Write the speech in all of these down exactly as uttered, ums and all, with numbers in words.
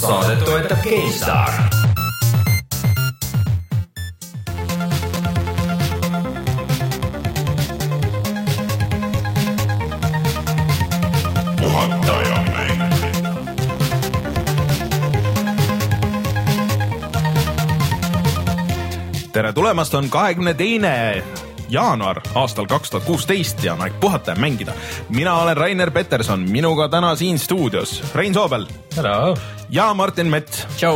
Saadet toetab GameStar. Tere tulemast, on kahekümne teine jaanuar aastal kaks tuhat kuusteist ja on aeg puhata ja mängida. Mina olen Rainer Peterson, minuga täna siin stuudios Rein Soobel. Hello. Ja Martin Mets. Tšau.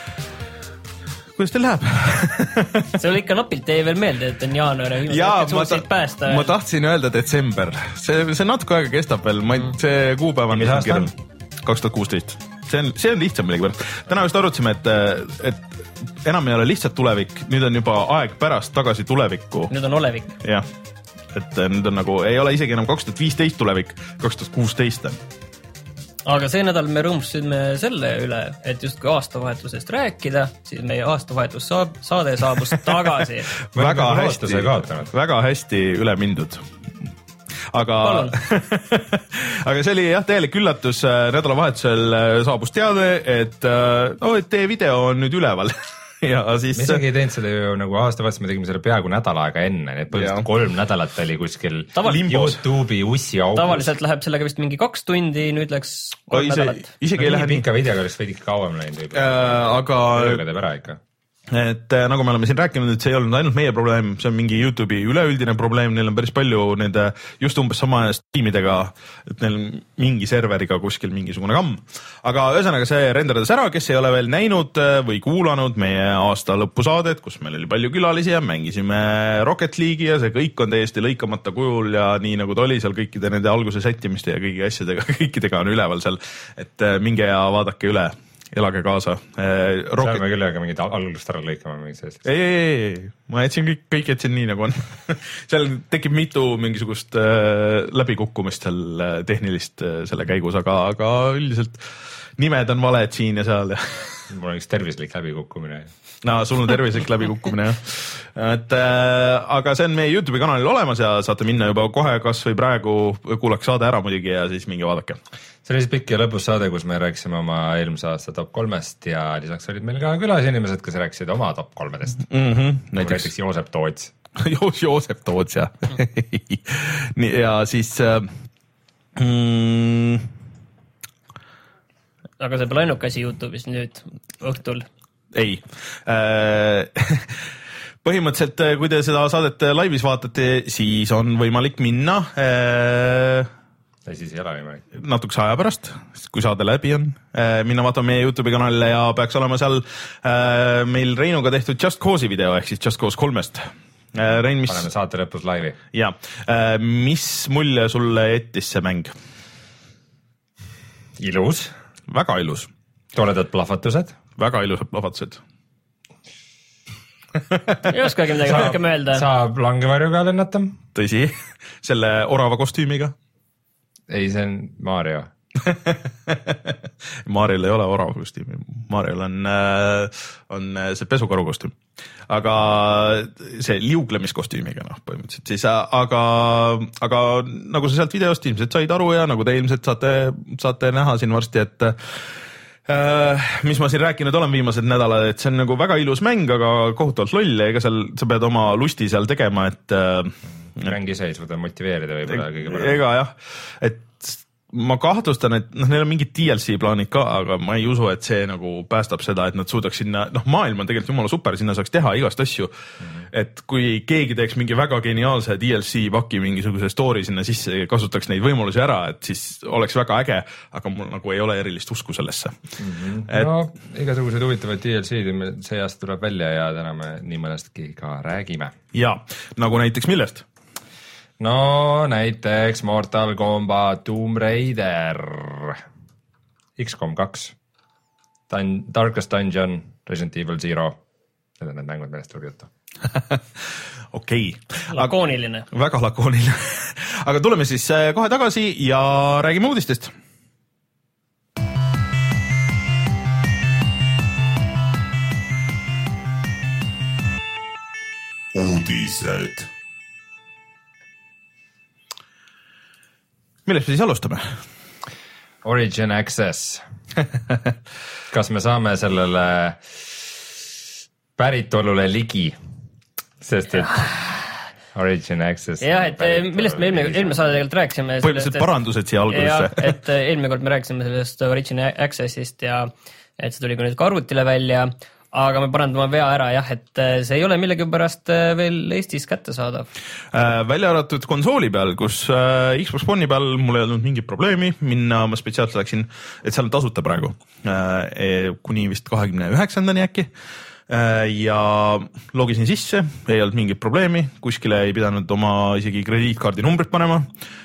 Kuidas teil läheb? See oli ikka napilt teie veel meelde, et on jaanuar ja viimased suutsid päästa. Ma tahtsin öelda detsember. See, see natuke aega kestab veel. Ma, see kuupäev on kaks tuhat kuusteist. See on, see on lihtsam millegi pärast. Täna just arutasime, et, et enam ei ole lihtsalt tulevik, nüüd on juba aeg pärast tagasi tulevikku. Nüüd on olevik. Jah, et nüüd on nagu, ei ole isegi enam kaks tuhat viisteist tulevik, kaks tuhat kuusteist. Aga see nädal me rõõmusime selle üle, et just kui aastavahetusest rääkida, siis meie aastavahetus saab, saade saabus tagasi. väga, hästi, väga hästi üle mindud. Aga, aga see oli jah täielik üllatus, nädalavahetusel saabus teade, et, no, et teie video on nüüd üleval. Ja siis... Me isegi ei teinud seda ju nagu aastavahetus, me tegime selle peaaegu nädal aega enne, et põhimõtteliselt kolm nädalat oli kuskil Tavalis... YouTube'i ussi augus. Tavaliselt läheb sellega vist mingi kaks tundi, nüüd läks kolm ise, nädalat. Isegi ei lähe pika videoga, oleks veidi kauem läinud. Äh, aga... Tööga teeb ära ikka. Et nagu me oleme siin rääkinud, et see ei olnud ainult meie probleem, see on mingi YouTube'i üleüldine probleem, neil on päris palju nende just umbes sama tiimidega, et neil on mingi serveriga kuskil mingisugune kamm. Aga ühesõnaga see renderdades ära, kes ei ole veel näinud või kuulanud meie aasta lõpusaadet, kus meil oli palju külalisi ja mängisime Rocket League'i ja see kõik on täiesti lõikamata kujul ja nii nagu ta oli seal kõikide nende alguse sättimiste ja kõigi asjadega, kõikidega on üleval seal, et minge ja vaadake üle. Elage kaasa. Rocket... Saame küll aga mingid algust ära lõikama mingid sellist. Ei, ei, ei, ma jätsin kõik, kõik jätsin nii nagu on. Seal tekib mitu mingisugust äh, läbikukkumist seal äh, tehnilist äh, selle käigus, aga, aga üldiselt nimed on valed siin ja seal. Mul on üks tervislik läbikukkumine. No, sul on tervislik läbikukkumine, jah. Et, äh, aga see on meie YouTube'i kanalil olemas ja saate minna juba kohe kas või praegu kuulaks saade ära muidugi ja siis minge vaadake. See oli siis pikk ja lõpus saade, kus me rääkisime oma eelmise aasta top kolmest ja lisaks olid meil ka külas inimesed, kes rääkisid oma top kolmedest. Mm-hmm. Näiteks, näiteks Joosep Toots. Joosep Toots, jah. Nii, ja siis... Äh, mm, aga see pole ainuk asi YouTube'is nüüd õhtul. Ei. Põhimõtteliselt, kui te seda saadet laivis vaatate, siis on võimalik minna. Ja siis ei ole võimalik. Natukese aja pärast, kui saade läbi on. Minna vaatame meie YouTube'i kanalile ja peaks olema seal meil Reinuga tehtud Just Cause'i video, ehk siis Just Cause kolmest. Rein, mis... Paneme saate lõpus laivi. Ja. Mis mulje sulle jättis see mäng? Ilus. Väga ilus. Toledad plahvatused. Väga ilusad plahvatused. Ei oskagi midagi rohkem öelda. Saab langevarjuga lennata. Tõsi, selle orava kostüümiga. Ei, see on Mario. Mariol ei ole orava kostüümi. Mariol on, on see pesukaru kostüüm. Aga see liuglemiskostüümiga, noh, põhimõtteliselt siis, aga, aga nagu sa sealt videost ilmselt said aru ja nagu te ilmselt saate, saate näha siin varsti, et Uh, mis ma siin rääkinud olen viimased nädalad, et see on nagu väga ilus mäng, aga kohutavalt loll ja ega seal sa pead oma lusti seal tegema, et uh, mängi ise ei suuda motiveerida võib-olla kõige parem. Ega jah, et ma kahtlustan, et noh, neil on mingid D L C plaanid ka, aga ma ei usu, et see nagu päästab seda, et nad suudaks sinna, noh, maailm on tegelikult jumala super, sinna saaks teha igast asju, mm-hmm. et kui keegi teeks mingi väga geniaalse D L C paki mingisuguse story sinna sisse, kasutaks neid võimalusi ära, et siis oleks väga äge, aga mul nagu ei ole erilist usku sellesse. Mm-hmm. Et... No, igasugused huvitavad D L C-d see aasta tuleb välja ja täna me nii mõnestki ka räägime. Ja, nagu näiteks millest? No näiteks Mortal Kombat, Tomb Raider, X COM kaks, Dun- Darkest Dungeon, Resident Evil Zero. Need on need mängud, millest tuleb juttu. Okei. Lakooniline. Väga lakooniline. Aga tuleme siis kohe tagasi ja räägime uudistest. Uudised. Millest me siis alustame? Origin Access. kas me saame sellele päritolule ligi, sest et Origin Access. jah, et millest me eelmine, eelmine saade tegelikult rääkisime. põhimõtteliselt parandused siia algusesse. et eelmine kord me rääkisime sellest Origin Accessist ja et see tuli ka nüüd ka arvutile välja, aga me parandame vea ära jah, et see ei ole millegipärast veel Eestis kättesaadav. Äh, välja arvatud konsooli peal, kus äh, Xbox One'i peal mul ei olnud mingit probleemi, minna ma spetsiaalselt läksin, et seal on tasuta praegu äh, kuni vist kahekümne üheksandani äkki. Ja logisin sisse, ei olnud mingit probleemi, kuskile ei pidanud oma isegi krediitkaardi numbrit panema.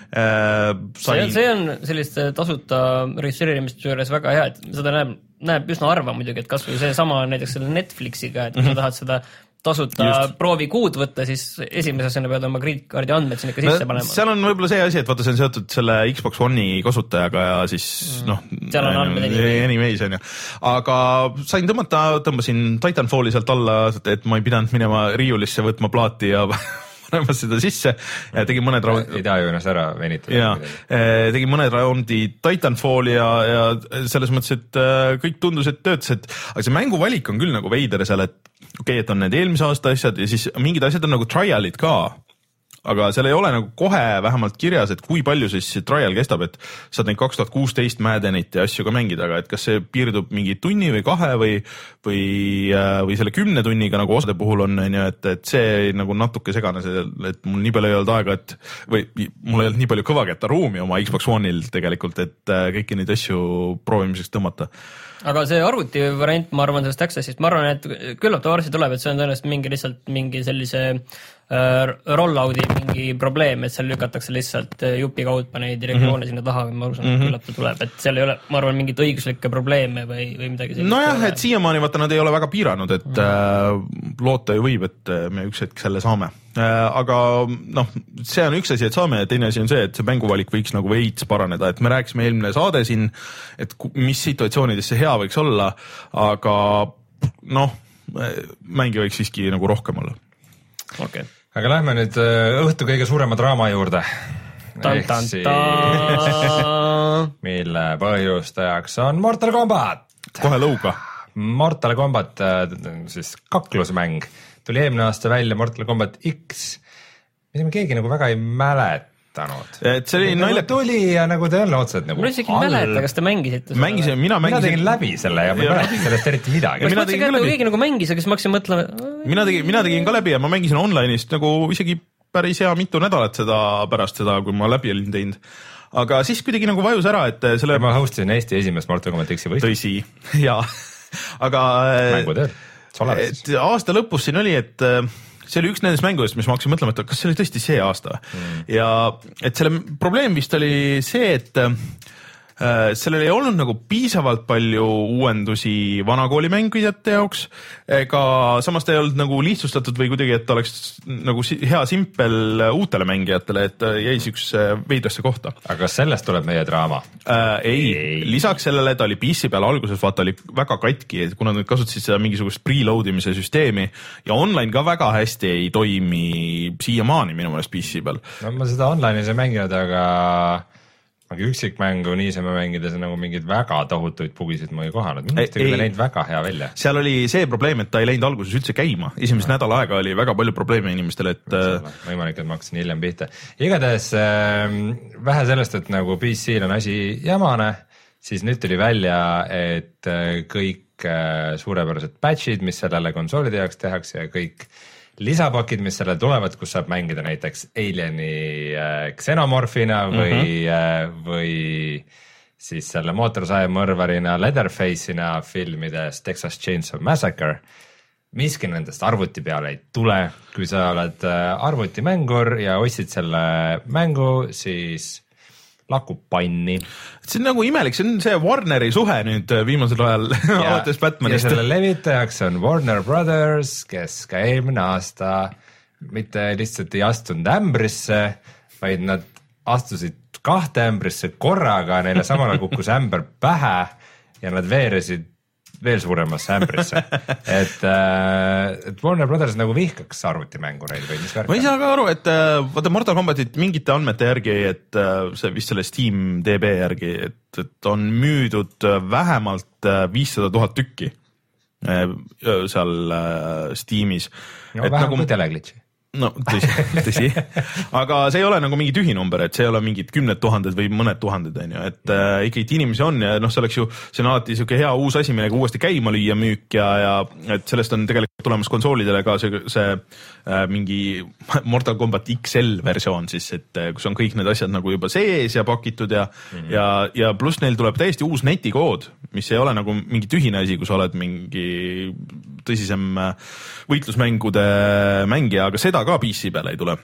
Sain... See, see on selliste tasuta registreerimist juures väga hea, et seda näeb, näeb üsna harva muidugi, et kas või see sama näiteks selle Netflixiga, et kui sa tahad seda tasuta Just. proovikuud võtta, siis esimese asjana pead oma krediitkaardi andmed sinna ikka sisse panema. Seal on võib-olla see asi, et vaata see on seotud selle Xbox One'i kasutajaga ja siis mm. noh, seal on andmed anyways on ju. Aga sain tõmmata, tõmbasin Titanfalli sealt alla, et ma ei pidanud minema riiulisse võtma plaati ja panema seda sisse ja tegin mõned raund... ei taha ju ennast ära venitada. Ja, tegin mõned raundi Titanfalli ja, ja selles mõttes, et kõik tundus, et töötas, et aga see mänguvalik on küll nagu veider seal, et okei okay,, et on need eelmise aasta asjad ja siis mingid asjad on nagu trialid ka, aga seal ei ole nagu kohe vähemalt kirjas, et kui palju siis see trial kestab, et saad neid kaks tuhat kuusteist Maddenit ja asju ka mängida, aga et kas see piirdub mingi tunni või kahe või, või, või selle kümne tunniga nagu osade puhul on, et, et see nagu natuke segane, et mul nii palju ei olnud aega, et või mul ei olnud nii palju kõvaketta ruumi oma Xbox One'il tegelikult, et kõiki neid asju proovimiseks tõmmata. Aga see arvuti variant, ma arvan sellest Accessist, ma arvan, et küllap ta varsti tuleb, et see on tõenäoliselt mingi lihtsalt mingi sellise äh, rollout'i mingi probleem, et seal lükatakse lihtsalt jupi kaupa neid regioone mm-hmm. sinna taha, ma usun, et mm-hmm. küllap ta tuleb, et seal ei ole, ma arvan, mingit õiguslikke probleeme või, või midagi sellist. Nojah, et siiamaani vaata nad ei ole väga piiranud, et mm-hmm. äh, loota ju võib, et me üks hetk selle saame. Äh, aga noh, see on üks asi, et saame, ja teine asi on see, et see mänguvalik võiks nagu veits paraneda, et me rääkisime eelmine saade siin, et mis situatsioonides see hea võiks olla, aga noh, mängi võiks siiski nagu rohkem olla. Okay. Aga lähme nüüd õhtu kõige suurema draama juurde. Tan, tan, mille põhjustajaks on Mortal Kombat. Kohe lõuga. Mortal Kombat, siis kaklusmäng. Tuli eelmine aasta välja Mortal Kombat X, mida me keegi nagu väga ei mäletanud. Et see oli nalja... Tuli ja nagu te jälle otsad nagu... Mul isegi ei mäleta, kas te mängisite? Mängisin, mina mängisin... Mina tegin läbi selle ja ma ei mäleta sellest eriti midagi. Ma mõtlesin, et nagu keegi nagu mängis, aga siis ma hakkasin mõtlema... Mina tegin, mina tegin ka läbi ja ma mängisin online'ist nagu isegi päris hea mitu nädalat seda pärast seda, kui ma läbi olin teinud. Aga siis kuidagi nagu vajus ära, et selle... Ja ma hostisin Eesti esimest Mortal Kombat X-i võistlust. Tõsi, jaa. Aga... Mängutööd. Et aasta lõpus siin oli, et see oli üks nendest mängudest, mis ma hakkasin mõtlema, et kas see oli tõesti see aasta mm. ja et selle probleem vist oli see, et äh, sellel ei olnud nagu piisavalt palju uuendusi vanakooli mängijate jaoks, ega samas ta ei olnud nagu lihtsustatud või kuidagi, et oleks nagu hea simpel uutele mängijatele, et jäi siukse veidrasse kohta. Aga kas sellest tuleb meie draama? Äh, ei, ei., lisaks sellele ta oli P C peal alguses vaata oli väga katki, kuna nad kasutasid seda mingisugust preload imise süsteemi ja online ka väga hästi ei toimi siiamaani minu meelest P C peal. No ma seda online'is ei mänginud, aga aga üksikmängu niisama mängides nagu mingid väga tohutuid bugisid ma ei kohanud. Minu meelest ei näinud väga hea välja. Seal oli see probleem, et ta ei läinud alguses üldse käima. Esimest no. nädal aega oli väga palju probleeme inimestele, et... Võimalik, et ma hakkasin hiljem pihta. Igatahes äh, vähe sellest, et nagu P C-l on asi jamane, siis nüüd tuli välja, et kõik äh, suurepärased patchid, mis sellele konsoolide jaoks tehakse ja kõik lisapakid, mis selle tulevad, kus saab mängida näiteks Alieni äh, Xenomorphina või mm, -hmm. äh, või siis selle mootorsae mõrvarina Leatherface'ina filmides Texas Chainsaw Massacre. Miski nendest arvuti peale ei tule, kui sa oled äh, arvutimängur ja ostsid selle mängu, siis lakub panni. See on nagu imelik, see on see Warneri suhe nüüd viimasel ajal alates Batmanist. Ja selle levitajaks on Warner Brothers, kes ka eelmine aasta mitte lihtsalt ei astunud ämbrisse, vaid nad astusid kahte ämbrisse korraga, neile samal ajal kukkus ämber pähe ja nad veeresid veel suuremasse ämbrisse. et, et Warner Brothers nagu vihkaks arvutimängureid või mis värk? ma ei saa ka aru, et vaata Mortal Combatit mingite andmete järgi, et see vist selle Steam D B järgi, et, et on müüdud vähemalt viissada tuhat tükki seal Steamis. no et vähem nagu, kui teleglitši. No tõsi, tõsi, aga see ei ole nagu mingi tühi number, et see ei ole mingid kümned tuhanded või mõned tuhanded, on ju, et äh, ikkagi inimesi on ja noh, see oleks ju, see on alati siuke hea uus asi, millega uuesti käima lüüa müük ja, ja et sellest on tegelikult tulemas konsoolidele ka see, see äh, mingi Mortal Combat X L versioon siis, et äh, kus on kõik need asjad nagu juba sees ja pakitud ja mm, -hmm. ja, ja pluss neil tuleb täiesti uus netikood, mis ei ole nagu mingi tühine asi, kui sa oled mingi tõsisem võitlusmängude mängija, aga seda ka P C peale ei tule.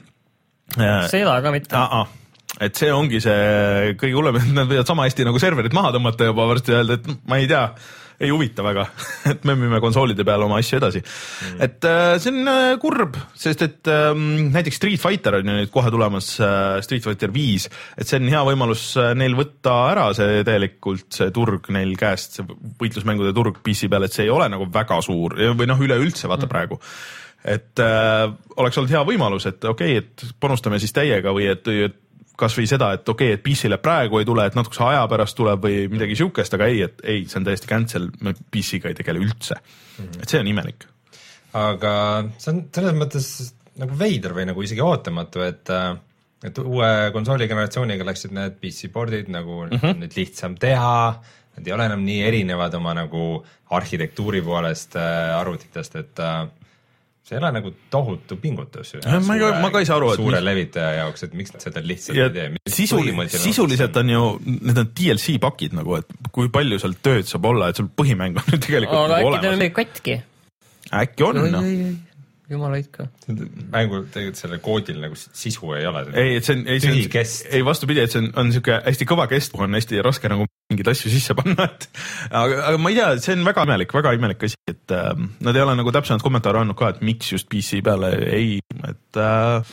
Seda ka mitte. Et see ongi see kõige hullem, et nad võivad sama hästi nagu serverit maha tõmmata juba varsti öelda, et ma ei tea, ei huvita väga, et me müüme konsoolide peale oma asju edasi. Mm. Et see on kurb, sest et näiteks Street Fighter on ju nüüd kohe tulemas, Street Fighter viis, et see on hea võimalus neil võtta ära see tegelikult see turg neil käest, see võitlusmängude turg P C peale, et see ei ole nagu väga suur või noh, üleüldse vaata mm. praegu. Et äh, oleks olnud hea võimalus, et okei, okay, et panustame siis täiega või et, et kas või seda, et okei okay,, et P C-le praegu ei tule, et natukese aja pärast tuleb või midagi siukest, aga ei, et ei, see on täiesti cancel, me P C-ga ei tegele üldse. Mm-hmm. Et see on imelik. Aga see on selles mõttes nagu veider või nagu isegi ootamatu, et, et uue konsooli generatsiooniga läksid need P C-boardid nagu mm-hmm. nüüd lihtsam teha, nad ei ole enam nii erinevad oma nagu arhitektuuri poolest arvutitest, et see ei ole nagu tohutu pingutus ju. Ma, suure, ma ka ei saa aru, et suure mis... levitaja jaoks, et miks nad seda lihtsalt ja ei tee. Sisul, sisuliselt on ju, need on D L C pakid nagu, et kui palju seal tööd saab olla, et sul põhimäng on nüüd tegelikult aga nagu äkki teeme katki? Äkki on, noh. Jumala hoidka. Mängul tegelikult selle koodil nagu sisu ei ole. Ei, et see on, ei, see on, ei vastupidi, et see on, on siuke hästi kõva kest, on hästi raske nagu mingeid asju sisse panna, et aga, aga ma ei tea, see on väga imelik, väga imelik asi, et äh, nad ei ole nagu täpsemalt kommentaare andnud ka, et miks just P C peale ei, et äh,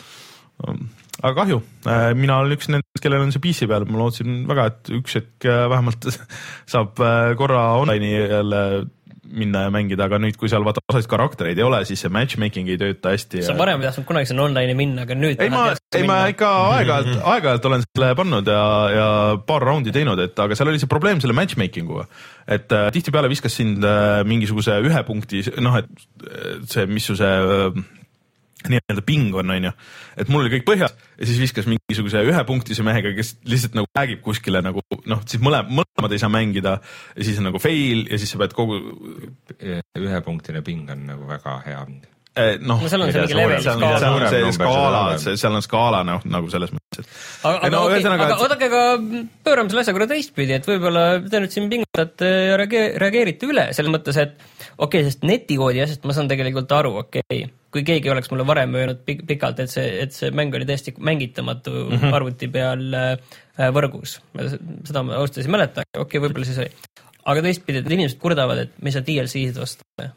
aga kahju, äh, mina olen üks nendest, kellel on see P C peal, ma lootsin väga, et üks hetk äh, vähemalt saab äh, korra online'i jälle minna ja mängida, aga nüüd, kui seal vaata osasid karaktereid ei ole, siis see matchmaking ei tööta hästi. Sa varem ei tahtnud kunagi sinna online'i minna, aga nüüd... Ei, ma, ei ma ikka aeg-ajalt, aeg-ajalt olen selle pannud ja, ja paar raundi teinud, et aga seal oli see probleem selle matchmakinguga. Et äh, tihtipeale viskas sind äh, mingisuguse ühe punkti, noh, et see, mis su see... Äh, nii-öelda ping on, on ju, et mul oli kõik põhjas ja siis viskas mingisuguse ühepunktise mehega, kes lihtsalt nagu räägib kuskile nagu, noh, siis mõle, mõlemad ei saa mängida ja siis on nagu fail ja siis sa pead kogu... Ühepunktine ping on nagu väga hea. No, no seal on see mingi level skaala. Seal on see skaala, seal on skaala noh, nagu selles mõttes. Aga, aga, no, okay, aga et... oodake, aga pöörame selle asja korra teistpidi, et võib-olla te nüüd siin pingutate ja reageerite üle selles mõttes, et okei, okay, sest netikoodi asjast ma saan tegelikult aru, okei, okay. Kui keegi oleks mulle varem öelnud pik- pikalt, et see, et see mäng oli täiesti mängitamatu mm-hmm. arvuti peal äh, võrgus. Seda ma ausalt ei mäleta, okei, okay, võib-olla siis oli. Aga teistpidi, et inimesed kurdavad, et me ei saa D L C-sid osta.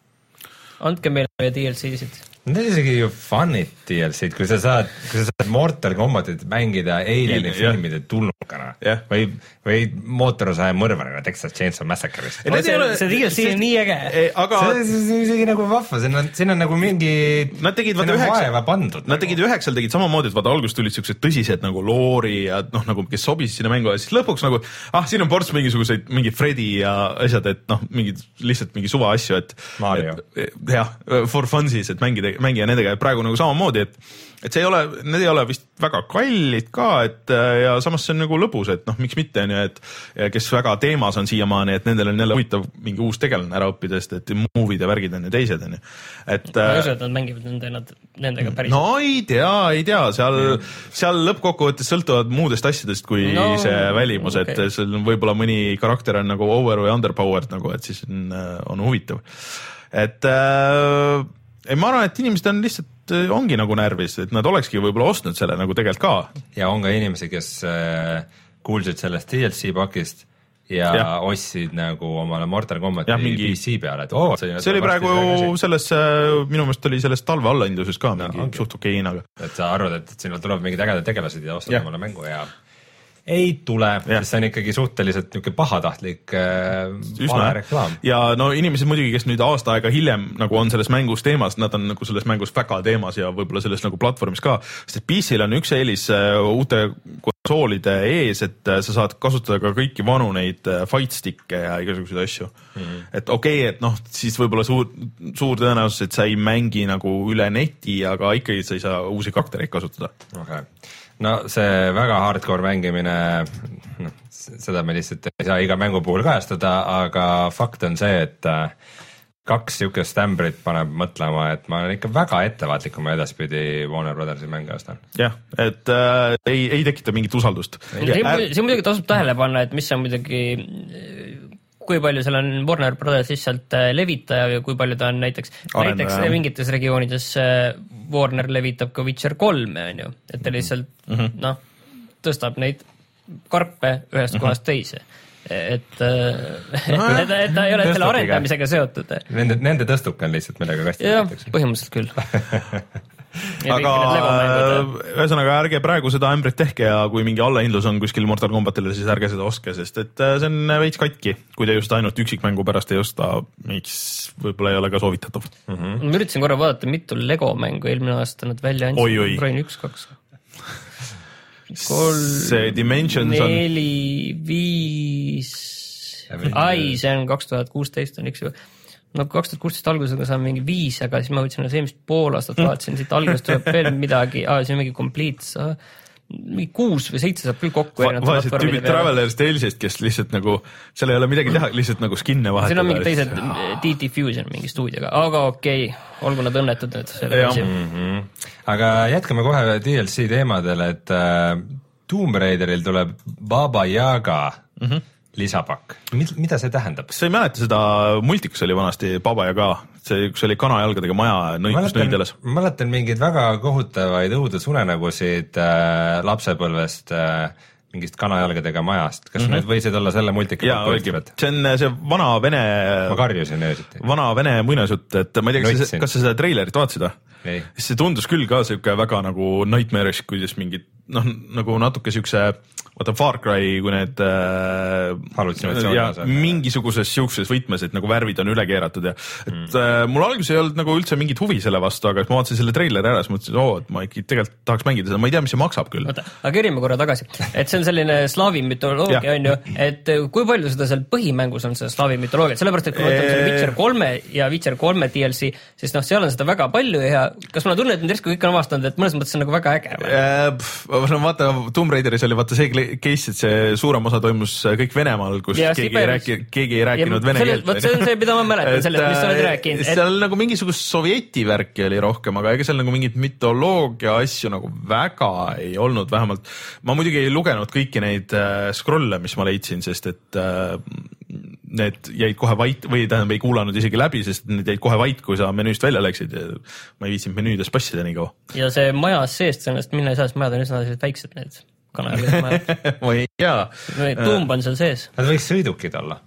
Andke meile D L C-sid. Need on isegi ju fun'id D L C-d, kui sa saad, kui sa saad Mortal Combatit mängida Alieni filmide tulnukana yeah. või, või mootorosaaja mõrvarina Texas Chainsaw Massacre'ist. See, ole, see D L C on nii äge. Aga... See, see, see on isegi nagu vahva, siin on, siin on nagu mingi nad tegid, vaata, üheksa, pandud, nad nagu. tegid üheksal tegid samamoodi, et vaata alguses tulid siuksed tõsised nagu loori ja noh, nagu kes sobis sinna mängu ja siis lõpuks nagu ah, siin on ports mingisuguseid, mingi Freddy ja asjad, et noh, mingid lihtsalt mingi suva asju, et, et jah, for fun siis, et mängida mängija nendega ja praegu nagu samamoodi, et, et see ei ole, need ei ole vist väga kallid ka, et ja samas see on nagu lõbus, et noh, miks mitte, et kes väga teemas on siiamaani, et nendel on jälle huvitav mingi uus tegelane ära õppida, sest et movie'd ja värgid on ja teised, on ju. Et, ma ei usu, et nad mängivad nende, nad, nendega päris. No ei tea, ei tea, seal, seal lõppkokkuvõttes sõltuvad muudest asjadest, kui no, see välimus, okay. Et seal võib-olla mõni karakter on nagu over või underpowered nagu, et siis on, on huvitav. Et äh, ei, ma arvan, et inimesed on lihtsalt, ongi nagu närvis, et nad olekski võib-olla ostnud selle nagu tegelikult ka. Ja on ka inimesi, kes äh, kuulsid sellest D L C pakist ja, ja. ostsid nagu omale Mortal Combati ja, mingi... P C peale. Et, oh, see, see oli praegu selles, minu meelest oli selles talve allainduses ka mingi no, okay. suht okei hinnaga. Et sa arvad, et sinna tuleb mingid ägedad tegelased ja ostad omale mängu ja ei tule, sest see on ikkagi suhteliselt niisugune pahatahtlik vale reklaam. Ja no inimesed muidugi, kes nüüd aasta aega hiljem nagu on selles mängus teemas, nad on nagu selles mängus väga teemas ja võib-olla selles nagu platvormis ka, sest P C-l on üks eelis uute konsoolide ees, et sa saad kasutada ka kõiki vanu neid fight stick'e ja igasuguseid asju. Mm-hmm. Et okei, okay, et noh, siis võib-olla suur, suur tõenäosus, et sa ei mängi nagu üle neti, aga ikkagi sa ei saa uusi karaktereid kasutada. Okay. No see väga hardcore mängimine, no, seda me lihtsalt ei saa iga mängu puhul kajastada, aga fakt on see, et kaks niisugust ämbrit paneb mõtlema, et ma olen ikka väga ettevaatlik, kui ma edaspidi Warner Brothersi mänge ostan. Jah, et äh, ei, ei tekita mingit usaldust. See muidugi tasub tähele panna, et mis on muidugi, kui palju seal on Warner Brothers lihtsalt levitaja ja kui palju ta on näiteks, Arenda, näiteks jah. Mingites regioonides Warner levitab ka Witcher kolme, on ju, et ta lihtsalt mm-hmm. noh, tõstab neid karpe ühest mm-hmm. kohast teise. Et, no, et, et ta ei ole selle arendamisega seotud. Nende, nende tõstuk on lihtsalt millega kasti. Jah, põhimõtteliselt küll. aga ühesõnaga ärge praegu seda ämbrit tehke ja kui mingi allahindlus on kuskil Mortal Kombatile, siis ärge seda ostke, sest et see on veits katki, kui te just ainult üksikmängu pärast ei osta, miks võib-olla ei ole ka soovitatav. Mm-hmm. Ma üritasin korra vaadata, mitu Lego mängu eelmine aasta nad välja andsid. Brain üks, kaks, kolm, see Dimensions on neli, viis, ai, see on kaks tuhat kuusteist on üks ju. No kaks tuhat kuusteist algusega saan mingi viis, aga siis ma võtsin see, mis pool aastat vaatasin, siit algusest tuleb veel midagi, aa, see on mingi complete, mingi kuus või seitse saab küll kokku. Va vaesed tüübid Traveler's Tales'ist, kes lihtsalt nagu, seal ei ole midagi teha, lihtsalt nagu skinne vahetada. Siin on mingid teised D T Fusion mingi stuudioga, aga okei, okay, olgu nad õnnetud nüüd. Mm -hmm. Aga jätkame kohe D L C teemadel, et äh, Tomb Raideril tuleb Baba Yaga mm -hmm. lisapakk. Mida see tähendab? Sa ei mäleta seda, multikas oli vanasti Baba Yaga, see üks oli kanajalgadega maja nõikus nõideles. Ma mäletan mingeid väga kohutavaid õudusunenägusid äh, lapsepõlvest äh, mingist kanajalgadega majast. Kas mm -hmm. need võisid olla selle multika? Jaa, oligi. See on see vana vene... Ma karjusin öösiti. Vana vene muinasjutt, et ma ei tea, kas, kas sa seda treilerit vaatasid? Ei. See tundus küll ka siuke väga nagu nightmare'ish, kuidas mingid, noh, nagu natuke siukse vaata Far Cry, kui need äh, ja mingisuguses siukses võtmes, et nagu värvid on üle keeratud ja et mm. äh, mul alguses ei olnud nagu üldse mingit huvi selle vastu, aga ma vaatasin selle treileri ära, siis mõtlesin, et oo, et ma ikka tegelikult tahaks mängida seda, ma ei tea, mis see maksab küll. Oota, aga kerime korra tagasi, et see on selline slaavi mütoloogia, on ju, et kui palju seda seal põhimängus on seda slaavi mütoloogiat, sellepärast, et kui võtame selle Witcher kolme ja Witcher kolme D L C, siis noh, seal on seda väga palju ja kas mulle tunne, et nüüd järsku kõik on avastanud, et mõnes mõttes on nagu väga äge või? Äh, no vaata, Tomb Raideris oli vaata see case, et see suurem osa toimus kõik Venemaal, kus ja, keegi, ei rääki, keegi ei rääkinud ja, vene keelt. Võt see on see, mida ma mäletan sellest, mis sa oled rääkinud. Et... Seal nagu mingisugust sovjeti värki oli rohkem, aga ega seal nagu mingit mütoloogia asju nagu väga ei olnud, vähemalt. Ma muidugi ei lugenud kõiki neid äh, scrolle, mis ma leidsin, sest et äh, need jäid kohe vait või tähendab ei kuulanud isegi läbi, sest need jäid kohe vait, kui sa menüüst välja läksid ja ma ei viitsinud menüüdes passida nii kaua. Ja see majas seest sellest minna ei saa, sest majad on üsna väiksed need. ma ei tea. Tumb on seal sees. Nad võiks sõidukid olla.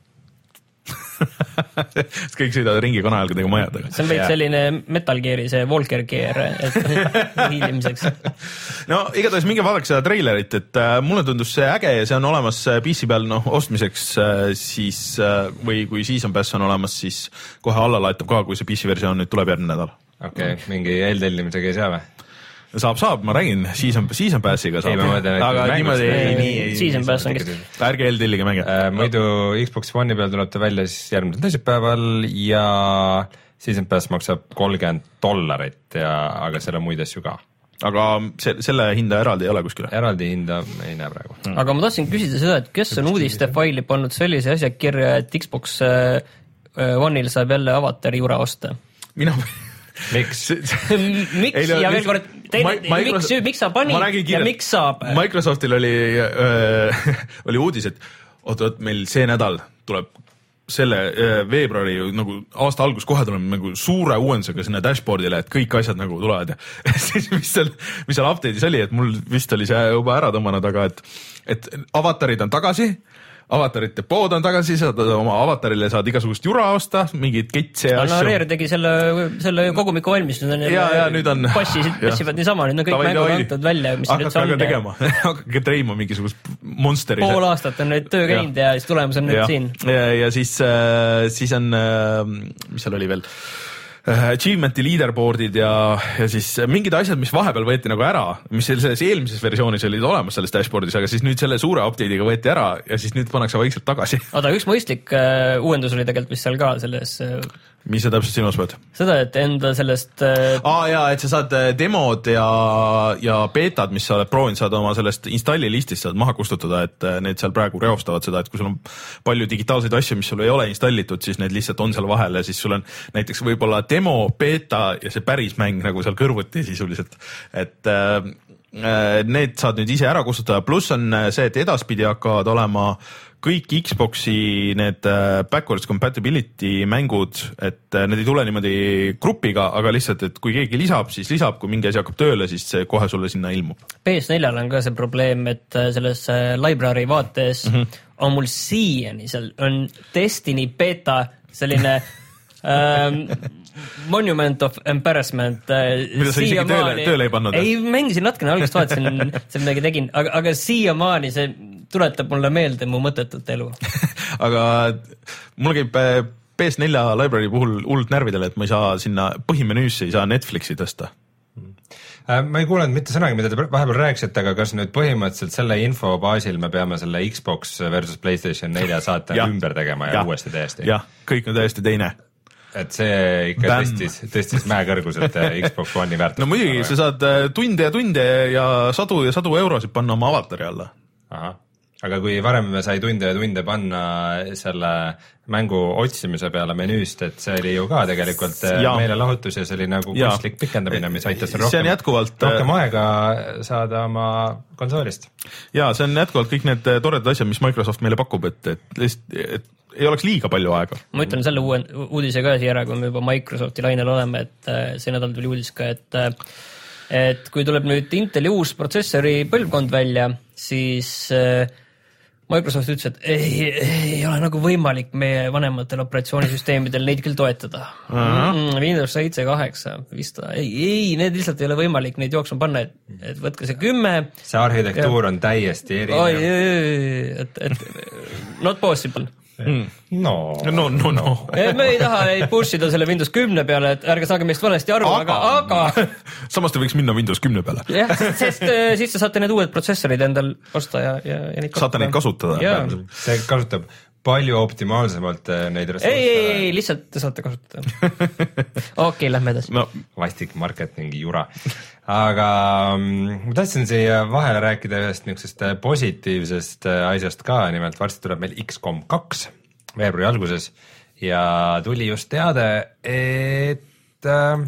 Kõik sõidavad ringi kanajalgadega majadega. See on veid selline Metal Geari, see Walker Gear, et hiilimiseks. No igatahes minge vaadake seda treilerit, et äh, mulle tundus see äge ja see on olemas P C peal noh, ostmiseks äh, siis äh, või kui Season Pass on olemas, siis kohe alla laetab ka, kui see P C versioon nüüd tuleb järgmine nädal. Okei, okay, mingi eeltellimisega ei saa või? Saab, saab, ma räägin, Season, season Passiga saab. Ei, ma mõtlen, aga niimoodi ei, nii, ei. Season Pass on kes. Ärge eeltellige mänge. Äh, muidu Xbox One'i peal tuleb ta välja siis järgmisel teisipäeval ja Season Pass maksab kolmkümmend dollarit ja, aga seal on muid asju ka. Aga se, selle hinda eraldi ei ole kuskile? Eraldi hinda ei näe praegu. Mm. Aga ma tahtsin küsida seda, et kes on uudiste faili pannud sellise asja kirja, et Xbox One'il saab jälle avatari jura osta? Mina... miks? miks ja veel kord, miks, miks sa panid ja miks saab? Microsoftil oli, öö, oli uudis, et oot, oot, meil see nädal tuleb selle öö, veebruari nagu aasta algus kohe tuleme nagu suure uuendusega sinna dashboardile, et kõik asjad nagu tulevad ja siis mis seal, mis seal update'is oli, et mul vist oli see juba ära tõmmanud, aga et, et avatarid on tagasi, avatarite pood on tagasi, saad oma avatarile saad igasugust jura osta, mingeid ketse ja asju. Rare tegi selle, selle kogumiku valmis, nüüd on, ja, ja, nüüd on passisid, passivad niisama, nüüd on kõik Tavai, mängud antud välja, mis hakake nüüd on. tegema, hakake treima mingisugust monsteri. Pool aastat on nüüd töö käinud ja, ja siis tulemus on nüüd ja. siin. Ja, ja siis, siis on, mis seal oli veel? Achievement'i leaderboardid ja, ja siis mingid asjad, mis vahepeal võeti nagu ära, mis selles eelmises versioonis olid olemas selles dashboardis, aga siis nüüd selle suure update'iga võeti ära ja siis nüüd pannakse vaikselt tagasi. Oota, üks mõistlik uh, uuendus oli tegelikult vist seal ka selles uh, mis sa täpselt silmas pead? Seda, et enda sellest uh... Aa jaa, et sa saad demod ja, ja beetad, mis sa oled proovinud, saad oma sellest installi listist saad maha kustutada, et need seal praegu reostavad seda, et kui sul on palju digitaalseid asju, mis sul ei ole installitud, siis need lihtsalt on seal vahel ja siis sul on näiteks võib-olla demo, beeta ja see päris mäng nagu seal kõrvuti sisuliselt, et äh, need saad nüüd ise ära kustutada, pluss on see, et edaspidi hakkavad olema kõik Xboxi need backwards compatibility mängud, et need ei tule niimoodi grupiga, aga lihtsalt, et kui keegi lisab, siis lisab, kui mingi asi hakkab tööle, siis see kohe sulle sinna ilmub. P S neljal on ka see probleem, et selles library vaates mm -hmm. on mul siiani seal on Destiny beta selline ähm, Monument of Embarrassment. Mida sa isegi tööle, tööle ei pannud? Ei, mängisin natkene algust vaatasin, seal midagi tegin, aga, aga siiamaani see tuletab mulle meelde mu mõttetut elu. aga mul käib P S nelja library puhul hullult närvidele, et ma ei saa sinna põhimenüüsse, ei saa Netflixi tõsta. Ma ei kuulenud mitte sõnagi, mida te vahepeal rääkisite, aga kas nüüd põhimõtteliselt selle info baasil me peame selle Xbox versus PlayStation nelja saate ja. ümber tegema ja, ja uuesti täiesti? jah, kõik on täiesti teine. Et see ikka Bam. tõstis, tõstis mäekõrguselt Xbox One'i väärtust. No muidugi, sa saad tunde ja tunde ja sadu ja sadu eurosid panna oma avatari alla. Aha. Aga kui varem me sai tunde ja tunde panna selle mängu otsimise peale menüüst, et see oli ju ka tegelikult ja. meelelahutus ja see oli nagu kunstlik pikendamine, mis aitas rohkem, jätkuvalt, rohkem aega saada oma konsoolist. Ja see on jätkuvalt kõik need toredad asjad, mis Microsoft meile pakub, et, et, et, et ei oleks liiga palju aega. Ma ütlen selle uue uudise ka siia ära, kui me juba Microsofti lainel oleme, et see nädal tuli uudis ka, et et kui tuleb nüüd Inteli uus protsessori põlvkond välja, siis Microsoft ütles, et ei, ei ole nagu võimalik meie vanematel operatsioonisüsteemidel neid küll toetada. Uh-huh. Windows seitse, kaheksa, Vista, ei, ei, need lihtsalt ei ole võimalik neid jooksma panna, et, et võtke see kümme. See arhitektuur ja... on täiesti erinev. Oi, et, et not possible. Mm. No, no, no, no. Me ei taha ei push ida selle Windows kümne peale, et ärge saage meist valesti aru, aga, aga, aga... samas te võiks minna Windows kümne peale. jah, sest siis te saate need uued protsessorid endal osta ja, ja, ja neid saate neid kasutada. See kasutab palju optimaalsemalt neid ressursse. Ei, ei, ei, lihtsalt te saate kasutada. Okei, okay, lähme edasi. No, vastik marketingi jura. Aga ma tahtsin siia vahele rääkida ühest niisugusest positiivsest asjast ka, nimelt varsti tuleb meil X COM kaks veebruari alguses ja tuli just teade, et äh,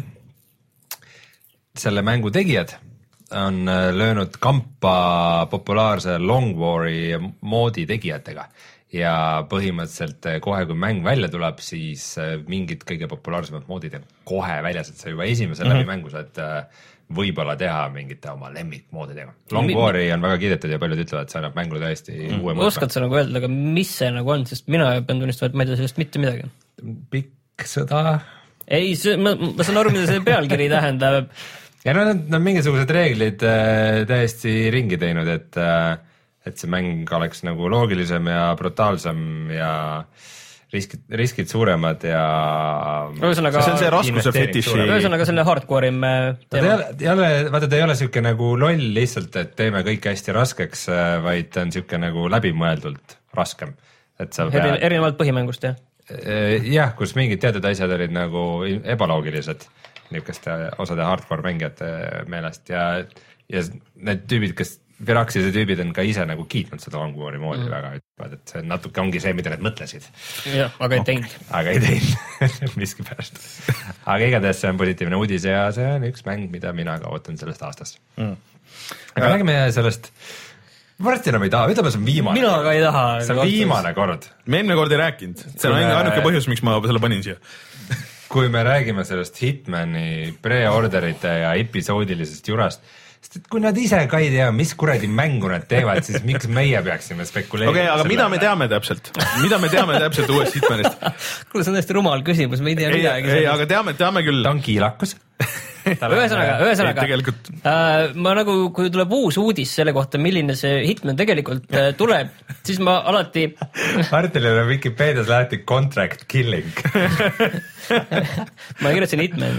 selle mängu tegijad on löönud kampa populaarse Long War'i moodi tegijatega. Ja põhimõtteliselt kohe, kui mäng välja tuleb, siis mingid kõige populaarsemad moodid on kohe väljas, et sa juba esimese mm-hmm. läbi mängu saad võib-olla teha mingite oma lemmikmoodidega. Long Mi War'i on väga kiidetud ja paljud ütlevad, et see annab mängule täiesti mm. uue mõõtme. Oskad sa nagu öelda, aga mis see nagu on, sest mina pean tunnistama, et ma ei tea sellest mitte midagi. Pikk sõda? Ei, see, ma, ma saan aru, mida see pealkiri tähendab. Ja no nad on mingisugused reeglid äh, täiesti ringi teinud, et äh, et see mäng oleks nagu loogilisem ja brutaalsem ja riskid, riskid suuremad ja ühesõnaga, see on see raskuse fetiši. Ühesõnaga selle hardcore'im teema. Ta ei ole, vaata, ta ei ole siuke nagu loll lihtsalt, et teeme kõik hästi raskeks, vaid ta on siuke nagu läbimõeldult raskem. Et sa pead... Erinevalt põhimängust, jah? Jah, kus mingid teatud asjad olid nagu ebaloogilised niisuguste osade hardcore mängijate meelest ja, ja need tüübid, kes Viraxise tüübid on ka ise nagu kiitnud seda Long War'i moodi mm. väga, ütlevad, et see natuke ongi see, mida need mõtlesid. Jah, aga ei teinud. Aga ei teinud, miski pärast. Aga igatahes see on positiivne uudis ja see on üks mäng, mida mina ka ootan sellest aastast. Mm. Aga ja. räägime sellest, varsti enam ei taha, ütleme, see on viimane. Mina ka ei taha. See on viimane kord. Me eelmine kord ei rääkinud, see on me... ainuke põhjus, miks ma selle panin siia. Kui me räägime sellest Hitmani pre-orderite ja episoodilisest jurast, sest et kui nad ise ka ei tea, mis kuradi mängu nad teevad, siis miks meie peaksime spekuleerima? okei okay,, aga mida me teame täpselt? mida me teame täpselt uuest Hitmanist? kuule, see on täiesti rumal küsimus, me ei tea midagi. ei, aga teame, teame küll. ta on kiilakus. ühesõnaga, ühesõnaga, tegelikult... äh, ma nagu, kui tuleb uus uudis selle kohta, milline see Hitman tegelikult äh, tuleb, siis ma alati Martinil on Vikipeedias lahti contract killing. ma kirjutasin Hitman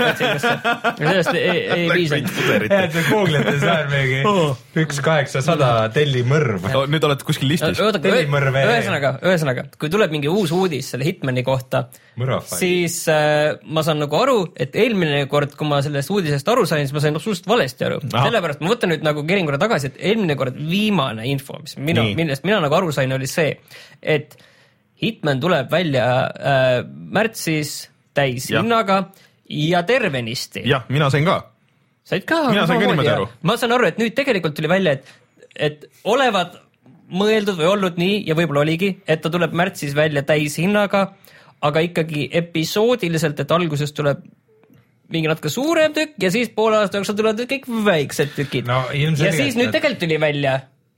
sellest ei, ei piisa. jah, see Google'tes läheb mingi üks kaheksasada tellimõrv. nüüd olete kuskil listis. ühesõnaga, ühesõnaga, kui tuleb mingi uus uudis selle Hitmani kohta, siis äh, ma saan nagu aru, et eelmine kord, kui ma sellest uudisest aru sain, siis ma sain absoluutselt valesti aru. Aha. Sellepärast ma võtan nüüd nagu kerin korra tagasi, et eelmine kord viimane info, mis mina, millest mina nagu aru sain, oli see, et Hitman tuleb välja äh, märtsis täishinnaga ja. ja tervenisti. jah, mina sain ka. Said ka? mina sain ka niimoodi aru. Ma saan aru, et nüüd tegelikult tuli välja, et, et olevat mõeldud või olnud nii ja võib-olla oligi, et ta tuleb märtsis välja täishinnaga, aga ikkagi episoodiliselt, et alguses tuleb mingi natuke suurem tükk ja siis poole aasta jooksul tulevad kõik väiksed tükid. No, ja siis nüüd tegelikult tuli välja,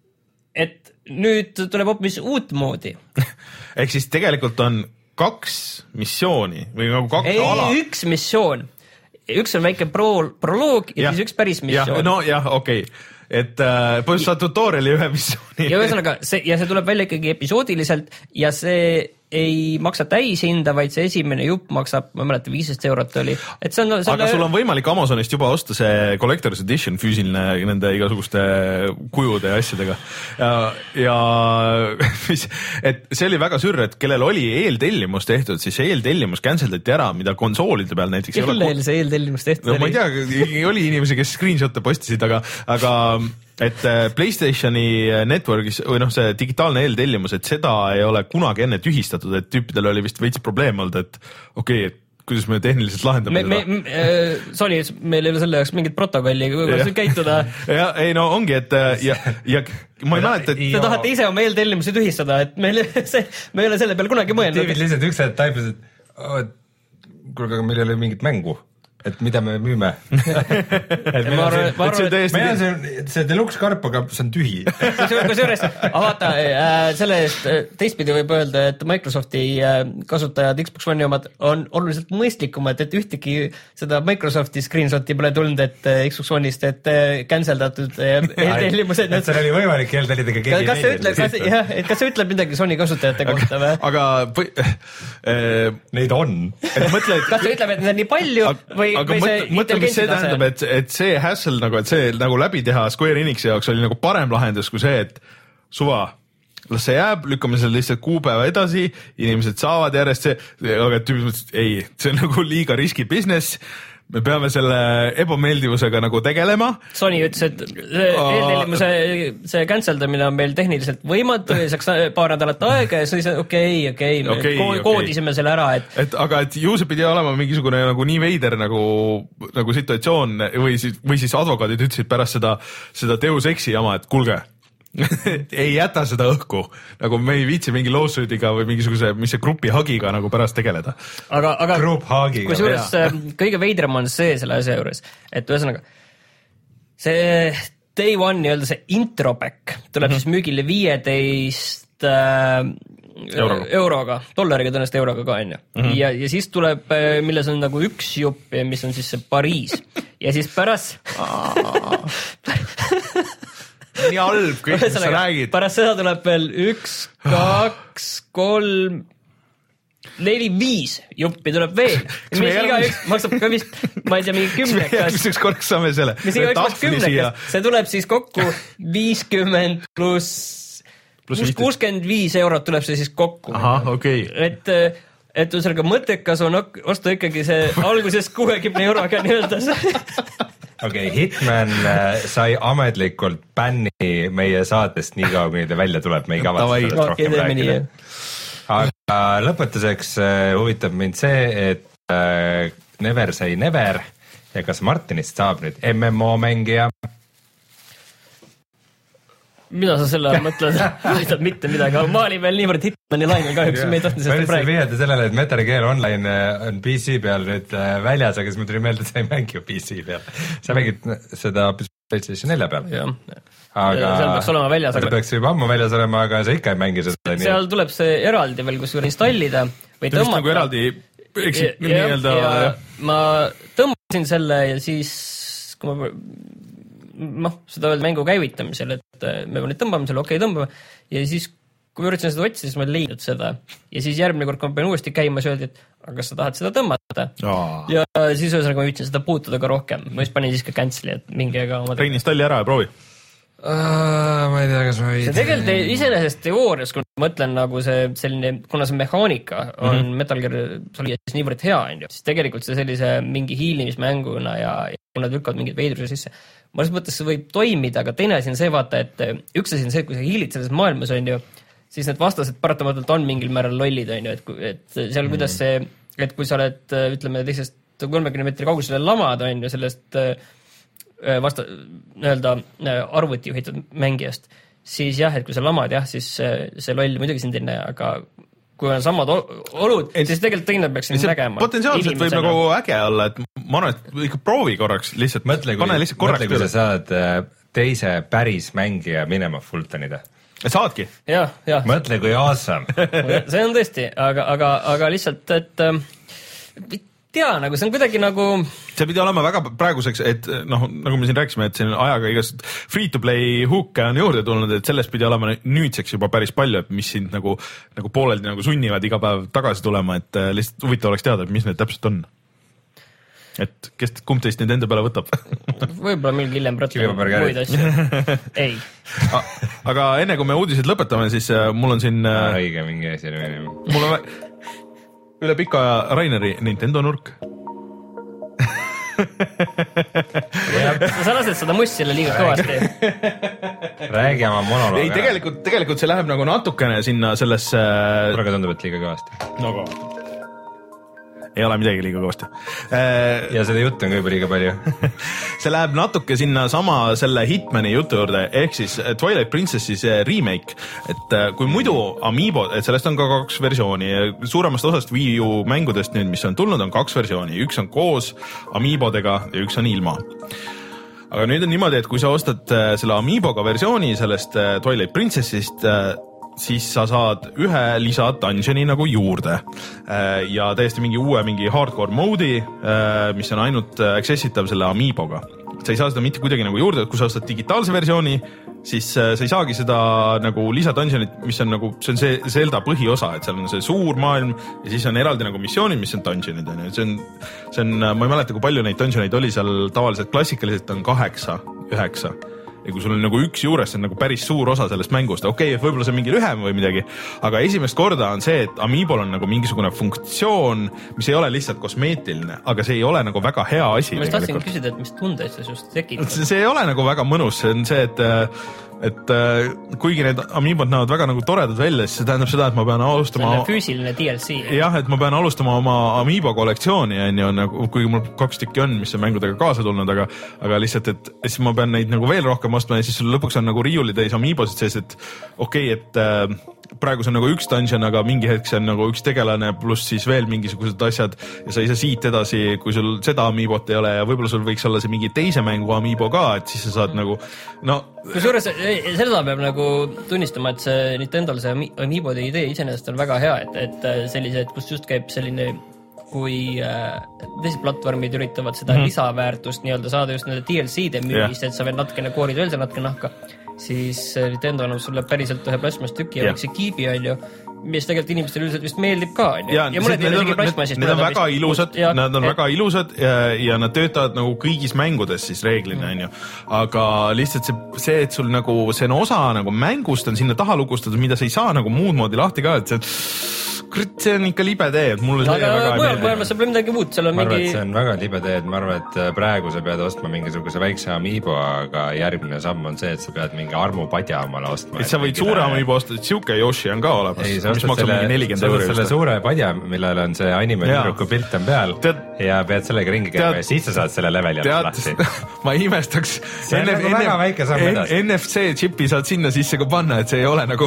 et nüüd tuleb hoopis uut moodi. ehk siis tegelikult on kaks missiooni või nagu kaks ei, ala. üks missioon. Üks on väike pro, proloog ja, ja siis üks päris missioon. Ja, no jah, okei okay. et äh, põhjus saad tutoriali ühe missiooni. ja ühesõnaga, see, ja see tuleb välja ikkagi episoodiliselt ja see ei maksa täishinda, vaid see esimene jupp maksab, ma mäletan, viisteist eurot oli. Et see on, selle... aga sul on võimalik Amazonist juba osta see Collector's Edition füüsiline nende igasuguste kujude ja asjadega. Ja, ja mis, et see oli väga sürr, et kellel oli eeltellimus tehtud, siis see eeltellimus canceldati ära, mida konsoolide peal näiteks kellel see eeltellimus tehtud no, oli? Ma ei tea, oli inimesi, kes screenshot'e postisid, aga, aga et PlayStationi network'is või noh, see digitaalne eeltellimus, et seda ei ole kunagi enne tühistatud, et tüüpidel oli vist veits probleem olnud, et okei, okay, et kuidas me tehniliselt lahendame me, seda. Me, äh, Sony, meil ei ole selle jaoks mingit protokolli, kuidas käituda. ja, ei no ongi, et ja, ja ma ei mäleta, et... Te tahate ise oma eeltellimusi tühistada, et meil see, me ei ole selle peal kunagi mõelnud. David lihtsalt üks hetk taipus, et oh, kuulge, aga meil ei ole mingit mängu. Et mida me müüme. et ma arvan, ma arvan, et meil on see, see deluxe karp, aga see on tühi. Kus juures, vaata, selle eest teistpidi võib öelda, et Microsofti kasutajad Xbox One'i omad on oluliselt mõistlikumad, et ühtegi seda Microsofti screenshot'i pole tulnud, et Xbox One'ist, et canceldatud eeltellimused. et seal oli võimalik eeltellidega keegi kas see ütleb, kas, jah, et kas see ütleb midagi Sony kasutajate kohta või? Aga või, äh, neid on. Et mõtle, et, kas see ütleb, et neid on nii palju või aga mõtle, mõtle, mis see tähendab, et, et see hassle nagu, et see nagu läbi teha Square Enixi jaoks oli nagu parem lahendus kui see, et suva, las see jääb, lükkame selle lihtsalt kuupäeva edasi, inimesed saavad järjest see, aga tüübid mõtlesid, ei, see on nagu liiga riski business, me peame selle ebameeldivusega nagu tegelema. Sony ütles, et eeltellimuse see canceldamine on meil tehniliselt võimatu ja saaks paar nädalat aega ja siis okei, okei, me okay, ko- koodisime okay. selle ära, et... et aga et ju see pidi olema mingisugune nagu nii veider nagu, nagu situatsioon või siis, või siis advokaadid ütlesid pärast seda, seda Deus Exi jama, et kuulge, ei jäta seda õhku, nagu me ei viitsi mingi lawsuitiga või mingisuguse, mis see grupi hagiga nagu pärast tegeleda. Aga, aga kui juures kõige veidram on see selle asja juures, et ühesõnaga see day one nii-öelda see intro pack tuleb mm -hmm. siis müügile viieteist äh, euroga, euroga, dollariga tõenäoliselt euroga ka on ju mm -hmm. ja, ja siis tuleb, milles on nagu üks jupp, mis on siis see Pariis ja siis pärast nii halb kõik, mis sa räägid. Pärast seda tuleb veel üks, kaks, kolm, neli, viis juppi tuleb veel. Mis igaüks maksab ka vist, ma ei tea, mingi kümnekas. Mis üks korraks saame selle. Mis igaüks maksab kümnekas. See tuleb siis kokku viiskümmend pluss, pluss kuuskümmend viis eurot tuleb see siis kokku. Aha, okei. Okay. Et, et ühesõnaga mõttekas on osta ikkagi see alguses kuuekümne euroga nii-öelda see. okei okay,, Hitman sai ametlikult bänni meie saatest nii kaua, kuni ta välja tuleb, me ei kavatse sellest no, rohkem rääkida. Aga lõpetuseks huvitab mind see, et Never Say Never ja kas Martinist saab nüüd M M O mängija? Mida sa selle all mõtled? Ma ei tea mitte midagi, aga ma olin veel niivõrd Hitmani lainel kahjuks, me ei tohti sellest praegu. Ma vihjata sellele, et Metal Gear Online on P C peal nüüd väljas, aga siis ma tuli meelde, et sa ei mängi ju P C peal. Sa mängid seda PlayStation nelja peal. jah. Aga seal peaks olema väljas. Aga peaks juba ammu väljas olema, aga sa ikka ei mängi seda. Seal tuleb see eraldi veel, kus installida või tõmmata. Nagu eraldi, eks nii-öelda. Ma tõmbasin selle ja siis, kui ma, noh, seda öelda mängu käivitamisel, et me peame nüüd tõmbama selle, okei, tõmbame. Ja siis, kui ma üritasin seda otsida, siis ma ei leidnud seda. Ja siis järgmine kord, kui ma pean uuesti käima, siis öeldi, et aga kas sa tahad seda tõmmata? Oh. Ja siis ühesõnaga ma ütlesin seda puutuda ka rohkem. Ma just panin siis ka cancel'i, et mingi aga oma... Rein installi ära ja proovi. Uh, ma ei tea, kas ma ei see tegelikult iseenesest teoorias, kui ma mõtlen nagu see selline, kuna see mehaanika on mm-hmm. Metal Gear Solidis niivõrd hea, siis tegelikult see sellise mingi hiilimismänguna ja, ja kui nad lükkavad mingid veidruse sisse, ma selles mõttes see võib toimida, aga teine asi on see vaata, et üks asi on see, kui sa hiilid selles maailmas on ju, siis need vastased paratamatult on mingil määral lollid on ju, et, et seal mm-hmm. kuidas see, et kui sa oled, ütleme, teisest kolmekümne meetri kaugusele lamad on ju sellest vasta, nii-öelda arvuti juhitud mängijast, siis jah, et kui sa lamad jah, siis see loll muidugi sind ei näe, aga kui on samad olud, siis tegelikult teine peaks sind nägema. Potentsiaalselt võib nagu äge olla, et ma arvan, et ikka proovi korraks lihtsalt. Mõtle, kui, mõtle, kui sa saad teise päris mängija minema Fultonida. Saadki? Jah, jah. Mõtle, kui awesome. See on tõesti, aga, aga, aga lihtsalt, et tea, nagu see on kuidagi nagu... See pidi olema väga praeguseks, et noh, nagu me siin rääkisime, et siin ajaga igast free-to-play hook'e on juurde tulnud, et sellest pidi olema nüüdseks juba päris palju, et mis sind nagu, nagu pooleldi nagu sunnivad iga päev tagasi tulema, et lihtsalt huvitav oleks teada, et mis need täpselt on. Et kes, kumb teist nüüd enda peale võtab? Võib-olla mingi hiljem protsendi muid asju. Ei. Aga enne kui me uudised lõpetame, siis mul on siin... Õige mingi asi. Mul on... üle pika Raineri Nintendo nurk. Sa lased seda mussile liiga kõvasti. Räägi oma monolooga. Ei, tegelikult, tegelikult see läheb nagu natukene sinna sellesse... Praegu tundub, et liiga kõvasti. No kõvasti. Ei ole midagi liiga kõvasti. Ja seda juttu on ka juba liiga palju. See läheb natuke sinna sama selle Hitmani jutu juurde, ehk siis Twilight Princessi remake, et kui muidu Amiibo, et sellest on ka kaks versiooni, suuremast osast Wii U mängudest nüüd, mis on tulnud, on kaks versiooni, üks on koos Amiibodega ja üks on ilma. Aga nüüd on niimoodi, et kui sa ostad selle Amiiboga versiooni sellest Twilight Princessist, siis sa saad ühe lisa dungeoni nagu juurde ja täiesti mingi uue mingi hardcore mode'i, mis on ainult accessitav selle Amiiboga. Sa ei saa seda mitte kuidagi nagu juurde, et kui sa ostad digitaalse versiooni, siis sa ei saagi seda nagu lisa dungeonit, mis on nagu, see on see Zelda põhiosa, et seal on see suur maailm ja siis on eraldi nagu missioonid, mis on dungeonid. See on, see on, ma ei mäleta, kui palju neid dungeoneid oli seal tavaliselt, klassikaliselt on kaheksa, üheksa. Ja kui sul on nagu üks juures, see on nagu päris suur osa sellest mängust, okei, okay, et võib-olla see on mingi lühem või midagi, aga esimest korda on see, et Amiibol on nagu mingisugune funktsioon, mis ei ole lihtsalt kosmeetiline, aga see ei ole nagu väga hea asi. Ma tahtsin küsida, et mis tundeid see just tekib? See ei ole nagu väga mõnus, see on see, et et kuigi need Amiibod näevad väga nagu toredad välja, siis see tähendab seda, et ma pean alustama... See on füüsiline D L C. Jah, et ma pean alustama oma Amiibo kollektsiooni, on ju, nagu, kuigi mul kaks tükki on, mis on mängudega kaasa tulnud, aga, aga lihtsalt, et siis ma pean neid nagu veel rohkem ostma ja siis sul lõpuks on nagu riiuli täis Amiibosid sees, et okei, okay, et äh, praegu see on nagu üks dungeon, aga mingi hetk see on nagu üks tegelane pluss siis veel mingisugused asjad ja sa ei saa siit edasi, kui sul seda Amiibot ei ole ja võib-olla sul võiks olla see mingi teise mängu Amiibo ka, et siis sa saad nagu, no... Kusjuures seda peab nagu tunnistama, et see Nintendol see Amiibode idee iseenesest on väga hea, et, et sellised, kus just käib selline, kui äh, teised platvormid üritavad seda mm-hmm. lisaväärtust nii-öelda saada just nende D L C-de müügist, yeah. Et sa veel natukene koorid veel seal natuke nahka, siis Nintendo annab sulle päriselt ühe plasmas tüki ja väikse kiibi on ju, mis tegelikult inimestele üldiselt vist meeldib ka. Ja, ja need, need, on, need, need on väga vist, ilusad, ja, nad on et... väga ilusad ja, ja nad töötavad nagu kõigis mängudes siis reeglina, mm. on ju. Aga lihtsalt see, see, et sul nagu see on osa nagu mängust on sinna taha lukustatud, mida sa ei saa nagu muud moodi lahti ka, et see see on ikka libe tee, et mulle see aga väga ei meeldi. See pole midagi muud, seal on ma arvan, mingi... et see on väga libe tee, et ma arvan, et praegu sa pead ostma mingisuguse väikse Amiibo, aga järgmine samm on see, et sa pead mingi armupadja omale ostma. Et sa võid suure Amiibo osta, et siuke Yoshi on ka olemas, ei, mis maksab selle, mingi nelikümmend euri. Selle suure padja, millel on see anime tüdruku pilt on peal tead, ja pead sellega ringi käima ja siis sa saad selle leveli alla lahti. Ma imestaks. See on nagu väga väike samm edasi. N F C chipi saad sinna sisse ka panna, et see ei ole nagu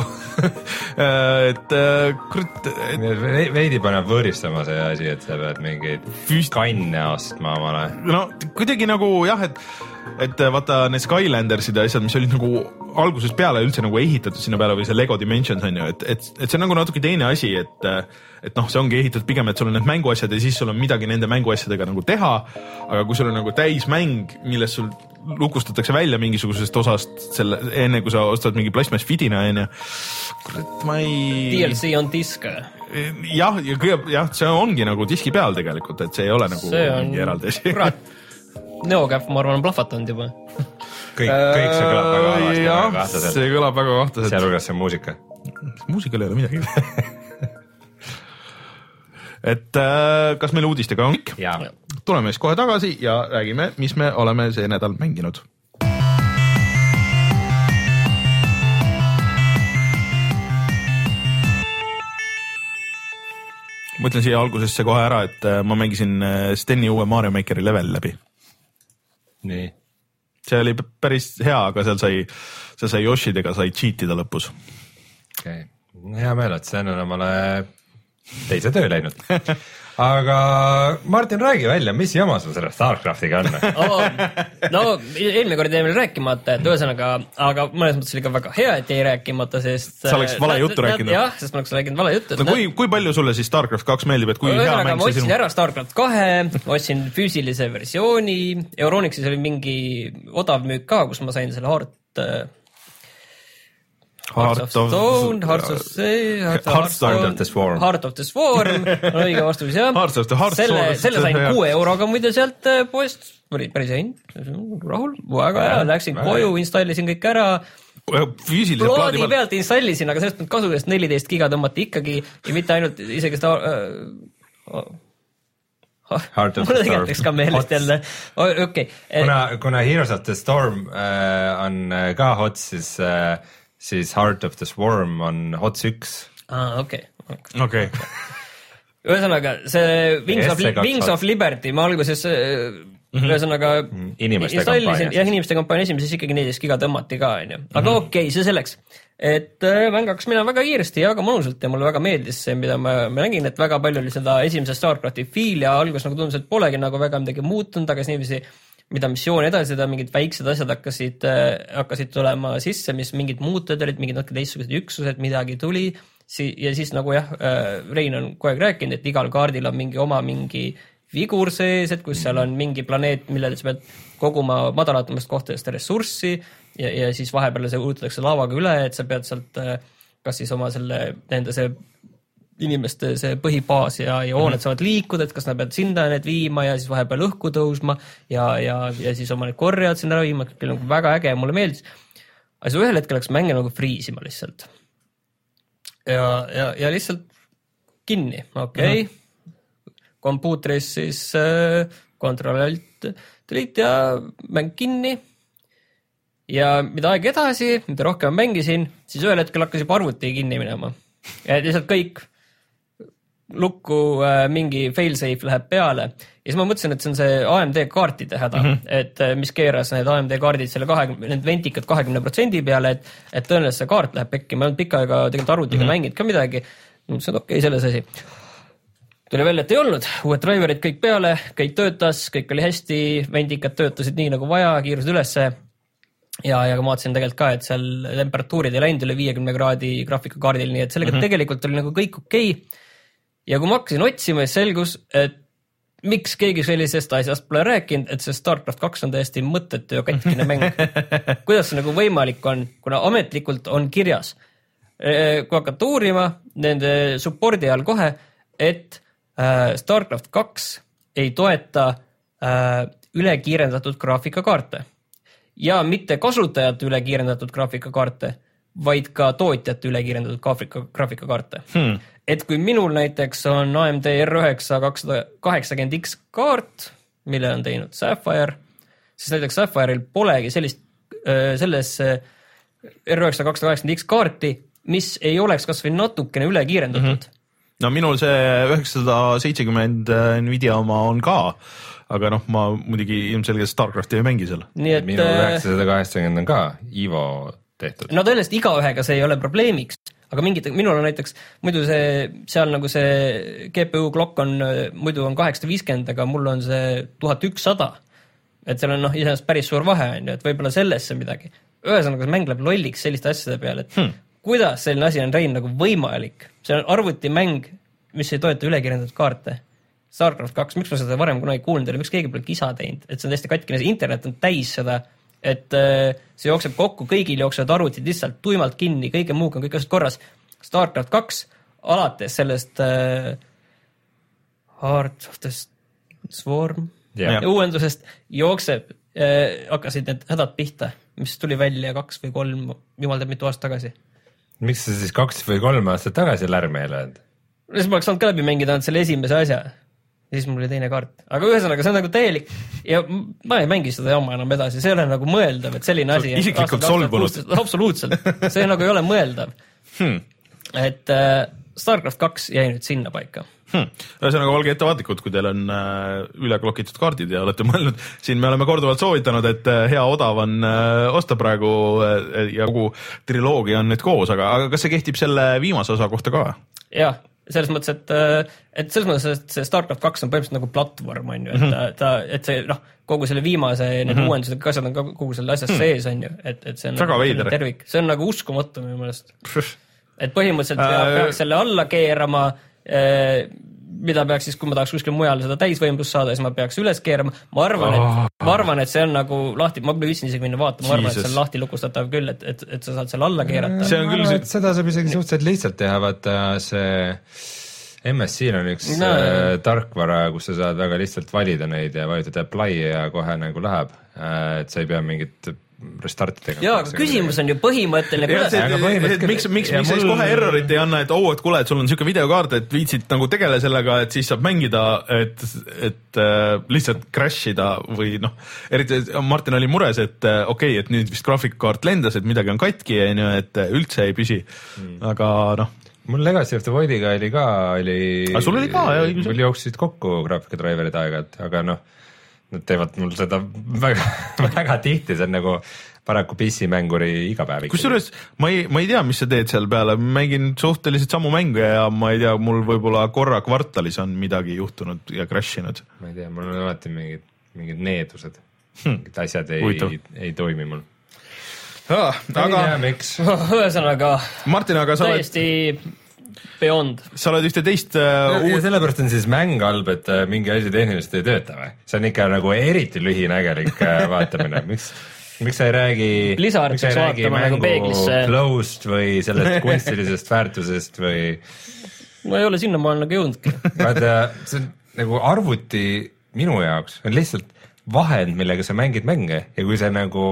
et krüt... Veidi paneb võõristama see asi, et sa pead mingeid Füst... kanne ostma omale. No kuidagi nagu jah, et et vaata need Skylandersid ja asjad, mis olid nagu algusest peale üldse nagu ehitatud sinna peale või see Lego Dimensions on ju, et, et, et see on nagu natuke teine asi, et, et noh, see ongi ehitatud pigem, et sul on need mänguasjad ja siis sul on midagi nende mänguasjadega nagu teha, aga kui sul on nagu täismäng, milles sul lukustatakse välja mingisugusest osast selle, enne kui sa ostad mingi plasmas fidina, on ju, kurat, ma ei... D L C on disk. jah, ja kõige, jah, see ongi nagu diski peal tegelikult, et see ei ole nagu see on, mingi eraldi asi. kurat, NeoGAF, ma arvan, on plahvatanud juba. kõik, kõik see kõlab väga halvasti, väga kahtlaselt. see kõlab väga kahtlaselt. Sealhulgas see muusika. Muusikal ei ole midagi. et äh, kas meil uudistega on kõik? Tuleme siis kohe tagasi ja räägime, mis me oleme see nädal mänginud. Ma ütlen siia algusesse kohe ära, et ma mängisin Steni uue Mario Makeri level läbi. Nii. See oli päris hea, aga seal sai, seal sai Yoshidega sai cheatida lõpus. Okay. Hea meel, et see on omale teise töö läinud. Aga Martin, räägi välja, mis jama sul selle Starcraftiga on? oh, no eelmine kord jäi meil rääkimata, et ühesõnaga, aga mõnes mõttes oli ka väga hea, et jäi rääkimata, sest sa oleks vale juttu rääkinud. jah, sest ma oleks rääkinud vale juttu. No kui, kui palju sulle siis Starcraft kaks meeldib, et kui hea ühesõnaga, mäng ma see otsin sinu? ära Starcraft kahe, otsin füüsilise versiooni, Euronixis oli mingi odav müük ka, kus ma sain selle Heart Hearts of Stone, Hearts of See, Heart of the Swarm. Heart of the Swarm, on õige vastus, jah. Selle, selle sain kuue euroga muide sealt poest, oli päris hea hind, rahul, väga hea, läksin koju, installisin kõik ära. Füüsilise plaadi peal. pealt installisin, aga sellest kasu eest neliteist giga tõmmati ikkagi ja mitte ainult isegi seda... Uh, Heart of the Storm. Mulle ka meelest jälle. Okay. Kuna, kuna Heroes of the Storm uh, on ka hot, siis... Uh, siis Heart of the Swarm on H O T S üks. Ah, okei. Okay. Okay. Ühesõnaga, see Wings, of, Wings of Liberty, ma alguses mm-hmm. ühesõnaga inimeste installisin, jah, inimeste kampaania esimeses ikkagi neliteist giga tõmmati ka, on ju. Aga mm-hmm. okei, okay, see selleks. Et mäng hakkas mina väga kiiresti ja väga mõnusalt ja mulle väga meeldis see, mida ma, ma nägin, et väga palju oli seda esimese Starcrafti fiil ja alguses nagu tundus, et polegi nagu väga midagi muutunud, aga niiviisi mida missioon edasi, seda mingid väiksed asjad hakkasid, hakkasid tulema sisse, mis mingid muutused olid, mingid natuke teistsugused üksused, midagi tuli si ja siis nagu jah, Rein on kogu aeg rääkinud, et igal kaardil on mingi oma mingi vigur sees, et kus seal on mingi planeet, millele sa pead koguma madalatumast kohtadest ressurssi ja, ja siis vahepeal see uutatakse laavaga üle, et sa pead sealt kas siis oma selle, nende see inimeste see põhibaas ja, ja hooned saavad liikuda, et kas nad peavad sinna need viima ja siis vahepeal õhku tõusma ja, ja, ja siis oma need korjad sinna ära viima, küll nagu väga äge, mulle meeldis. Aga see ühel hetkel läks mänge nagu friisima lihtsalt. Ja, ja, ja lihtsalt kinni, okei. Okay. Mm-hmm. Kompuutris siis äh, kontrollilt tulid ja mäng kinni. Ja mida aeg edasi, mida rohkem mängisin, siis ühel hetkel hakkas juba arvuti kinni minema. Ja lihtsalt kõik lukku äh, mingi failsafe läheb peale ja siis ma mõtlesin, et see on see A M D kaartide häda, mm-hmm. et mis keeras need A M D kaardid selle kahekümne, need ventikad kahekümne protsendi peale, et, et tõenäoliselt see kaart läheb pekki, ma ei olnud pikka aega tegelikult arvutiga mm-hmm. mänginud ka midagi, mõtlesin, et okei, okay, selles asi. Tuli välja, et ei olnud, uued driverid kõik peale, kõik töötas, kõik oli hästi, ventikad töötasid nii nagu vaja, kiirused ülesse ja, ja ma vaatasin tegelikult ka, et seal temperatuurid ei läinud üle viiekümne kraadi graafikakaardil, nii et sellega mm-hmm. tegelikult oli nagu kõik okei okay. Ja kui ma hakkasin otsima, siis selgus, et miks keegi sellisest asjast pole rääkinud, et see Starcraft kaks on täiesti mõttetu ja katkine mäng. Kuidas see nagu võimalik on, kuna ametlikult on kirjas. Kui hakata uurima nende supporti all kohe, et Starcraft kaks ei toeta ülekiirendatud graafikakaarte ja mitte kasutajate ülekiirendatud graafikakaarte, vaid ka tootjate ülekiirendatud graafika, graafikakaarte. Hmm. Et kui minul näiteks on A M D R üheksa kakssada kaheksakümmend X kaart, mille on teinud Sapphire, siis näiteks Sapphire'il polegi sellist, selles R üheksa kakssada kaheksakümmend X kaarti, mis ei oleks kas või natukene ülekiirendatud. Mm-hmm. No minul see üheksasada seitsekümmend Nvidia oma on ka, aga noh, ma muidugi ilmselgelt Starcrafti ei mängi seal. Nii et, minul üheksasada kaheksakümmend on ka Ivo tehtud. No tõenäoliselt igaühega see ei ole probleemiks, aga mingid, minul on näiteks, muidu see, seal nagu see G P U klokk on, muidu on kaheksasada viiskümmend, aga mul on see tuhat ükssada, et seal on noh, iseenesest päris suur vahe on ju, et võib-olla sellesse midagi. Ühesõnaga, see mäng läheb lolliks selliste asjade peale, et hmm. kuidas selline asi on Rein nagu võimalik. See on arvutimäng, mis ei toeta ülekirjendatud kaarte. Starcraft kaks, miks ma seda varem kunagi kuulnud oli, miks keegi pole kisa teinud, et see on täiesti katkine, see internet on täis seda, et see jookseb kokku, kõigil jooksevad arvutid lihtsalt tuimalt kinni, kõige muuga on kõik asjad korras. Starcraft kaks, alates sellest äh, Heart of the Swarm yeah. uuendusest jookseb, äh, hakkasid need hädad pihta, mis tuli välja kaks või kolm, jumal teab mitu aastat tagasi. Miks sa siis kaks või kolm aastat tagasi lärme ei löönud? Siis ma oleks saanud ka läbi mängida selle esimese asja. Ja siis mul oli teine kaart. Aga ühesõnaga, see on nagu täielik ja ma ei mängi seda jamma enam edasi, see ei ole nagu mõeldav, et selline asi isiklikult solvunud. Absoluutselt, see nagu ei ole mõeldav hmm. et äh, Starcraft kaks jäi nüüd sinna paika hmm. Ühesõnaga, olge ettevaatlikud, kui teil on äh, üleklokitud kaardid ja olete mõelnud, siin me oleme korduvalt soovitanud, et äh, hea odav on äh, osta praegu äh, ja kogu triloogia on nüüd koos, aga, aga kas see kehtib selle viimase osa kohta ka? Jah, selles mõttes, et, et selles mõttes, et see Starcraft kaks on põhimõtteliselt nagu platvorm, on ju, et ta, ta, et see, noh, kogu selle viimase, need mm -hmm. uuendused, kasjad on ka kogu selle asjas sees, on ju, et, et see on väga nagu tervik. See on nagu uskumatu minu meelest. Et põhimõtteliselt äh... peaks selle alla keerama, mida peaks siis, kui ma tahaks kuskil mujal seda täisvõimlust saada, siis ma peaks üles keerama. Ma arvan, et, ma arvan, et see on nagu lahti, ma pole viitsin isegi minna vaatama, ma arvan, et see on lahti lukustatav küll, et, et, et sa saad selle alla keerata. See on küll, arvan, seda saab isegi suhteliselt lihtsalt teha, vaata see M S C-l on üks no. tarkvara, kus sa saad väga lihtsalt valida neid ja vajutada apply ja kohe nagu läheb, et sa ei pea mingit restarti tegema. Jaa, aga küsimus on ju põhimõtteline. Ja, see, et, et, miks, miks, miks mul... kohe errorit ei anna, et oh, et kuule, et sul on niisugune videokaart, et viitsid nagu tegele sellega, et siis saab mängida, et, et äh, lihtsalt crashida või noh, eriti Martin oli mures, et äh, okei, okay, et nüüd vist graafikkaart lendas, et midagi on katki, et üldse ei püsi, hmm. aga noh. Mul Legacy of the Voidiga oli ka, oli... Aga sul oli ka, jah? Mul jooksid kokku graafikadriverid aegad, aga noh, nad teevad mul seda väga, väga tihti, see on nagu paraku P C-mänguri igapäev. Kusjuures ma ei, ma ei tea, mis sa teed seal peale, mängin suhteliselt samu mänge ja ma ei tea, mul võib-olla korra kvartalis on midagi juhtunud ja crashinud. Ma ei tea, mul on alati mingid, mingid needused, hmm. mingid asjad ei, ei, ei toimi mul. Ja, aga ühesõnaga Martin, aga sa täiesti oled... Beyond. Sa oled ühte teist uh, ja sellepärast on siis mäng halb, et uh, mingi asi tehniliselt ei tööta või? See on ikka nagu eriti lühinägelik uh, vaatamine. Miks, miks sa ei räägi, Blizzard miks sa ei räägi mängu nagu flow'st või sellest kunstilisest väärtusest või... Ma ei ole sinna maal nagu jõudnudki. Vaata, see on nagu arvuti minu jaoks on lihtsalt vahend, millega sa mängid mänge ja kui see nagu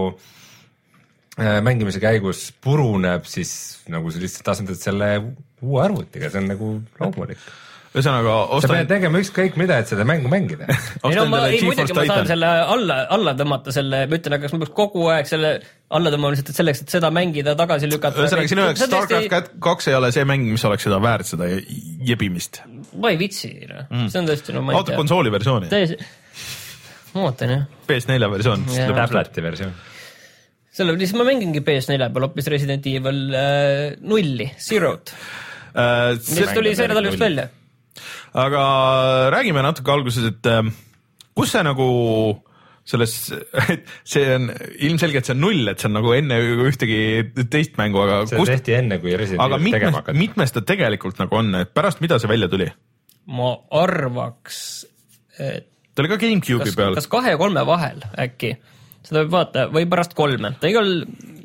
uh, mängimise käigus puruneb, siis nagu sa lihtsalt asendad selle uue arvutiga, see on nagu loomulik. Ühesõnaga, ostan... Sa pead tegema ükskõik mida, et seda mängu mängida. ei no ma, ei muidugi ma saan selle alla, alla tõmmata selle, ma ütlen, aga kas ma peaks kogu aeg selle alla tõmmama lihtsalt selleks, et seda mängida tagasi lükata. Ühesõnaga, sinu jaoks Starcraft kaks ei ole see mäng, mis oleks seda väärt, seda jebimist. Ma ei vitsi, no. mm. see on tõesti, no ma ei tea. Auto konsooli versiooni. Täis... Ma ootan, jah. P S neli versioon. Tableti versioon. Selle, siis ma mängingi P S neli peal hoopis Resident Evil äh, nulli, Zero't. Uh, mis tuli see nädal just välja. Aga räägime natuke alguses, et äh, kus see nagu selles, see on ilmselgelt see on null, et see on nagu enne ühtegi teist mängu, aga see kust... tehti enne, kui Resident Evil tegema hakati. Mitmes ta tegelikult nagu on, et pärast mida see välja tuli? Ma arvaks, et ta oli ka GameCube'i kas, peal. Kas kahe ja kolme vahel äkki? Seda võib vaata, või pärast kolme. Ta igal,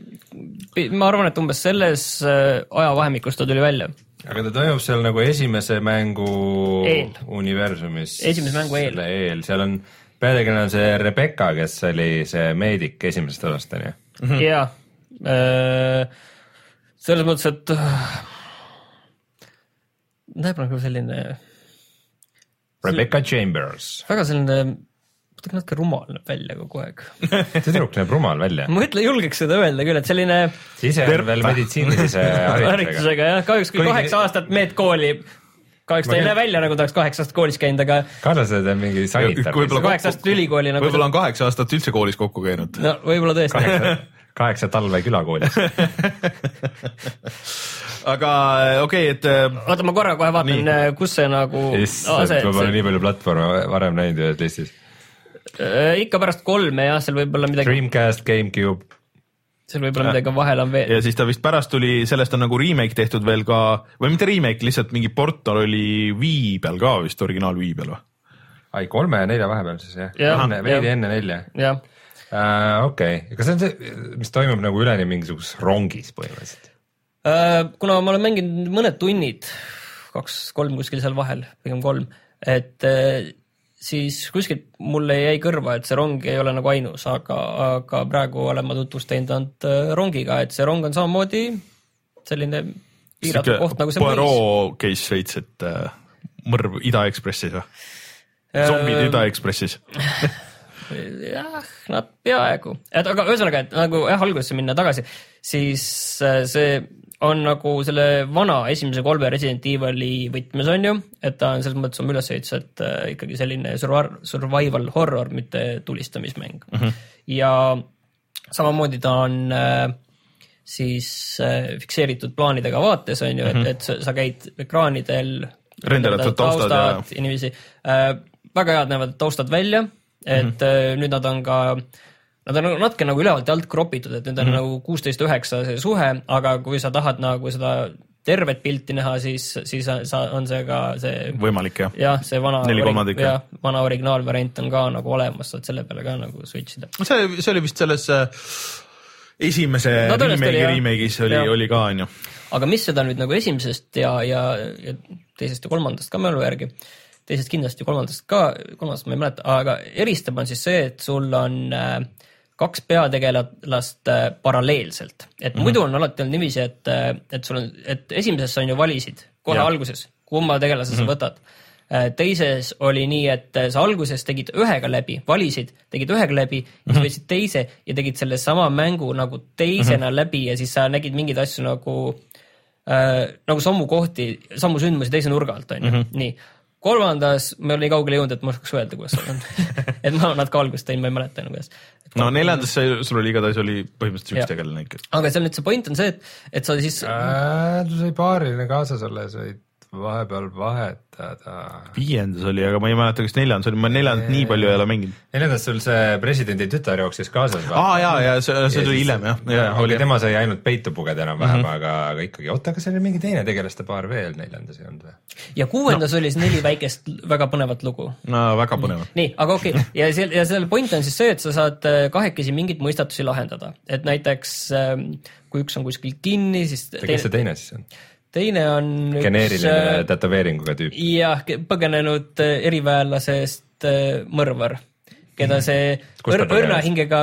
ma arvan, et umbes selles ajavahemikus ta tuli välja. Aga ta toimub seal nagu esimese mängu eel. Universumis. Esimese mängu eel. eel. Seal on peategelane on see Rebecca, kes oli see meedik esimesest osast, on ju? Mm-hmm. Jaa. Selles mõttes, et näeb nagu selline Rebecca Chambers. Väga selline muidugi natuke rumal näeb välja kogu aeg. See tüdruk näeb rumal välja. Ma mõtle, julgeks seda öelda küll, et selline ise on veel meditsiinilise haritusega. Jah, kahjuks kui kaheksa aastat meedkooli, kahjuks ta ei näe välja, nagu ta oleks kaheksa aastat koolis käinud, aga Karl, sa teed mingi sanitar. kaheksa aastat ülikooli nagu võib-olla on kaheksa aastat üldse koolis kokku käinud. No võib-olla tõesti. Kaheksa, kaheksa talve külakoolis. Aga okei, okay, et oota, ma korra kohe vaatan, nii. Kus see nagu Issand, ase... ma pole nii palju platvorma varem näinud ühes listis. ikka pärast kolme jah, seal võib-olla midagi Dreamcast, GameCube. seal võib-olla midagi vahel on veel. Ja siis ta vist pärast tuli, sellest on nagu remake tehtud veel ka, või mitte remake, lihtsalt mingi port oli Wii peal ka vist, originaal Wii peal või? Ai, kolme ja nelja vahepeal siis jah ja, enne, veidi ja. enne nelja jah uh, okei, okay. Kas see on see, mis toimub nagu üleni mingisugus rongis põhimõtteliselt uh,? Kuna ma olen mänginud mõned tunnid, kaks-kolm kuskil seal vahel, pigem kolm, et uh, siis kuskilt mulle jäi kõrva, et see rong ei ole nagu ainus, aga, aga praegu olen ma tutvustanud rongiga, et see rong on samamoodi selline piiratud Sike koht nagu see Poirot case veits, et uh, mõrv Ida-Ekspressis või? Zombid Ida-Ekspressis jah, nad peaaegu. Et, aga ühesõnaga, et nagu jah, algusesse minna tagasi, siis see on nagu selle vana esimese kolme Resident Evil'i võtmes on ju, et ta on selles mõttes on üles ehitus, et äh, ikkagi selline survival horror, mitte tulistamismäng. Mm -hmm. Ja samamoodi ta on äh, siis äh, fikseeritud plaanidega vaates on ju, mm -hmm. et, et sa, sa käid ekraanidel renderatud taustad, taustad ja inimesi. Äh, väga head näevad taustad välja, et mm -hmm. äh, nüüd nad on ka Nad on natuke nagu ülevalt alt kropitud, et nüüd on mm -hmm. nagu kuusteist üheksa see suhe, aga kui sa tahad nagu seda tervet pilti näha, siis, siis on see ka see... Võimalik, jah. Jah, see vana, ori ja, vana originaalvariant on ka nagu olemas, saad selle peale ka nagu switchida. See, see oli vist selles esimese no, remake, remake'is oli, oli ka, on ju. Aga mis seda nüüd nagu esimesest ja, ja, ja teisest ja kolmandast ka mälu järgi, teisest kindlasti kolmandast ka, kolmandast ma ei mäleta, aga eristab on siis see, et sul on... Äh, kaks peategelast paralleelselt. Et mm-hmm. muidu on alati olnud niiviisi, et, et sul on, et esimeses on ju valisid kohe ja. alguses, kumma tegelase mm-hmm. sa võtad. Teises oli nii, et sa alguses tegid ühega läbi, valisid, tegid ühega läbi, mm-hmm. siis võtsid teise ja tegid selle sama mängu nagu teisena mm-hmm. läbi ja siis sa nägid mingeid asju nagu, äh, nagu sammu kohti, sammu sündmusi teise nurga alt, on ju. Mm-hmm. Nii. Kolmandas me olin kaugele jõudnud, et ma oskaks öelda, kuidas see on. et ma nad ka algust tein, ma ei mäleta enam kuidas. No neljandas sul oli igatahes oli põhimõtteliselt üks tegelane ikka. Aga seal nüüd see point on see, et, et sa siis... Äh, tu sai paariline kaasas olla ja said vahepeal vahetada. Viiendas oli, aga ma ei mäleta, kas neljandas oli, ma neljandat nii palju ei ole mänginud. Neljandas sul see presidendi tütar jooksis kaasas. Aa jaa, ja see, see tuli hiljem jah. Ja, oli tema sai ainult peitu pugeda enam vähem, mm -hmm. aga, aga ikkagi, oota, aga see oli mingi teine tegelaste paar veel neljandas ei olnud või? Ja kuuendas no. oli siis neli väikest väga põnevat lugu. No väga põnevat. Nii, aga okei. Okay. Ja, seal, ja selle point on siis see, et sa saad kahekesi mingit mõistatusi lahendada. Et näiteks kui üks on kuskil kinni, siis... Ja kes see teine siis on? Teine on geneeriline üks, tätoveeringuga tüüp. Jah, põgenenud eriväelasest mõrvar, keda see õr, õrnahingega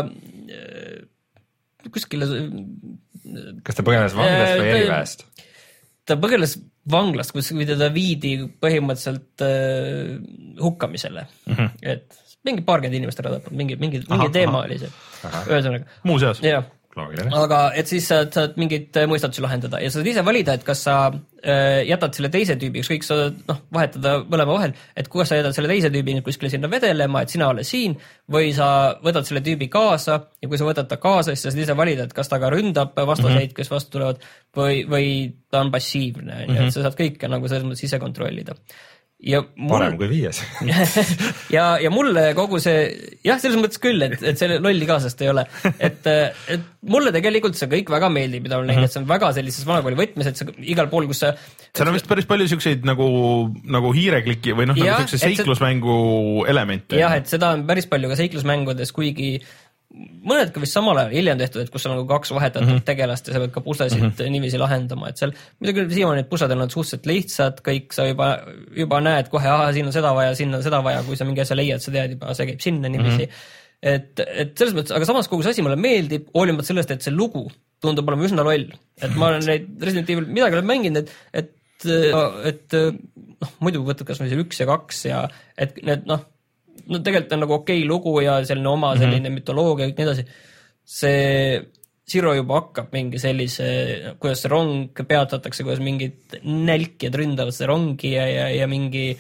kuskile... Kas ta põgenes vanglast või eriväest? Ta põgenes vanglast, kus teda viidi põhimõtteliselt hukkamisele. Mm-hmm. Et mingi paarkümmend inimest ära tapnud, mingi, mingi, mingi aha, teema aha. oli see. Ühesõnaga. Muuseas. Jah. Aga et siis saad, saad mingit mõistatusi lahendada ja sa saad ise valida, et kas sa äh, jätad selle teise tüübi, ükskõik sa noh, vahetada mõlema vahel, et kuidas sa jätad selle teise tüübi kuskile sinna vedelema, et sina ole siin või sa võtad selle tüübi kaasa ja kui sa võtad ta kaasa, siis sa saad ise valida, et kas ta ka ründab vastaseid, mm-hmm. kes vastu tulevad või, või ta on passiivne, mm-hmm. et sa saad kõike nagu selles mõttes ise kontrollida. Ja mul... parem kui viies. ja, ja mulle kogu see, jah, selles mõttes küll, et, et selle lolli kaasast ei ole, et, et mulle tegelikult see kõik väga meeldib, mida olen näinud, et see on väga sellises vanakooli võtmes, et sa igal pool, kus sa... seal on vist päris palju siukseid nagu, nagu hiirekliki või noh, nagu siukse seiklusmängu see... elemente. jah, et seda on päris palju ka seiklusmängudes, kuigi mõned ka vist samal ajal hiljem tehtud, et kus on nagu kaks vahetatud mm -hmm. tegelast ja sa pead ka puslasid mm -hmm. niiviisi lahendama, et seal midagi siiamaani need puslad on suhteliselt lihtsad, kõik sa juba, juba näed kohe, aha, siin on seda vaja, siin on seda vaja, kui sa mingi asja leiad, sa tead juba, see käib sinna niiviisi mm. -hmm. et, et selles mõttes, aga samas kogu see asi mulle meeldib, hoolimata sellest, et see lugu tundub olema üsna loll, et ma olen neid Resident Evil midagi olen mänginud, et, et, et noh, muidu võtad kas või see üks ja kaks ja et need noh, no tegelikult on nagu okei okay lugu ja selline oma selline mm-hmm. mütoloogia ja nii edasi. See Zero juba hakkab mingi sellise, kuidas see rong peatatakse, kuidas mingid nälkjad ründavad see rongi ja, ja, ja mingi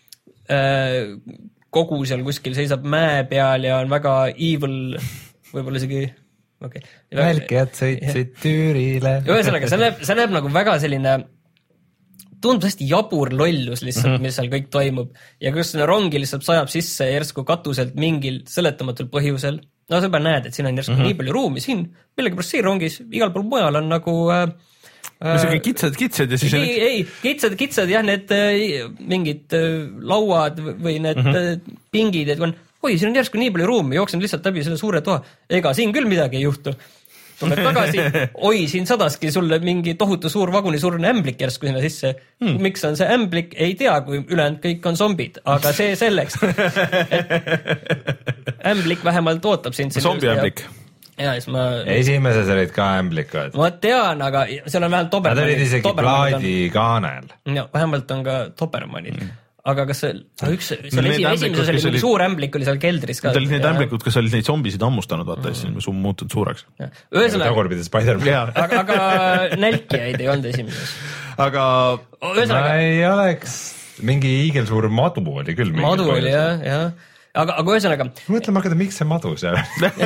äh, kogu seal kuskil seisab mäe peal ja on väga evil, võib-olla isegi okay. nälkjad sõitsid tüürile. Ühesõnaga, see näeb, see näeb nagu väga selline tundub hästi jabur lollus lihtsalt mm, -hmm. mis seal kõik toimub ja kus sinna rongi lihtsalt sajab sisse järsku katuselt mingil seletamatul põhjusel. No sa juba näed, et siin on järsku mm -hmm. nii palju ruumi, siin millegipärast siin rongis, igal pool mujal on nagu äh, no see kitsad, kitsad ja siis ei, on... ei, kitsad, kitsad jah, need äh, mingid äh, lauad või need mm -hmm. äh, pingid, et on, oi, siin on järsku nii palju ruumi, jooksen lihtsalt läbi selle suure toa, ega siin küll midagi ei juhtu. Tuled tagasi, oi, siin sadaski sulle mingi tohutu suur vaguni suurune ämblik järsku sinna sisse. Hmm. Miks on see ämblik? Ei tea, kui ülejäänud kõik on zombid, aga see selleks. ämblik vähemalt ootab sind. Zombi ämblik. Ja, siis ma... Esimeses olid ka ämblikud. Ma tean, aga seal on vähemalt tobermanid. Nad olid isegi plaadikaanel. Ja, vähemalt on ka tobermanid. Hmm. Aga kas see, üks, seal esi, esimeses oli mingi suur ämblik oli seal keldris ka. Need olid need ämblikud, kes olid neid zombisid ammustanud, vaata, siis mm. on muutunud suureks. Ühesõnaga, tagurpidi Spider-Man. aga, aga nälkijaid ei olnud esimeses. Aga ühesõnaga, ma ei oleks, mingi hiigelsuur madu oli küll. Madu oli, jah, jah. Aga, aga ühesõnaga. Mõtlema hakata, miks see madu seal?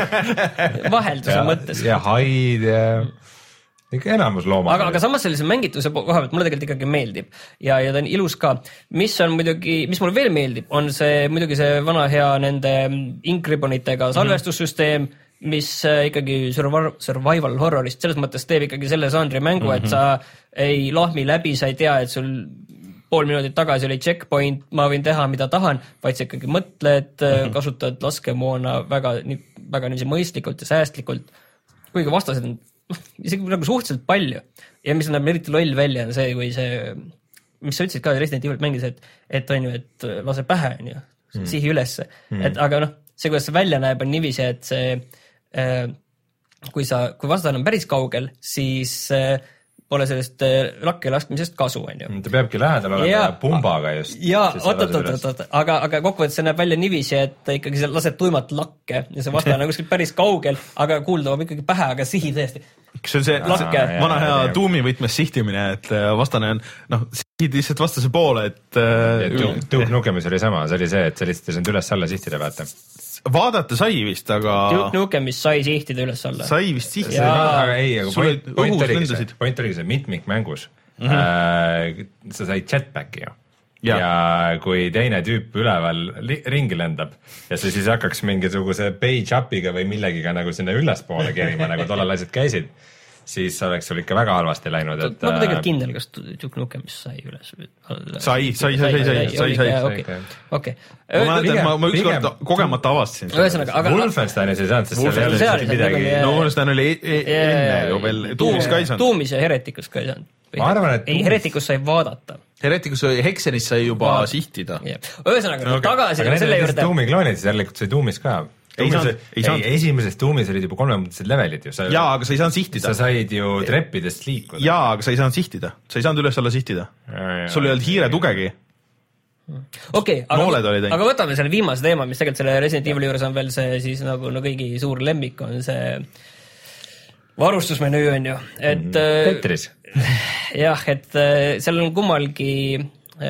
Vahelduse mõttes. Ja haid ja... ikka enamus loomad. Aga, aga samas sellise mängituse koha pealt mulle tegelikult ikkagi meeldib ja, ja ta on ilus ka. Mis on muidugi, mis mulle veel meeldib, on see muidugi see vana hea nende Ink-Ribbonitega salvestussüsteem, mis ikkagi survival horrorist selles mõttes teeb ikkagi selle žanri mängu, et sa ei lahmi läbi, sa ei tea, et sul pool minutit tagasi oli checkpoint, ma võin teha, mida tahan, vaid sa ikkagi mõtled, kasutad laskemoona väga, väga niiviisi mõistlikult ja säästlikult, kuigi vastased on isegi nagu suhteliselt palju ja mis näeb eriti loll välja on see, kui see, mis sa ütlesid ka Resident Evil mängis, et, et on ju, et lase pähe on ju, mm. sihi ülesse, mm. et aga noh, see, kuidas see välja näeb, on niiviisi, et see äh, kui sa, kui vastane on päris kaugel, siis äh, pole sellest äh, lakke laskmisest kasu, on ju. Ta peabki lähedal olema ja pumbaga just. Ja, oot, oot, oot, oot, aga, aga kokkuvõttes see näeb välja niiviisi, et ikkagi sa lased tuimat lakke ja see vastane on kuskil päris kaugel, aga kuuldavab ikkagi pähe, aga sihi tõesti. Kas see on see lakke, vana hea tuumi võtmes sihtimine, et vastane on, noh, sihid lihtsalt vastase poole, et... Duke Nukemis oli sama, see oli see, et sa lihtsalt ei saanud üles alla sihtida, vaata. Vaadata sai vist, aga... Duke Nukemis sai sihtida üles alla. Sai vist sihtida. Aga ei, aga point, point, oligi see, point oligi see mitmik mängus. Mm -hmm. äh, sa said jetpacki ju. Ja. ja kui teine tüüp üleval li- ringi lendab ja see siis hakkaks mingisuguse page up'iga või millegiga nagu sinna ülespoole kerima, nagu tollal asjad käisid, siis oleks sul ikka väga halvasti läinud. Et, ma olen tegelikult kindel, kas Duke Nukemis sai üles. Sai, sai, sai, sai, sai, sai, sai. Okei. Ma mäletan, ma, ma ükskord kogemata avastasin. Wolfensteinis ei saanud, sest seal ei olnud midagi. No Wolfenstein oli enne ju veel Tuumis ka ei saanud. Tuumis ja Hereticus ka ei saanud. Ma arvan, et... Ei, Hereticus sai vaadata. Hereticus sai, Hexenis sai juba Vaad. sihtida. Ühesõnaga, no, okay. tagasi aga selle juurde. Tuumi kloonid siis järelikult sai Tuumis ka. Ei saanud, ei saanud. Esimeses Tuumis olid juba kolmemõttelised levelid ju. Sa, jaa, aga sa ei saanud sihtida. Sa said ju treppidest liikuda. Jaa, aga sa ei saanud sihtida. Sa ei saanud üles alla sihtida. Sul ei olnud hiire tugegi. Okei, okay, aga, aga võtame selle viimase teema, mis tegelikult selle Resident Evil juures on veel see siis nagu no kõigi suur lemmik on see varustusmenüü on ju, et Tetris. jah, et seal on kummalgi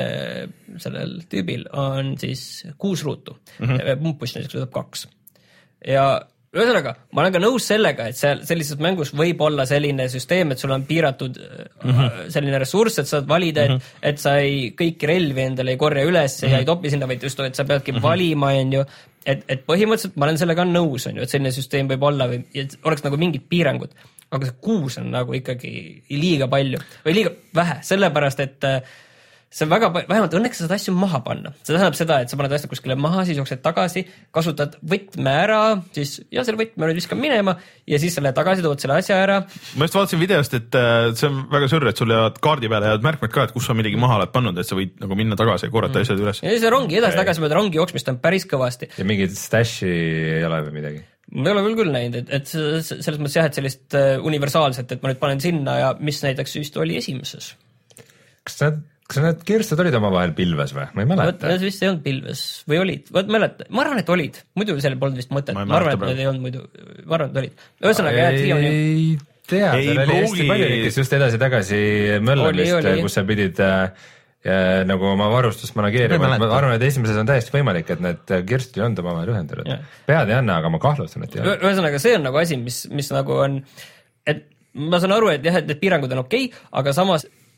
sellel tüübil on siis kuus ruutu mm -hmm. pumpust näiteks võtab kaks ja ühesõnaga, ma olen ka nõus sellega, et seal sellises mängus võib olla selline süsteem, et sul on piiratud mm -hmm. selline ressurss, et saad valida, et, mm -hmm. et sa ei kõiki relvi endale ei korja üles mm -hmm. ja ei topi sinna, vaid just, et sa peadki mm -hmm. valima, on ju, et, et põhimõtteliselt ma olen sellega nõus, on ju, et selline süsteem võib olla või et oleks nagu mingid piirangud, aga see kuus on nagu ikkagi liiga palju või liiga vähe, sellepärast, et see on väga, vähemalt õnneks sa saad asju maha panna. See tähendab seda, et sa paned asjad kuskile maha, siis jooksed tagasi, kasutad võtme ära, siis ja selle võtme nüüd viskab minema ja siis selle tagasi tood selle asja ära. Ma just vaatasin videost, et see on väga sürr, et sul jäävad kaardi peale jäävad märkmed ka, et kus sa midagi maha oled pannud, et sa võid nagu minna tagasi ja korrata mm. asjad üles. Ja see rongi edasi-tagasi mööda rongi jooksmist on päris kõvasti. Ja mingit stashi ei ole või midagi? Ma ei ole veel küll näinud, et, et selles mõttes jah, et sellist universaalset, et ma nüüd panen sinna ja mis näiteks vist oli esimeses. Kas need Kas need kirstud olid oma vahel pilves või? Ma ei mäleta. Need vist ei olnud pilves või olid. Mäleta, ma arvan, et olid. Muidu seal polnud vist mõtet. Ma, ma arvan, et need ei olnud muidu. Ma arvan, et olid. Ühesõnaga, jah, et on ju... Ei tea, seal oli hästi palju, kes just edasi-tagasi möllamist, kus sa pidid ja, nagu oma varustust manageerima. Ma arvan, et esimeses on täiesti võimalik, et need kirstud ei olnud oma vahel ühendatud. Pead ei anna, aga ma kahtlustan, et ei ole. Ühesõnaga, see on nagu asi, mis, mis nagu on... Et ma saan aru, et jah, et need piirangud on okei, aga samas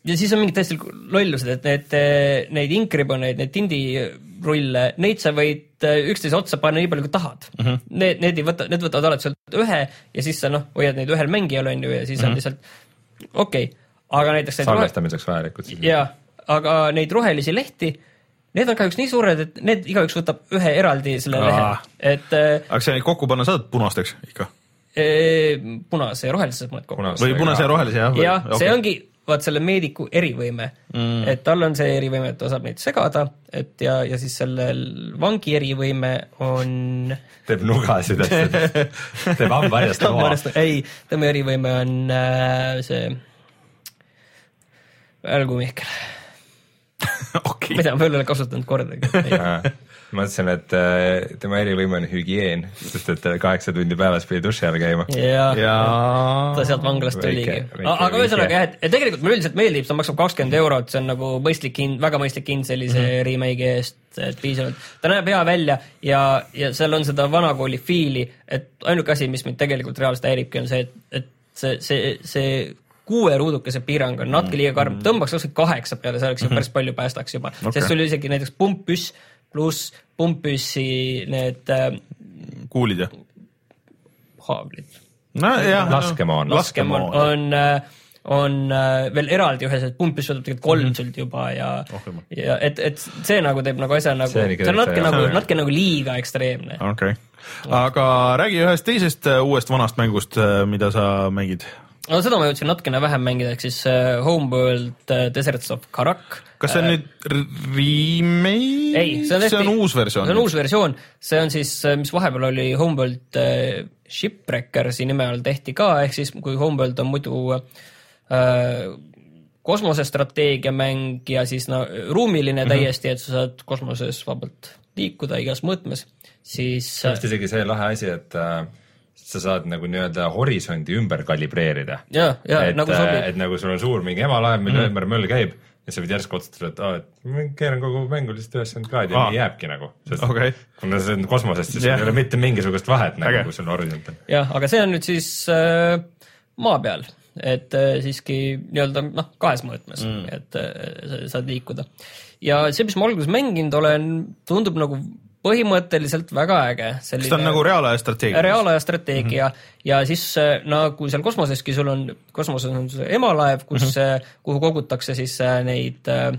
ja siis on mingid täiesti lollused, et need, neid inkriboneid, neid tindirulle, neid sa võid üksteise otsa panna nii palju, kui tahad. Mm -hmm. Need, need, võta, need võtavad alati sealt ühe ja siis sa noh, hoiad neid ühel mängijal on ju ja siis mm -hmm. on lihtsalt okei okay., aga näiteks salvestamiseks vajalikud. Jaa, aga neid rohelisi lehti, need on kahjuks nii suured, et need igaüks võtab ühe eraldi selle Aa. lehe. Et, aga see neid kokku panna saad punasteks ikka? Punase ja rohelise saad mõned kokku. Või punase ja rohelise, jah? Ja okay. See ongi vaat selle meediku erivõime, mm. et tal on see erivõime, et ta saab neid segada, et ja, ja siis sellel vangi erivõime on... Teeb nugasid, et teeb hambaarjast loa. Ei, tema erivõime on äh, see... Älgu Mihkel. Okay. Mida ma ei ole kasutanud kordagi. Ma mõtlesin, et tema erivõime on hügieen, sest et kaheksa tundi päevas pidi duši all käima. Ja, ja... ta sealt vanglast tuligi. Aga ühesõnaga jah, et tegelikult mulle üldiselt meeldib, see maksab kakskümmend eurot, see on nagu mõistlik hind, väga mõistlik hind sellise mm -hmm. remake'i eest, et piisavalt. Ta näeb hea välja ja, ja seal on seda vanakooli fiili, et ainuke asi, mis mind tegelikult reaalselt häiribki, on see, et, et see, see, see kuue ruudukese piirang on natuke liiga karm, tõmbaks kakskümmend kaheksa peale, see oleks ju päris palju päästaks juba, okay. Sest sul oli isegi näiteks pumppüss pluss pumppüssi need äh, kuulid ja haavlid no, jah, laskemoon laskemoon on, on veel eraldi ühes, et pumppüss võtab tegelikult kolm mm -hmm. sult juba ja, oh, ja et, et see nagu teeb nagu asja nagu, see on natuke nagu, natuke nagu liiga ekstreemne. Okay. Aga räägi ühest teisest uuest vanast mängust, mida sa mängid. No seda ma jõudsin natukene vähem mängida, ehk siis uh, Homeworld uh, Deserts of Karak. Kas see on uh, nüüd remake? Ei, see on, see on uus versioon. See on uus versioon, see on siis, mis vahepeal oli Homeworld uh, Shipwreckersi nime all tehti ka, ehk siis kui Homeworld on muidu uh, kosmosestrateegiamäng ja siis no, ruumiline mm -hmm. täiesti, et sa saad kosmoses vabalt liikuda igas mõõtmes, siis... See on isegi see lahe asi, et... Uh, sa saad nagu nii-öelda horisondi ümber kalibreerida. Ja, ja, et, nagu sobib. Et nagu sul on suur mingi emalaev, mille mm. ümber möll käib ja sa võid järsku otsustada, et, ah, et ma keeran kogu mängu lihtsalt üheksakümmend kraadi ja ah. nii jääbki nagu. Sest okay. Kuna see on kosmosest, siis yeah. ei ole mitte mingisugust vahet nagu, okay. kui sul horisont on. Jah, aga see on nüüd siis äh, maa peal, et äh, siiski nii-öelda noh, kahes mõõtmes, mm. et äh, saad liikuda. Ja see, mis ma alguses mänginud olen, tundub nagu põhimõtteliselt väga äge. Kas ta on nagu reaalaja strateegia? Reaalaja strateegia mm -hmm. ja siis nagu seal kosmoseski sul on, kosmoses on see emalaev, kus, mm -hmm. kuhu kogutakse siis neid äh,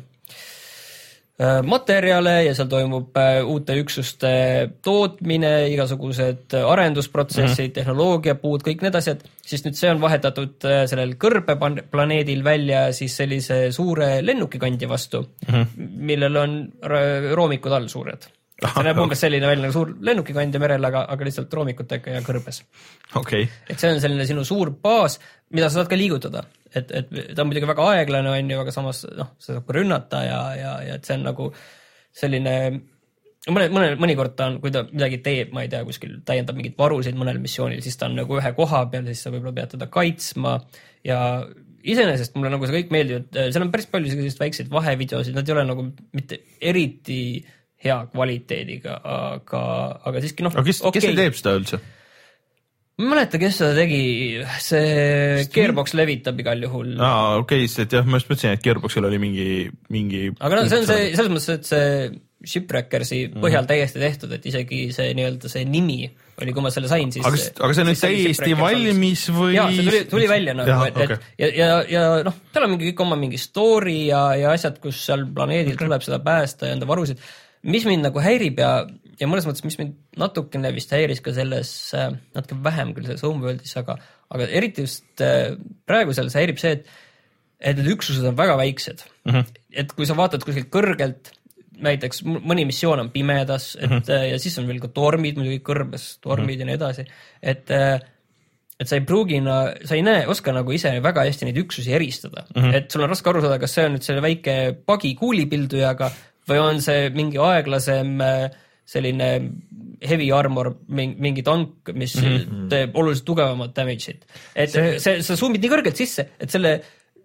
materjale ja seal toimub äh, uute üksuste tootmine, igasugused arendusprotsessid, mm -hmm. tehnoloogiapuud, kõik need asjad, siis nüüd see on vahetatud äh, sellel kõrbeplaneedil välja siis sellise suure lennukikandja vastu, mm -hmm. millel on roomikud all suured. See näeb umbes selline välja nagu suur lennukikandja merel, aga, aga lihtsalt roomikutega ja kõrbes. Okay. Et see on selline sinu suur baas, mida sa saad ka liigutada. Et, et ta on muidugi väga aeglane, on ju, aga samas noh, sa saab ka rünnata ja, ja, ja et see on nagu selline... Mõne, mõne, mõnikord ta on, kui ta midagi teeb, ma ei tea, kuskil täiendab mingid varusid mõnel missioonil, siis ta on nagu ühe koha peal, siis sa võib-olla pead teda kaitsma ja iseenesest mulle nagu see kõik meeldib, et seal on päris palju selliseid väikseid vahevideosid, nad ei ole nagu mitte eriti... hea kvaliteediga, aga, aga siiski noh... Aga kes, okay. kes see teeb seda üldse? Ma mäleta, kes seda tegi, see Gearbox levitab igal juhul. Aa, okei, okay, et jah, ma just mõtlesin, et Gearboxil oli mingi... mingi aga no see on see, selles mõttes, et see Shipwreckersi põhjal täiesti tehtud, et isegi see nii-öelda see nimi oli, kui ma selle sain, siis... Aga, aga see on nüüd täiesti valmis või... Jaa, see tuli, tuli välja nagu, ja, et, okay. et ja, ja, ja noh, tal on mingi kõik oma mingi story ja, ja asjad, kus seal planeedil okay. tuleb seda päästa ja enda varusid. Mis mind nagu häirib ja, ja mõnes mõttes, mis mind natukene vist häiris ka selles, natuke vähem küll selles Homeworldis, aga, aga eriti just praegu seal häirib see, et, et need üksused on väga väiksed. Mm -hmm. Et kui sa vaatad kuskilt kõrgelt, näiteks mõni missioon on pimedas, et, mm -hmm. ja siis on veel ka tormid, muidugi kõrbes tormid mm -hmm. ja nii edasi, et, et sa ei pruugi, sa ei näe, oska nagu ise väga hästi neid üksusi eristada. Mm -hmm. Et sul on raske aru saada, kas see on nüüd selle väike pagi kuulipildujaga või on see mingi aeglasem selline heavy armor, mingi tank, mis mm -hmm. teeb oluliselt tugevamat damage'it. Et see, see, sa zoomid nii kõrgelt sisse, et selle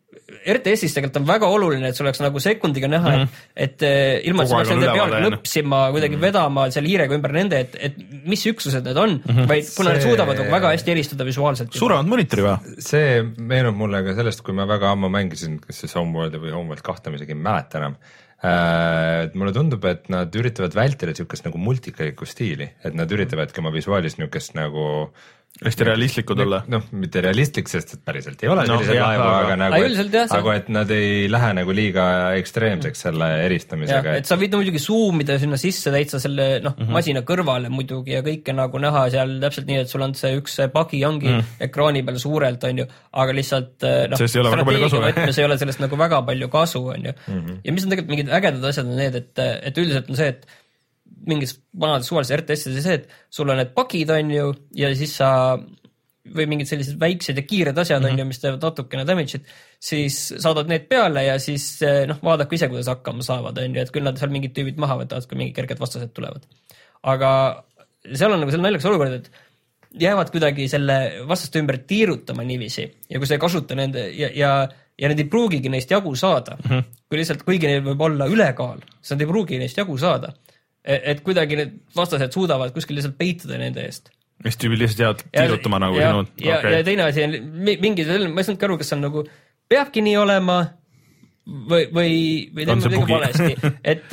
R T S-is tegelikult on väga oluline, et sul oleks nagu sekundiga näha, mm -hmm. et, et ilma, et sa peaks nende peale lõpsima, kuidagi mm -hmm. vedama seal hiirega ümber nende, et, et mis üksused need on, mm -hmm. vaid kuna see... need suudavad nagu väga hästi eristada visuaalselt. Suuremad monitori või? See meenub mulle ka sellest, kui ma väga ammu mängisin, kas siis Homeworldi või Homeworld kahte, ma isegi ei mäleta enam. Äh, mulle tundub, et nad üritavad vältida niisugust nagu multikalikku stiili, et nad üritavadki oma visuaalis niisugust nagu hästi realistlikud olla. noh, mitte realistlik, sest et päriselt ei ole no, sellised laevu, aga nagu, et, aga et nad ei lähe nagu liiga ekstreemseks selle eristamisega. Et sa võid muidugi zoomida sinna sisse täitsa selle noh, mm -hmm. masina kõrvale muidugi ja kõike nagu näha seal täpselt nii, et sul on see üks pagi ongi mm -hmm. ekraani peal suurelt, on ju, aga lihtsalt noh, strateegia võtmes ei ole sellest nagu väga palju kasu, on ju. Mm -hmm. ja mis on tegelikult mingid ägedad asjad on need, et, et üldiselt on see, et mingis vanades suvalises R T S-is see, et sul on need pakid, on ju, ja siis sa või mingid sellised väiksed ja kiired asjad, mm -hmm. on ju, mis teevad natukene damage'it, siis saadad need peale ja siis noh, vaadake ise, kuidas hakkama saavad, on ju, et küll nad seal mingid tüübid maha võtavad, kui mingid kerged vastased tulevad. aga seal on nagu selle naljakas olukord, et jäävad kuidagi selle vastaste ümber tiirutama niiviisi ja kui sa ei kasuta nende ja, ja ja need ei pruugigi neist jagu saada, mm -hmm. kui lihtsalt, kuigi neil võib olla ülekaal, siis nad ei pruugi neist jagu saada. Et kuidagi need vastased suudavad kuskil lihtsalt peituda nende eest. Mis tüübi lihtsalt jäävad tiirutama nagu ja, sinud. Ja, okay. ja teine asi on mingi, ma ei saanud aru, kas on nagu, peabki nii olema või, või, või teeme midagi valesti. Et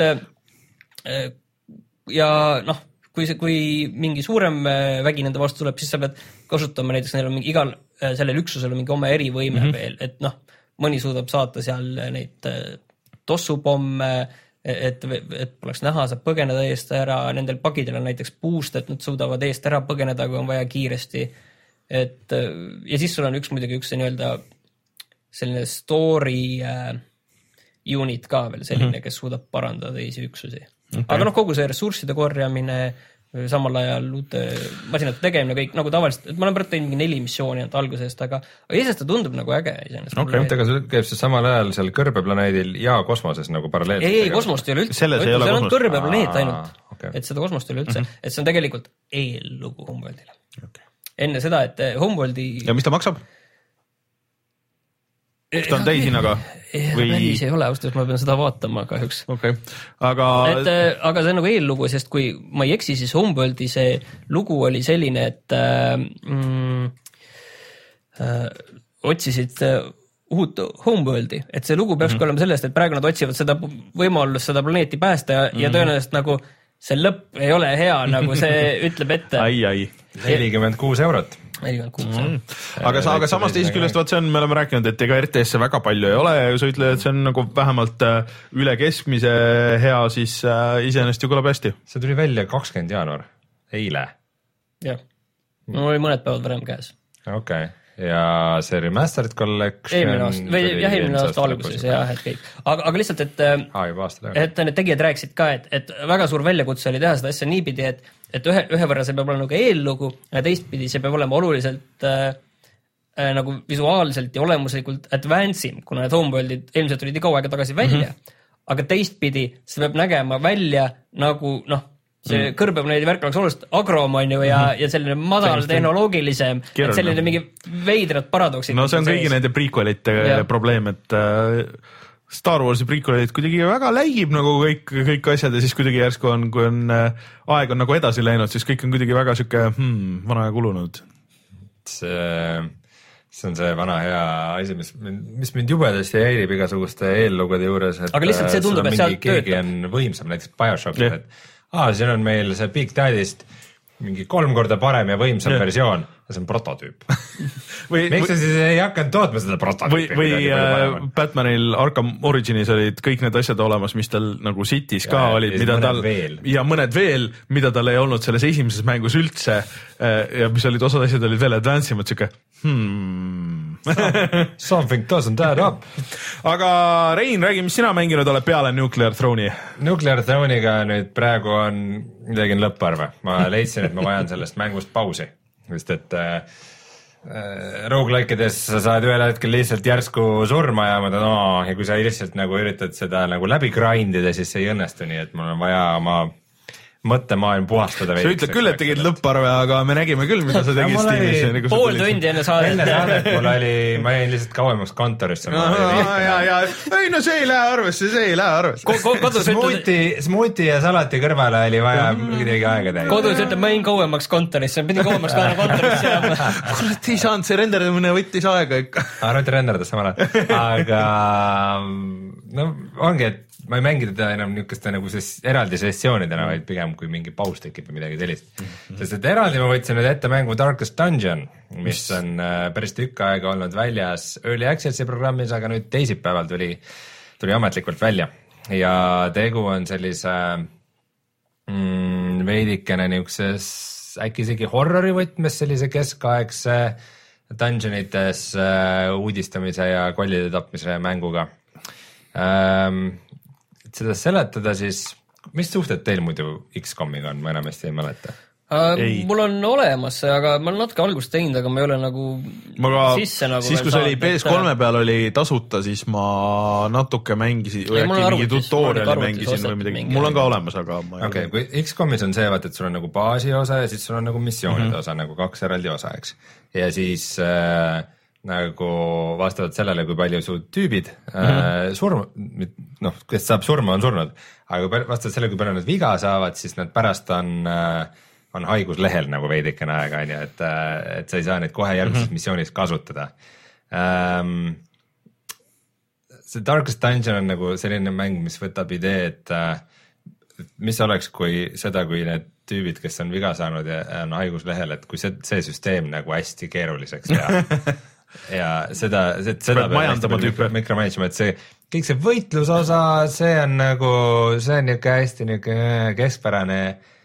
ja noh, kui, see, kui mingi suurem vägi nende vastu tuleb, siis sa pead kasutama näiteks, neil on mingi igal sellel üksusel on mingi oma erivõime mm -hmm. veel, et noh, mõni suudab saata seal neid tossupomme, et, et poleks näha, saab põgeneda eest ära, nendel pagidel on näiteks boost, et nad suudavad eest ära põgeneda, kui on vaja kiiresti. Et, ja siis sul on üks muidugi üks nii-öelda selline story äh, unit ka veel selline, mm -hmm. kes suudab parandada teisi üksusi. Okay. Aga noh, kogu see ressursside korjamine, samal ajal uute masinate tegemine, kõik nagu tavaliselt, et ma olen praegu teinud mingi neli missiooni ainult algusest, aga isest ta tundub nagu äge iseenesest. Okay. Aga see käib see samal ajal seal kõrbeplaneedil ja kosmoses nagu paralleelselt? Ei, ei, kosmost ei ole üldse. Selles ei ole kosmost. See on kõrbeplaneet ainult, okay. et seda kosmost ei ole üldse. Mm -hmm. Et see on tegelikult eellugu Homeworldile. Okay. Enne seda, et Homeworldi... Ja mis ta maksab? Kas ta on täishinnaga? Või... Päris ei ole, austus, ma pean seda vaatama kahjuks. Okay. Aga... Et, aga see on nagu eellugu, sest kui ma ei eksi, siis Homeworldi see lugu oli selline, et mm, äh, otsisid uut Homeworldi, et see lugu peakski mm -hmm. olema sellest, et praegu nad otsivad seda võimalust seda planeeti päästa ja, mm -hmm. ja tõenäoliselt nagu see lõpp ei ole hea, nagu see ütleb ette. ai, ai. nelikümmend kuus eurot. nelikümmend kuus mm. aga, sa, aga samas teisest küljest, vaat see on, me oleme rääkinud, et ega R T S-e väga palju ei ole ja sa ütled, et see on nagu vähemalt üle keskmise hea, siis äh, iseenesest ju kõlab hästi. See tuli välja kakskümmend jaanuar, eile. jah, mul oli mõned päevad varem käes. okei okay. Ja see Remastered Collection eelmine aasta, või jah, eelmine aasta alguses jah, et kõik. Aga, aga lihtsalt, et, ah, et need tegijad rääkisid ka, et, et väga suur väljakutse oli teha seda asja niipidi, et, et ühe, ühe võrra see peab olema nagu eellugu ja teistpidi see peab olema oluliselt äh, äh, nagu visuaalselt ja olemuslikult advance'im, kuna need Homeworldid ilmselt tulid nii kaua aega tagasi välja, mm -hmm. aga teistpidi see peab nägema välja nagu noh, see mm. kõrbeplaneedi värk oleks oluliselt agrom, on ju, ja, mm -hmm. ja selline madal tehnoloogilisem, et selline mingi veidrad paradoksid. No see on kõigi nende prequelite probleem, et äh, Star Warsi prequelid kuidagi väga läigib nagu kõik, kõik asjad ja siis kuidagi järsku on, kui on äh, aeg on nagu edasi läinud, siis kõik on kuidagi väga sihuke hmm, vana ja kulunud. see, see on see vana hea asi, mis, mis mind jubedasti häirib igasuguste eellugude juures, et aga lihtsalt see tundub, et sealt keegi töötab. On võimsam, näiteks BioShockis, et aa, siin on meil see Big Daddy'st mingi kolm korda parem ja võimsam yeah. versioon ja see on prototüüp. Miks sa siis ei hakanud tootma seda prototüüpi? Või, või äh, Batmanil Arkham Originis olid kõik need asjad olemas, mis tal nagu City's ka ja, olid, mida tal veel. ja mõned veel, mida tal ei olnud selles esimeses mängus üldse ja mis olid, osad asjad olid veel advance imad, siuke hmm. Something doesn't add up. Aga Rein, räägi, mis sina mänginud oled peale Nuclear Throne'i? Nuclear Throne'iga nüüd praegu on midagi lõpparve. Ma leidsin, et ma vajan sellest mängust pausi. Vist, et äh, roguelike'ides sa saad ühel hetkel lihtsalt järsku surma ja ma tahan, no, ja kui sa lihtsalt nagu üritad seda nagu läbi grindida, siis see ei õnnestu, nii et mul on vaja oma mõttemaailm puhastada. sa ütled küll, et tegid lõpparve, aga me nägime küll, mida sa tegid Steamis. Pool tundi enne saadet. enne saadet mul oli, ma jäin lihtsalt kauemaks kontorisse. ja, ja, ei no see ei lähe arvesse, see ei lähe arvesse. Smuuti, smuuti ja salati kõrvale oli vaja midagi aega teha. Kodus ütleb, ma jäin kauemaks kontorisse, pidin kauemaks ka kontorisse jääma. kurat, ei saanud, see renderdamine võttis aega ikka. Arvati renderdas samal ajal, aga no ongi, et ma ei mängi teda enam niisuguste nagu ses, eraldi sessioonidena, vaid pigem kui mingi paus tekib või midagi sellist. Mm-hmm. Sest et eraldi ma võtsin nüüd ette mängu Darkest Dungeon, mis on äh, päris tükk aega olnud väljas Early Access'i programmis, aga nüüd teisipäeval tuli, tuli ametlikult välja. Ja tegu on sellise mm, veidikene niisuguses äkki isegi horrori võtmes sellise keskaegse dungeonites äh, uudistamise ja kollide tapmise mänguga. Ähm, seda seletada siis, mis suhted teil muidu X COM-iga on, ma enamasti ei mäleta? Uh, mul on olemas see, aga ma olen natuke algust teinud, aga ma ei ole nagu ma ka, sisse nagu siis kui see oli P S kolme peal oli tasuta, siis ma natuke mängisin või äkki mingi tutoriali mängisin või midagi, mul on ka olemas, aga ma ei okay, kui X COM-is on see, vaat, et sul on nagu baasi osa ja siis sul on nagu missioonide mm-hmm. osa, nagu kaks eraldi osa, eks. Ja siis äh, nagu vastavalt sellele, kui palju su tüübid mm-hmm. äh, surma, noh, kes saab surma, on surnud, aga vastavalt sellele, kui palju nad viga saavad, siis nad pärast on, äh, on haiguslehel nagu veidikene aega, on ju, et, et sa ei saa neid kohe järgmises mm-hmm. missioonis kasutada. Ähm, see Darkest Dungeon on nagu selline mäng, mis võtab idee, et, et mis oleks, kui seda, kui need tüübid, kes on viga saanud ja on haiguslehel, et kui see, see süsteem nagu hästi keeruliseks ja ja seda, seda majandama tüüpe mikromanagement, et see kõik see võitlusosa, see on nagu, see on niisugune hästi niisugune keskpärane,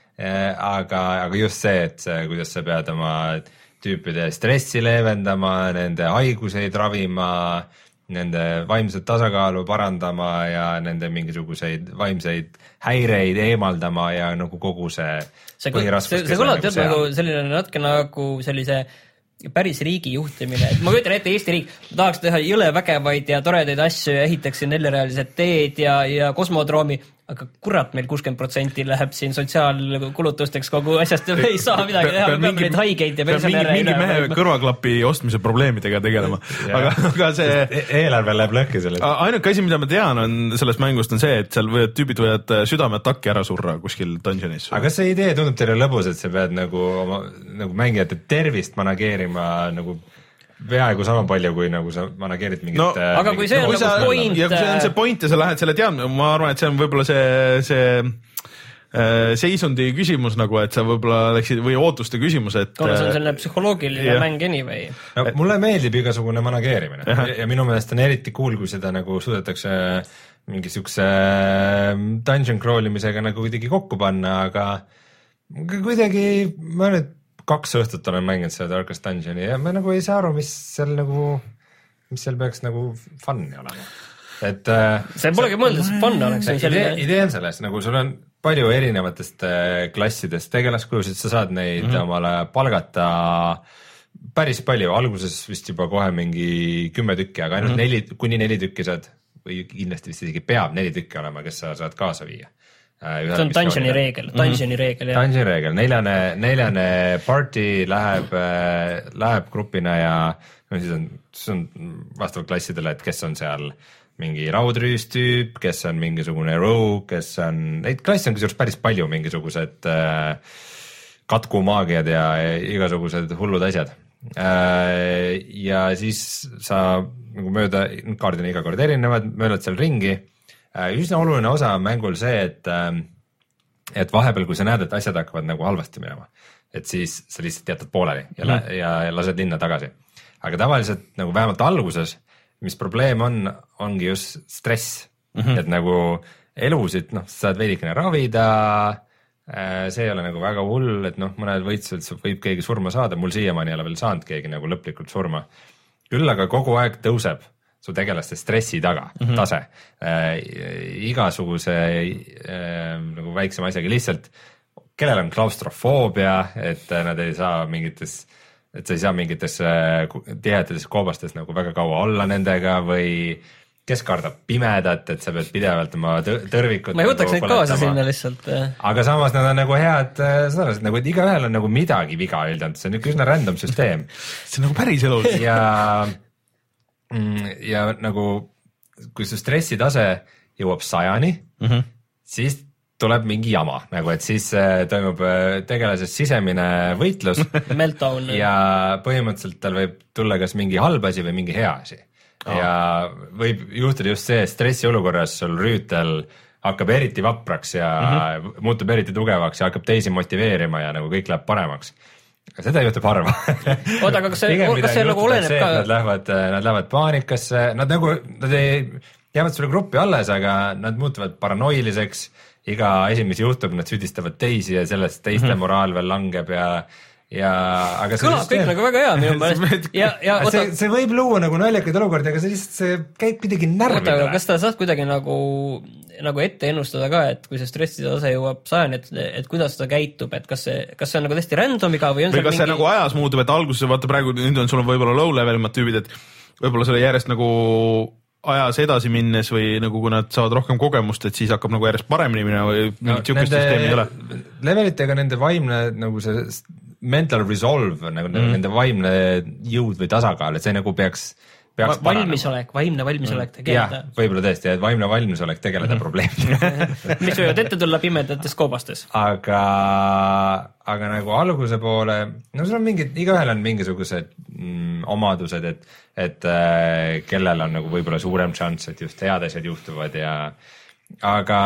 aga, aga just see, et see, kuidas sa pead oma tüüpide stressi leevendama, nende haiguseid ravima, nende vaimset tasakaalu parandama ja nende mingisuguseid vaimseid häireid eemaldama ja nagu kogu see see, see, see kõlab tead nagu selline natuke nagu sellise päris riigi juhtimine, et ma kujutan ette Eesti riik, tahaks teha jõle vägevaid ja toredaid asju ja ehitakse neljarealised teed ja, ja kosmodroomi, aga kurat, meil kuuskümmend protsenti läheb siin sotsiaalkulutusteks kogu asjast ja me ei saa midagi teha, me peame neid haigeid ja pensionäre. Mingi mehe kõrvaklapi ostmise probleemidega tegelema, aga, aga see e eelarve läheb lõhki sellest. Ainuke asi, mida ma tean on sellest mängust on see, et seal võivad, tüübid võivad südameataki ära surra kuskil dungeonis. Aga kas see idee tundub teile lõbus, et sa pead nagu, oma, nagu mängijate tervist manageerima nagu peaaegu sama palju, kui nagu sa manageerid mingit no, aga kui see on nagu sa, point ja kui see on see point ja sa lähed selle teadma, ma arvan, et see on võib-olla see, see äh, seisundi küsimus nagu, et sa võib-olla läksid või ootuste küsimus, et kuna see on selline psühholoogiline ja. mäng anyway. No, mulle meeldib igasugune manageerimine ja. ja minu meelest on eriti cool, kui seda nagu suudetakse mingi siukse dungeon crawl imisega nagu kuidagi kokku panna, aga kuidagi ma nüüd kaks õhtut olen mänginud selle Darkest Dungeoni ja ma nagu ei saa aru, mis seal nagu, mis seal peaks nagu fun'i olema. Et see polegi mõeldud, et fun oleks. Idee, idee on selles, nagu sul on palju erinevatest klassidest tegelaskujusid, sa saad neid mm-hmm. omale palgata päris palju, alguses vist juba kohe mingi kümme tükki, aga ainult mm-hmm. neli, kuni neli tükki saad või kindlasti vist isegi peab neli tükki olema, kes sa saad kaasa viia. See on dungeoni reegel, dungeoni reegel, jah. Dungeoni reegel, neljane, neljane party läheb, läheb grupina ja no siis on, siis on vastavalt klassidele, et kes on seal mingi raudrüüstüüp, kes on mingisugune rogue, kes on, neid klasse on kusjuures päris palju, mingisugused äh, katkumaagiad ja igasugused hullud asjad. Äh, ja siis sa nagu mööda, kaardid on iga kord erinevad, möödad seal ringi. Üsna oluline osa on mängul see, et, et vahepeal, kui sa näed, et asjad hakkavad nagu halvasti minema, et siis sa lihtsalt jätad pooleli ja, mm. ja, ja lased linna tagasi. Aga tavaliselt nagu vähemalt alguses, mis probleem on, ongi just stress, mm-hmm. et nagu elusid, noh, sa saad veidikene ravida, see ei ole nagu väga hull, et noh, mõned võitlused võib keegi surma saada, mul siiamaani ei ole veel saanud keegi nagu lõplikult surma. Küll aga kogu aeg tõuseb su tegelaste stressi taga mm-hmm. tase äh, igasuguse äh, nagu väiksema asjaga lihtsalt, kellel on klaustrofoobia, et nad ei saa mingites, et sa ei saa mingites äh, tihedates koobastes nagu väga kaua olla nendega või kes kardab pimedat, et sa pead pidevalt oma tõrvikut ma ei võtaks neid kaasa sinna lihtsalt. aga samas nad on nagu head, sõnased, nagu et igaühel on nagu midagi viga üldanud, see on ikka üsna random süsteem. see on nagu päris elus. ja, ja nagu kui su stressitase jõuab sajani mm, -hmm. siis tuleb mingi jama, nagu et siis toimub tegelasest sisemine võitlus meltdown ja põhimõtteliselt tal võib tulla kas mingi halb asi või mingi hea asi. Oh. ja võib juhtuda just see, stressi olukorras sul rüütel hakkab eriti vapraks ja mm -hmm. muutub eriti tugevaks ja hakkab teisi motiveerima ja nagu kõik läheb paremaks. seda juhtub harva. oota, aga kas see, kas see nagu oleneb see, ka? Nad lähevad, nad lähevad paanikasse, nad nagu, nad ei, jäävad sulle gruppi alles, aga nad muutuvad paranoiliseks, iga asi, mis juhtub, nad süüdistavad teisi ja sellest teiste mm -hmm. moraal veel langeb ja ja aga see kõlab kõik nagu väga hea minu meelest ja, ja oota, see, see võib luua nagu naljakaid olukordi, aga see lihtsalt, see käib kuidagi närvidele. kas ta saad kuidagi nagu, nagu ette ennustada ka, et kui see stressitase jõuab sajani, et, et kuidas ta käitub, et kas see, kas see on nagu täiesti randomiga või on või kas mingi... see nagu ajas muutub, et alguses vaata praegu nüüd on sul võib-olla low levelimad tüübid, et võib-olla selle järjest nagu ajas edasi minnes või nagu kui nad saavad rohkem kogemust, et siis hakkab nagu järjest paremini minema või mingit no, sihukest süsteemi ei ole? Levelitega nende vaimne nagu see mental resolve, nagu mm. nende vaimne jõud või tasakaal, et see nagu peaks, peaks Va valmisolek, vaimne valmisolek tegeleda. jah, võib-olla tõesti, et vaimne valmisolek tegeleda mm. probleemidega mis võivad ette tulla pimedates koobastes. aga, aga nagu alguse poole, no sul on mingid, igaühel on mingisugused mm, omadused, et, et äh, kellel on nagu võib-olla suurem šanss, et just head asjad juhtuvad ja aga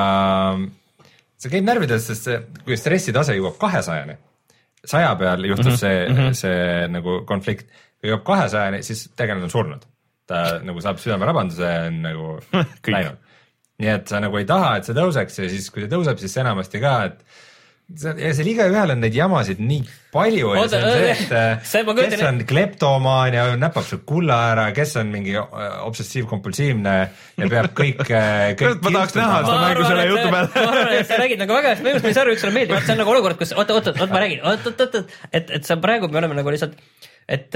see käib närvidest, sest see, kui stressitase jõuab kahesajani, saja peal juhtus see mm, -hmm. see nagu konflikt, kui jõuab kahesajani, siis tegelane on surnud. ta nagu saab südamerabanduse, on nagu läinud. nii et sa nagu ei taha, et see tõuseks ja siis, kui see tõuseb, siis enamasti ka, et see, ja seal igaühel on neid jamasid nii palju ja Oota, see on see, et see, kes on kleptomaan ja näpab su kulla ära, kes on mingi obsessiivkompulsiivne ja peab kõik, kõik ma tahaks näha seda mängu selle jutu peale. ma arvan, et sa räägid nagu väga hästi mängust, mis aru, üks sulle meeldib, see on nagu olukord, kus oota, oota, oota, ma räägin, oot, oot, oot, et, et sa praegu me oleme nagu lihtsalt, et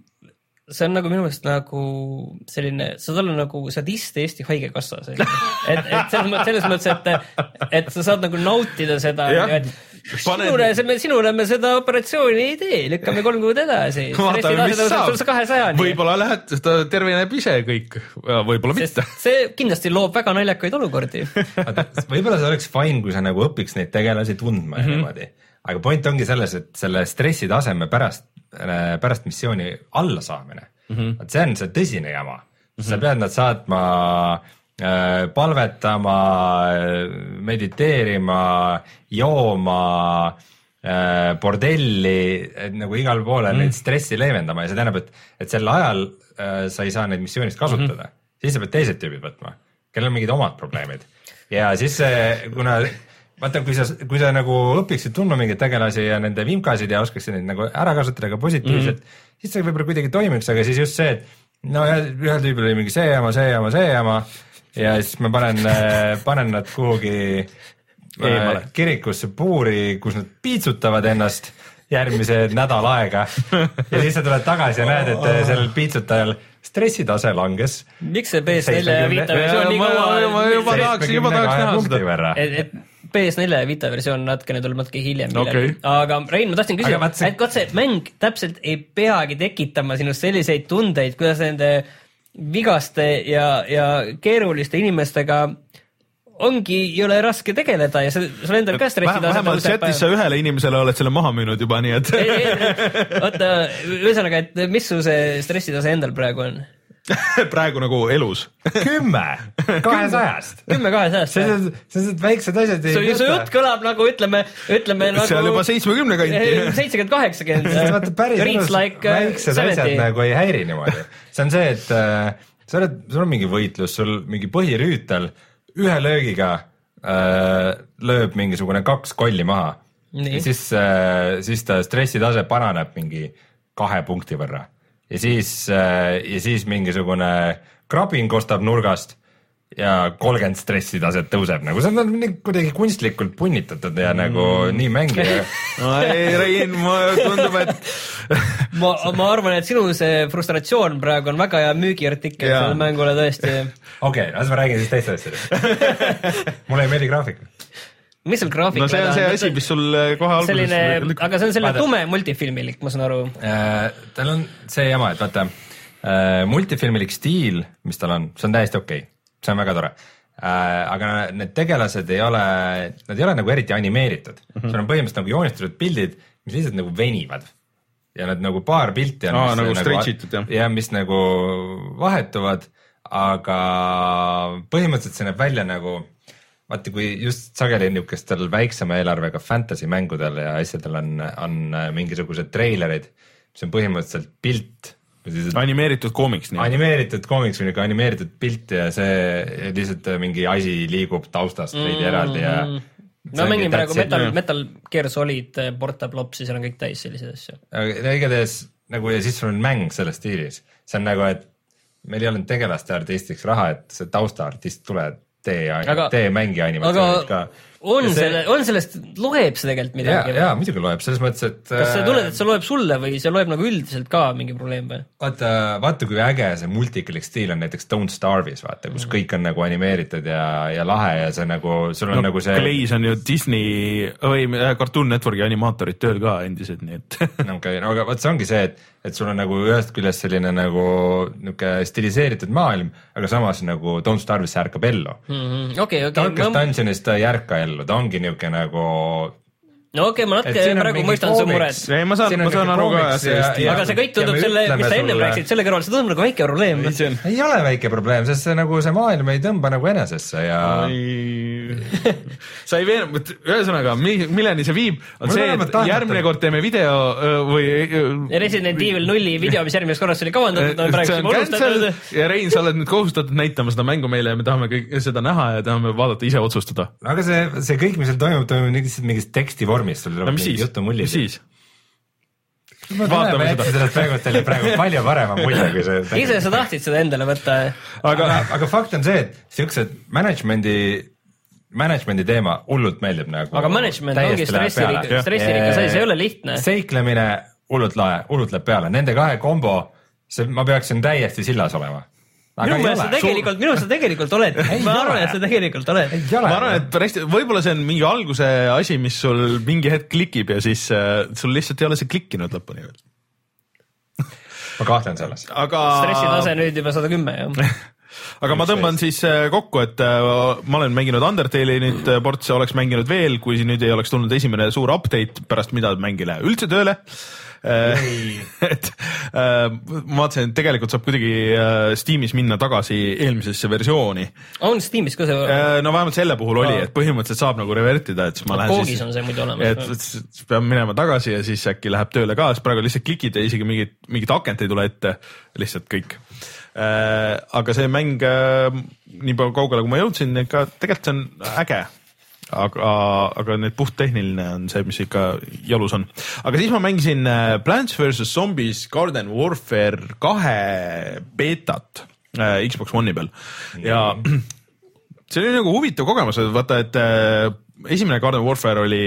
see on nagu minu meelest nagu selline, sa saad olla nagu sadist Eesti Haigekassa, et, et selles mõttes, selles mõttes, et, et sa saad nagu nautida seda, et sinule, sinule me seda operatsiooni ei tee, lükkame kolm kuud edasi. Vaatame, mis saab. Võib-olla lähed, ta terveneb ise kõik, võib-olla mitte. See kindlasti loob väga naljakaid olukordi. Võib-olla see oleks fine, kui sa nagu õpiks neid tegelasi tundma ja niimoodi. Aga point ongi selles, et selle stressi taseme pärast, pärast missiooni alla saamine, mm -hmm. see on see tõsine jama. Mm -hmm. sa pead nad saatma äh, palvetama, mediteerima, jooma, äh, bordelli, et nagu igal poole mm -hmm. neid stressi leevendama ja see tähendab, et, et sel ajal äh, sa ei saa neid missioonist kasutada. Mm -hmm. siis sa pead teised tüübid võtma, kellel on mingid omad probleemid. Ja siis see, kuna vaata, kui sa, kui sa nagu õpiksid tundma mingeid tegelasi ja nende vimkasid ja oskaksid neid nagu ära kasutada ka positiivselt, mm -hmm. siis see võib-olla kuidagi toimiks, aga siis just see, et no ühel tüübil oli mingi see jama, see jama, see jama ja siis ma panen, panen nad kuhugi Eemale. kirikusse puuri, kus nad piitsutavad ennast järgmise nädal aega ja siis sa tuled tagasi ja näed, et sellel piitsutajal stressitase langes. Miks see P S neli ja Vita versioon nii kaua? Ma juba tahaks, juba tahaks näha seda. Et P S neli ja Vita versioon natukene tuleb natuke hiljem. Okay. Aga Rein, ma tahtsin küsida, see... et kas see mäng täpselt ei peagi tekitama sinust selliseid tundeid, kuidas nende vigaste ja, ja keeruliste inimestega ongi, ei ole raske tegeleda ja sul endal ka stressi tase vähemalt chatis sa ühele inimesele oled selle maha müünud juba, nii et oota, ühesõnaga, et mis su see stressitase endal praegu on? praegu nagu elus kümme kahesajast kümme kahesajast sellised väiksed asjad ei võta. Su jutt kõlab nagu ütleme, ütleme nagu see on juba seitsmekümne kanti seitsekümmend kaheksakümmend päris like väiksed asjad nagu ei häiri niimoodi. See on see, et äh, sa oled, sul on mingi võitlus, sul mingi põhirüütel ühe löögiga äh, lööb mingisugune kaks kolli maha ja siis, äh, siis ta stressitase paraneb mingi kahe punkti võrra ja siis, äh, ja siis mingisugune krabin kostab nurgast ja kolmkümmend stressitaset tõuseb, nagu see on nii kuidagi kunstlikult punnitatud ja mm. nagu nii mängija. no ei, Rein, ma tundub, et ma, ma arvan, et sinu see frustratsioon praegu on väga hea müügiartikkel sellele mängule tõesti. okei okay,, las ma räägin siis teist asjadest. mulle ei meeldi graafik. mis seal graafik? no see on see asi, mis sul kohe alguses selline, aga see on selline tume multifilmilik, ma saan aru äh,. tal on see jama, et vaata äh, multifilmilik stiil, mis tal on, see on täiesti okei okay. see on väga tore äh,, aga need tegelased ei ole, nad ei ole nagu eriti animeeritud mm. -hmm. sul on põhimõtteliselt nagu joonistatud pildid, mis lihtsalt nagu venivad ja nad nagu paar pilti on Aa, mis, nagu nagu, jah. ja mis nagu vahetuvad, aga põhimõtteliselt see näeb välja nagu vaata, kui just sageli niisugustel väiksema eelarvega fantasy mängudel ja asjadel on, on mingisugused treilerid, mis on põhimõtteliselt pilt animeeritud koomiks. animeeritud koomiks või niisugune animeeritud pilt ja see lihtsalt mingi asi liigub taustast veidi mm, eraldi ja no mängin praegu Metal, Metal Gear Solid, Portable Ops, siis on kõik täis selliseid asju. aga igatahes nagu ja siis sul on mäng selles stiilis, see on nagu, et meil ei olnud tegelaste artistiks raha, et see taustaartist tuleb tee, tee mängi animatsioonid ka. on see, selle, on sellest, loeb see tegelikult midagi? jaa, jaa, muidugi loeb, selles mõttes, et kas sa tunned, et see loeb sulle või see loeb nagu üldiselt ka mingi probleem või? Vaata, vaata kui äge see multikalik stiil on näiteks Don't Starve'is, vaata, kus mm. kõik on nagu animeeritud ja, ja lahe ja see nagu, sul on no, nagu see Glaze on ju Disney või Cartoon Networki animaatorid tööl ka endiselt, nii et no, okay, no aga vaat see ongi see, et, et sul on nagu ühest küljest selline nagu niisugune stiliseeritud maailm, aga samas nagu Don't Starve'is ärkab ellu mm. -hmm. Okay, okay. Darkest ma... Dungeonis ta ei ärka ellu, ta ongi niisugune nagu no okei okay,, ma natuke praegu mõistan su mured. ei, ma saan, ma saan aru ka. aga see kõik tundub selle, mis sa ennem rääkisid, selle kõrval, see tundub nagu väike probleem. ei ole väike probleem, sest see nagu see maailm ei tõmba nagu enesesse ja sa ei veena, ühesõnaga, milleni see viib, on see, et järgmine kord teeme video või Resident Evil nulli video, mis järgmises korras oli kavandatud, on praegu juba unustatud. ja Rein, sa oled nüüd kohustatud näitama seda mängu meile ja me tahame kõik seda näha ja tahame vaadata, ise otsustada. aga see, see kõik, mis seal toimub, toimub mingist teksti vormis, sul tuleb mingi jutu mulli. mis siis? vaatame seda. sellest praegu teile praegu palju parema mulje, kui see ise sa tahtsid seda endale võtta. aga, aga, aga fakt on see, et siuksed management'i management'i teema hullult meeldib nagu. aga management ongi stressirikas, stressirikas asi, see ei ole lihtne. seiklemine hullult lae, hullult läheb peale, nende kahe kombo, see, ma peaksin täiesti sillas olema. minu meelest sa tegelikult, minu meelest sa tegelikult oled. ma arvan, et sa tegelikult oled. ma arvan, et pärast, võib-olla see on mingi alguse asi, mis sul mingi hetk klikib ja siis uh, sul lihtsalt ei ole see klikkinud lõpuni veel. ma kahtlen selles. aga stressitase nüüd juba sada kümme, jah. aga ma tõmban siis kokku, et uh, ma olen mänginud Undertale'i nüüd portse, oleks mänginud veel, kui nüüd ei oleks tulnud esimene suur update, pärast mida mäng ei lähe üldse tööle. et äh, ma vaatasin, et tegelikult saab kuidagi äh, Steamis minna tagasi eelmisesse versiooni. On Steamis ka see? Äh, no vähemalt selle puhul oli, et põhimõtteliselt saab nagu revertida, et siis ma lähen Koogis siis, on see muidu olemas. Et pean minema tagasi ja siis äkki läheb tööle ka, sest praegu lihtsalt klikid ja isegi mingit, mingit akent ei tule ette, lihtsalt kõik. Äh, aga see mäng äh, nii palju kaugele, kui ma jõudsin, ka tegelikult see on äge. aga, aga nüüd puhttehniline on see, mis ikka jalus on. aga siis ma mängisin Plants versus. Zombies Garden Warfare kahe beetat äh, Xbox One'i peal ja see oli nagu huvitav kogemus, vaata, et äh, esimene Garden Warfare oli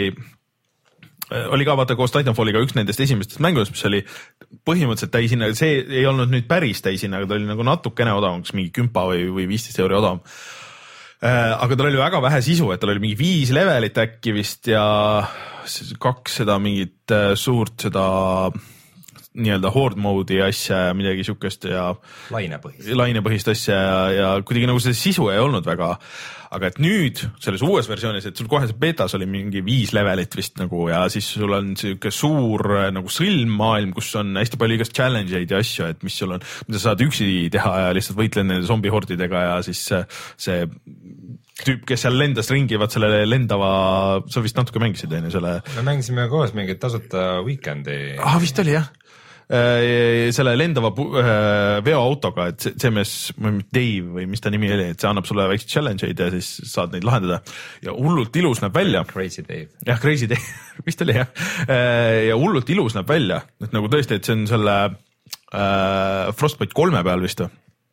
oli ka vaata koos Titanfalliga üks nendest esimestest mängudest, mis oli põhimõtteliselt täishinnaga, see ei olnud nüüd päris täishinnaga, ta oli nagu natukene odavam, kas mingi kümpa või, või viisteist euri odavam. Aga tal oli väga vähe sisu, et tal oli mingi viis levelit äkki vist ja kaks seda mingit suurt seda nii-öelda horde mode'i asja ja midagi siukest ja lainepõhist, lainepõhist asja ja, ja kuidagi nagu see sisu ei olnud väga, aga et nüüd selles uues versioonis, et sul kohe see betas oli mingi viis levelit vist nagu ja siis sul on siuke suur nagu sõlmmaailm, kus on hästi palju igast challenge eid ja asju, et mis sul on, mida sa saad üksi teha ja lihtsalt võitled nende zombihordidega ja siis see tüüp, kes seal lendas ringi, vaat selle lendava, sa vist natuke mängisid enne selle. me mängisime koos mingit tasuta weekendi. Ah, vist oli jah. selle lendava veoautoga, et see, see mees, Dave või mis ta nimi oli, et see annab sulle väikseid challenge eid ja siis saad neid lahendada ja hullult ilus näeb välja. Crazy Dave. jah, Crazy Dave, vist oli jah. ja hullult ilus näeb välja, et nagu tõesti, et see on selle äh, Frostbite kolme peal vist.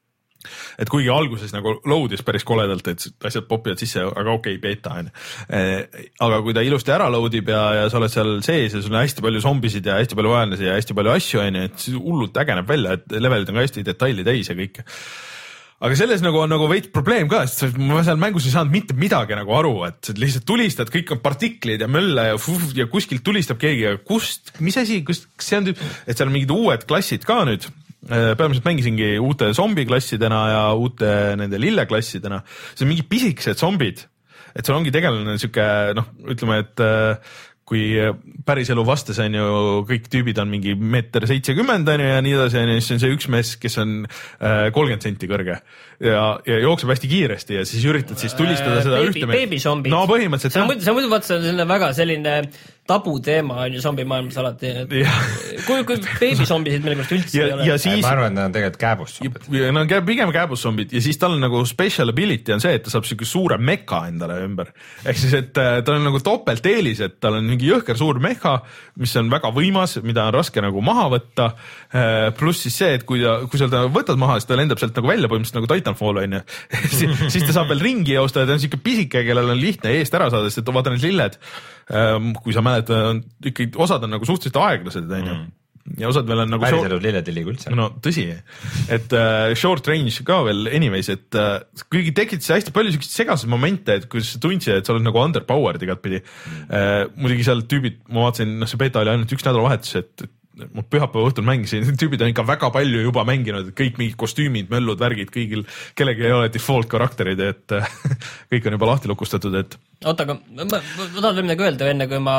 et kuigi alguses nagu load'is päris koledalt, et asjad popivad sisse, aga okei okay,, beta on. Aga kui ta ilusti ära load ib ja, ja sa oled seal sees ja sul on hästi palju zombisid ja hästi palju vaenlasi ja hästi palju asju, on, et siis hullult ägeneb välja, et levelid on ka hästi detaili täis ja kõik. Aga selles nagu on nagu veits probleem ka, sest ma seal mängus ei saanud mitte midagi nagu aru, et lihtsalt tulistad, kõik on partiklid ja mölle ja, fuh, ja kuskilt tulistab keegi ja kust, mis asi, kust, see on, et seal on mingid uued klassid ka nüüd. Peamiselt mängisingi uute zombiklassidena ja uute nende lilleklassidena. See on mingi pisikesed zombid, et seal ongi tegelane siuke, noh, ütleme, et kui päris elu vastas on ju, kõik tüübid on mingi meeter seitsekümmend on ju ja nii edasi, siis on see üks mees, kes on kolmkümmend senti kõrge ja, ja jookseb hästi kiiresti ja siis üritad siis tulistada seda Baby, ühte meest. Baby-zombid. No põhimõtteliselt. See on muidu, see on muidu vaata selline väga selline tabu teema on ju zombimaailmas alati. Kui, kui baby-zombisid millegipärast üldse ja, ei ole. Ja siis, ma arvan, et nad on tegelikult kääbuszombid. No on pigem kääbuszombid ja siis tal on nagu special ability on see, et ta saab siuke suure meka endale ümber. Ehk siis, et tal on nagu topelt eelis, et tal on mingi jõhker suur meka, mis on väga võimas, mida on raske nagu maha võtta. Pluss siis see, et kui, ta, kui sa ta võtad maha, siis ta lendab sealt nagu välja põhimõtteliselt nagu Titanfall on ju. Siis ta saab veel ringi joosta ja ta on siuke pisike, kellel on lihtne eest ära saada, sest et vaata need lilled, kui sa mäletad, ikkagi osad on nagu suhteliselt aeglased, on ju. Ja osad veel on nagu päriselud lilled ei liigu üldse. No tõsi, et uh, short range ka veel anyways, et uh, kuigi tekitas hästi palju selliseid segaseid momente, et kui sa tundsid, et sa oled nagu underpowered igat pidi. Uh, muidugi seal tüübid, ma vaatasin, noh see beta oli ainult üks nädalavahetus, et ma pühapäeva õhtul mängisin, tüübid on ikka väga palju juba mänginud, et kõik mingid kostüümid, möllud, värgid, kõigil, kellegi ei ole default karakterid, et kõik on juba lahti lukustatud, et oota, aga ma, ma, ma tahan veel midagi öelda enne, kui ma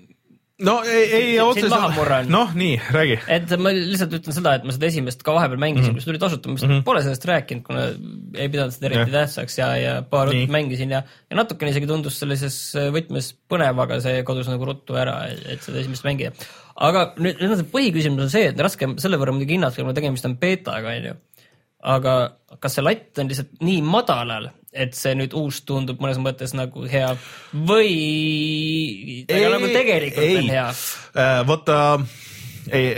no ei, ei otseselt, noh nii, räägi. Et ma lihtsalt ütlen seda, et ma seda esimest ka vahepeal mängisin, mm -hmm. kus tuli tasuta, ma mm -hmm. pole sellest rääkinud, kuna ei pidanud seda eriti yeah. tähtsaks ja, ja paar õhtut mängisin ja, ja natukene isegi tundus sellises võtmes põnev, aga see kodus nagu ruttu ära, et seda esimest mängida. Aga nüüd, nüüd see põhiküsimus on see, et raske selle võrra muidugi hinnata, kui tegemist on betaga, on ju. Aga kas see latt on lihtsalt nii madalal, et see nüüd uus tundub mõnes mõttes nagu hea või ta nagu tegelikult ei. On hea? Äh, Võtta, ei...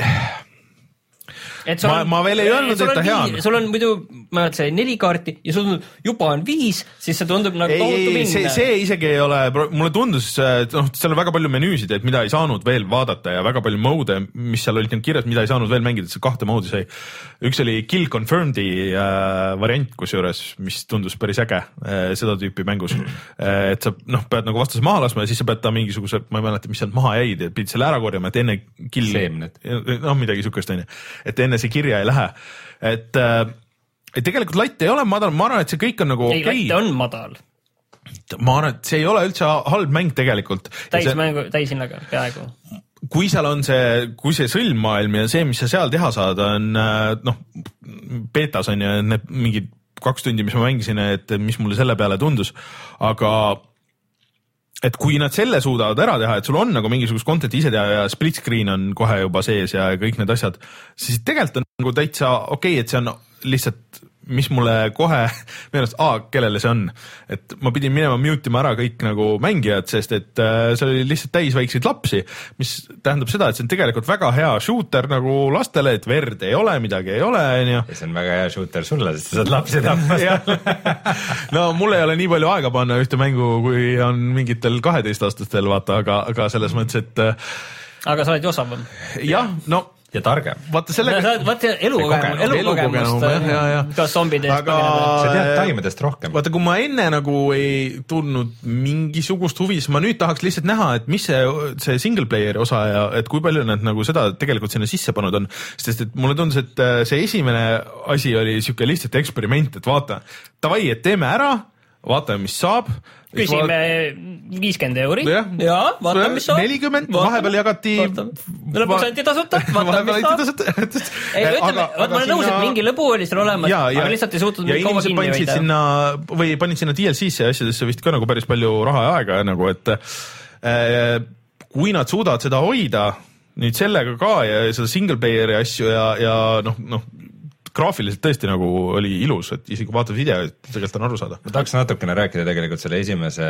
Ma, on, ma veel ei öelnud, et ta hea on. Sul on muidu, ma arvan, et see neli kaarti ja sul juba on viis, siis see tundub nagu tohutu minna. See, see isegi ei ole, mulle tundus, et noh, seal on väga palju menüüsid, et mida ei saanud veel vaadata ja väga palju mode, mis seal olid kirjas, mida ei saanud veel mängida, et see kahte moodi sai. Üks oli Kill Confirmed'i äh, variant, kus juures, mis tundus päris äge äh, seda tüüpi mängus. Äh, et sa noh, pead nagu vastase maha laskma ja siis sa pead ta mingisuguse, ma ei mäleta, mis sealt maha jäid, et pidid selle ära korjama, et enne kill... Seemned. No midagi sukest on ju. Et enne see kirja ei lähe. Et, et tegelikult latt ei ole madal, ma arvan, et see kõik on nagu ei, okei. Latt on madal. Ma arvan, et see ei ole üldse halb mäng tegelikult. Täismängu, täishinnaga, peaaegu. Kui seal on see, kui see sõlmmaailm ja see, mis sa seal teha saad, on noh, betas on ju need mingid kaks tundi, mis ma mängisin, et mis mulle selle peale tundus, aga et kui nad selle suudavad ära teha, et sul on nagu mingisugust content'i ise teha ja split screen on kohe juba sees ja kõik need asjad, siis tegelikult on nagu täitsa okei okay,, et see on lihtsalt, mis mulle kohe meenust, aa, kellele see on, et ma pidin minema mute ima ära kõik nagu mängijad, sest et äh, see oli lihtsalt täis väikseid lapsi, mis tähendab seda, et see on tegelikult väga hea shooter nagu lastele, et verd ei ole, midagi ei ole, on ju. Ja see on väga hea shooter sulle, sest sa saad lapsi tappa. No mul ei ole nii palju aega panna ühte mängu, kui on mingitel kaheteistaastastel, vaata, aga, aga selles mõttes, et aga sa oled ju osavam. Jah, no ja targem. Vaata sellega... Vaata elukogemust, elukogemust, ka zombide eest aga... sa tead taimedest rohkem. Vaata, kui ma enne nagu ei tundnud mingisugust huvi, siis ma nüüd tahaks lihtsalt näha, et mis see, see single player osa ja et kui palju nad nagu seda tegelikult sinna sisse pannud on. Sest et mulle tundus, et see esimene asi oli siuke lihtsalt eksperiment, et vaata, davai, et teeme ära, vaatame, mis saab. Küsime viiskümmend euri ja, ja vaatame, mis saab. nelikümmend, vahepeal jagati. Lõpuks anti tasuta, vaatame, mis saab. Ei, ütleme, ma olen nõus, et mingi lõbu oli seal olemas, ja, aga ja, lihtsalt ei suutnud ja inimesed panid sinna, või panid sinna D L C-sse ja asjadesse vist ka nagu päris palju raha ja aega, nagu, et äh, kui nad suudavad seda hoida nüüd sellega ka ja seda single player'i asju ja, ja noh, noh, graafiliselt tõesti nagu oli ilus, et isegi kui vaatad video, et tegelikult on aru saada. Ma tahaks natukene rääkida tegelikult selle esimese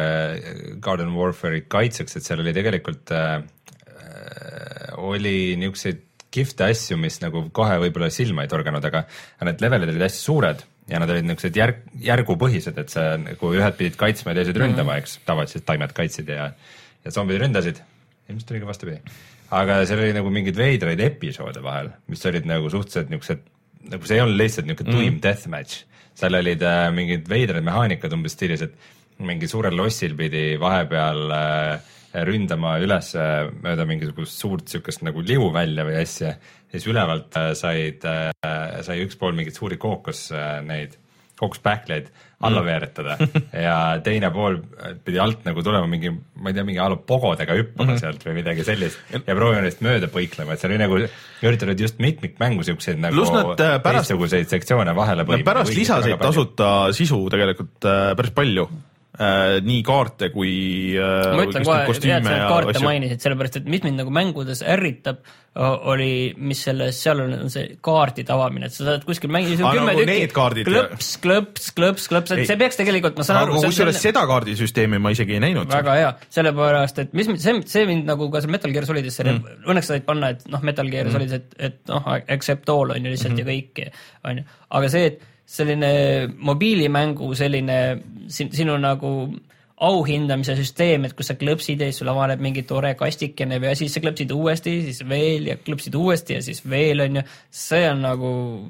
Garden Warfare'i kaitseks, et seal oli tegelikult äh, oli niisuguseid kihvte asju, mis nagu kohe võib-olla silma ei torganud, aga need levelid olid hästi suured ja nad olid niisugused järg, järgupõhised, et sa nagu ühed pidid kaitsma ja teised ründama, eks tavaliselt taimed kaitsid ja, ja zombid ründasid, ilmselt oli ka vastupidi. Aga seal oli nagu mingid veidraid episoode vahel, mis olid nagu suhteliselt niisugused, nagu see ei olnud lihtsalt niisugune tuim mm. deathmatch, seal olid äh, mingid veidraid mehaanikad umbes stiilis, et mingi suurel lossil pidi vahepeal äh, ründama üles mööda mingisugust suurt sükast nagu liu välja või asja, siis ülevalt said, sai üks pool mingit suuri kookos neid, kookos pähkleid alla veeretada ja teine pool pidi alt nagu tulema mingi, ma ei tea, mingi alu pogodega hüppama sealt või midagi sellist ja proovima neist mööda põiklema, et see oli nagu, üritanud just mitmikmängu siukseid nagu teistsuguseid sektsioone vahele põima. Pärast lisasid tasuta sisu tegelikult päris palju. Äh, nii kaarte kui äh, ma ütlen kohe, tead, sa kaarte mainisid, sellepärast, et mis mind nagu mängudes ärritab, oli, mis selles, seal on see kaardi tavamine, et sa saad kuskil mängida ah, kümme nagu tükki, klõps, klõps, klõps, klõps, et ei. See peaks tegelikult, ma saan aga aru. Kusjuures seda kaardisüsteemi ma isegi ei näinud. Väga hea, sellepärast, et mis, see, see mind nagu ka see Metal Gear Solidis, mm. õnneks said panna, et noh, Metal Gear mm. Solidis, et, et noh, accept all on ju lihtsalt mm. ja kõik, on ju, aga see, et selline mobiilimängu selline sinu nagu auhindamise süsteem, et kus sa klõpsid ja siis sul avaneb mingi tore kastikene või siis sa klõpsid uuesti, siis veel ja klõpsid uuesti ja siis veel on ju, see on nagu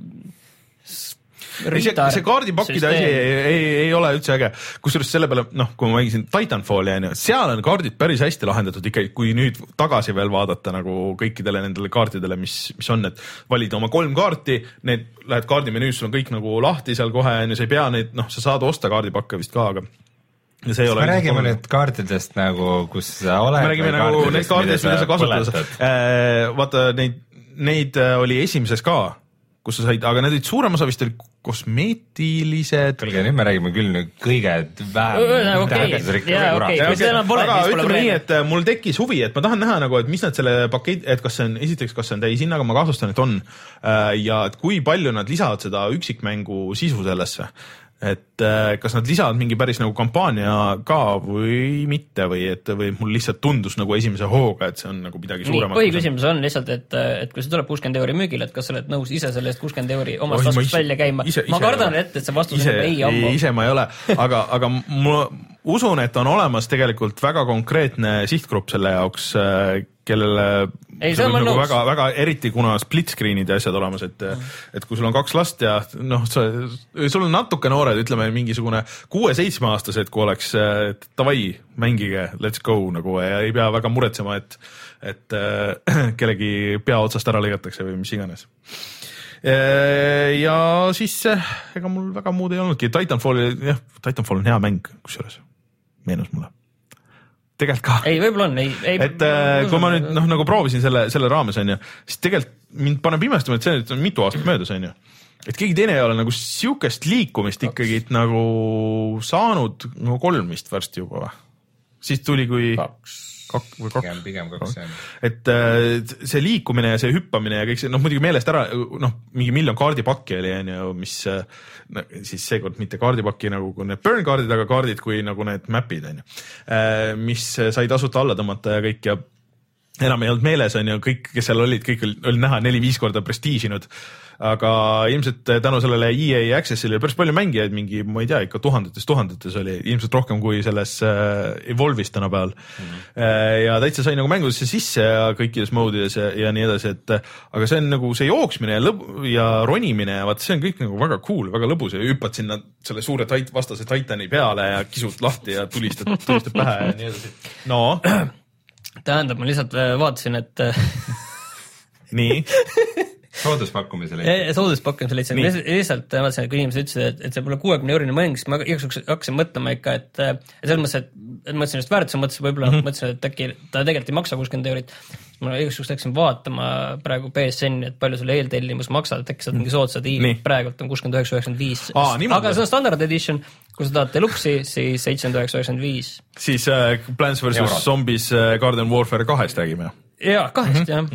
see, see kaardipakkide asi ei, ei, ei ole üldse äge, kusjuures selle peale, noh, kui ma mängisin Titanfalli, seal on kaardid päris hästi lahendatud ikka, kui nüüd tagasi veel vaadata nagu kõikidele nendele kaartidele, mis, mis on, et valid oma kolm kaarti, need lähed kaardimenüüs, sul on kõik nagu lahti seal kohe, sa ei pea neid, noh, sa saad osta kaardipakke vist ka, aga ja see ei ole me räägime nüüd kaartidest nagu, kus sa oled. Me räägime nagu neid kaartidest, mida sa kasutad. Äh, vaata, neid, neid oli esimeses ka, kus sa said, aga need olid suurem osa vist oli kosmeetilised. Kõlge, nüüd me räägime küll nüüd kõige vähem tähendusrikka. Aga ütleme nii, et mul tekkis huvi, et ma tahan näha nagu, et mis nad selle pakett, et kas see on, esiteks, kas see on täishinnaga, ma kahtlustan, et on. Ja et kui palju nad lisavad seda üksikmängu sisu sellesse. Et kas nad lisavad mingi päris nagu kampaania ka või mitte või et või mul lihtsalt tundus nagu esimese hooga, et see on nagu midagi suuremat. Põhiküsimus on lihtsalt, et, et kui see tuleb kuuskümmend euri müügile, et kas sa oled nõus ise selle eest kuuskümmend euri omast oh, taskust välja käima. Ise, ma kardan ette, et see vastus ise, on ei ammu. Ise ma ei ole, aga, aga ma usun, et on olemas tegelikult väga konkreetne sihtgrupp selle jaoks, kellele ei, see on nagu väga, väga eriti kuna split screen'id ja asjad olemas, et, mm. et kui sul on kaks last ja noh, sul on natuke noored, ütleme mingisugune kuue-seitsme aastased, kui oleks et davai, mängige, let's go nagu ja ei pea väga muretsema, et, et äh, kellegi pea otsast ära lõigatakse või mis iganes. Ja siis ega mul väga muud ei olnudki. Titanfall, jah, Titanfall on hea mäng, kusjuures meenus mulle. Tegelikult ka. Ei, võib-olla on. Ei, ei, et äh, kui ma nüüd noh, nagu proovisin selle, selle raames, on ju, siis tegelikult mind paneb imestama, et see on mitu aastat möödas, on ju. Et keegi teine ei ole nagu siukest liikumist ikkagi nagu saanud nagu kolm vist varsti juba või? Siis tuli kui... Kaks. Kak, või kaks. Pigem, pigem kaks, jah. Et äh, see liikumine ja see hüppamine ja kõik see, noh muidugi meelest ära, noh mingi miljon kaardipakki oli, on ju, mis no, siis seekord mitte kaardipakki nagu need burn kaardid, aga kaardid kui nagu need mapid, on ju, äh, mis sai tasuta alla tõmmata ja kõik ja enam ei olnud meeles, on ju, kõik, kes seal olid, kõik oli, oli näha neli-viis korda prestiižinud. Aga ilmselt tänu sellele E A Accessile päris palju mängijaid, mingi, ma ei tea, ikka tuhandetes, tuhandetes oli ilmselt rohkem kui selles äh, Evolve'is tänapäeval. Mm-hmm. Äh, ja täitsa sai nagu mängudesse sisse ja kõikides moodides ja, ja nii edasi, et aga see on nagu see jooksmine ja, lõb, ja ronimine ja vaat see on kõik nagu väga cool, väga lõbus ja hüppad sinna selle suure tait, vastase Titani peale ja kisud lahti ja tulistad, tulistad pähe ja nii edasi. No. Tähendab, ma lihtsalt vaatasin, et nii Sooduspakkumisele. Sooduspakkumisele lihtsalt. Lihtsalt vaatasin, et kui inimesed ütlesid, et, et see pole kuuekümne eurine mäng, siis ma igaks hakkasin mõtlema ikka, et, et selles mõttes, et, et mõtlesin just väärtuse mõttes, võib-olla mm -hmm. mõtlesin, et äkki ta tegelikult ei maksa kuuskümmend eurit. Ma igaks hakkasin vaatama praegu P S N, et palju sulle eeltellimus maksad, et äkki saad mingi soodsad hiilid, praegult on kuuskümmend üheksa üheksakümmend viis. Aga see on standard edition, kui sa tahad deluxi, siis seitsekümmend üheksa üheksakümmend viis. Siis äh, Plants versus. Zombies äh, Garden Warfare kahest räägime. jaa, kahest jah.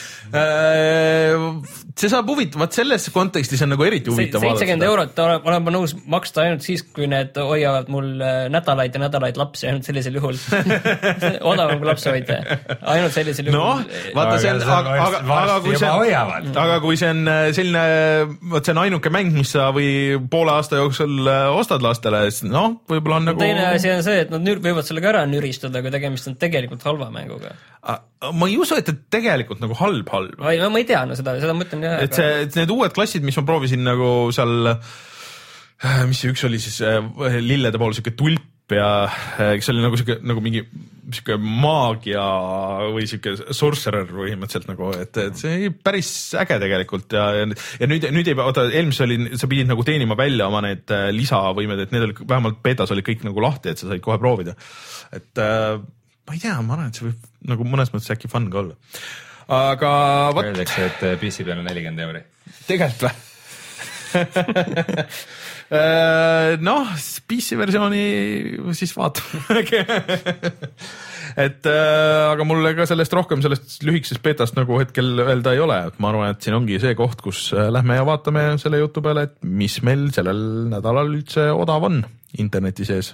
See saab huvitav, vaat selles kontekstis on nagu eriti huvitav seitsekümmend eurot olen ma nõus maksta ainult siis, kui need hoiavad mul nädalaid ja nädalaid lapsi, ainult sellisel juhul. Odavam kui lapsi hoida. Ainult sellisel juhul. No, vaata see on, aga, aga, aga, kui see on, aga kui see on selline, vaat see on ainuke mäng, mis sa või poole aasta jooksul ostad lastele, noh, võib-olla on nagu... Teine asi on see, et nad võivad sellega ära nüristada, kui tegemist on tegelikult halva mänguga. Ma ei usu, et tegelikult nagu halb, halb. Ma ei, ma ei tea, no seda, seda mõtlen jah. Et see, et need uued klassid, mis ma proovisin nagu seal, mis see üks oli siis, lillede pool siuke tulp ja kes oli nagu siuke, nagu mingi siuke maagia või siuke sorcerer põhimõtteliselt nagu, et, et see oli päris äge tegelikult ja, ja nüüd, nüüd ei pea, oota, eelmises oli, sa pidid nagu teenima välja oma need lisavõimed, et need oli, vähemalt betas oli kõik nagu lahti, et sa said kohe proovida. Et ma ei tea, ma arvan, et see võib nagu mõnes mõttes äkki fun ka olla. Aga võt... Öeldakse, et P C peal on nelikümmend euri. Tegelikult või? Noh, P C versiooni siis vaatame. Et aga mulle ka sellest rohkem sellest lühikesest betast nagu hetkel öelda ei ole. Et ma arvan, et siin ongi see koht, kus lähme ja vaatame selle jutu peale, et mis meil sellel nädalal üldse odav on interneti sees.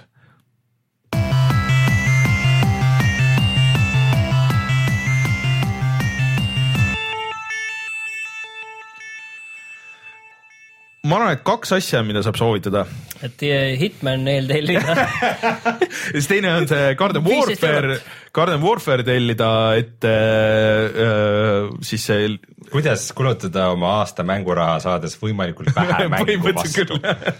Ma arvan, et kaks asja, mida saab soovitada. Et Hitman eel tellida. Siis teine on see Garden Warfare, Garden Warfare tellida, et äh, siis see... Kuidas kulutada oma aasta mänguraha saades võimalikult vähe mängu vastu?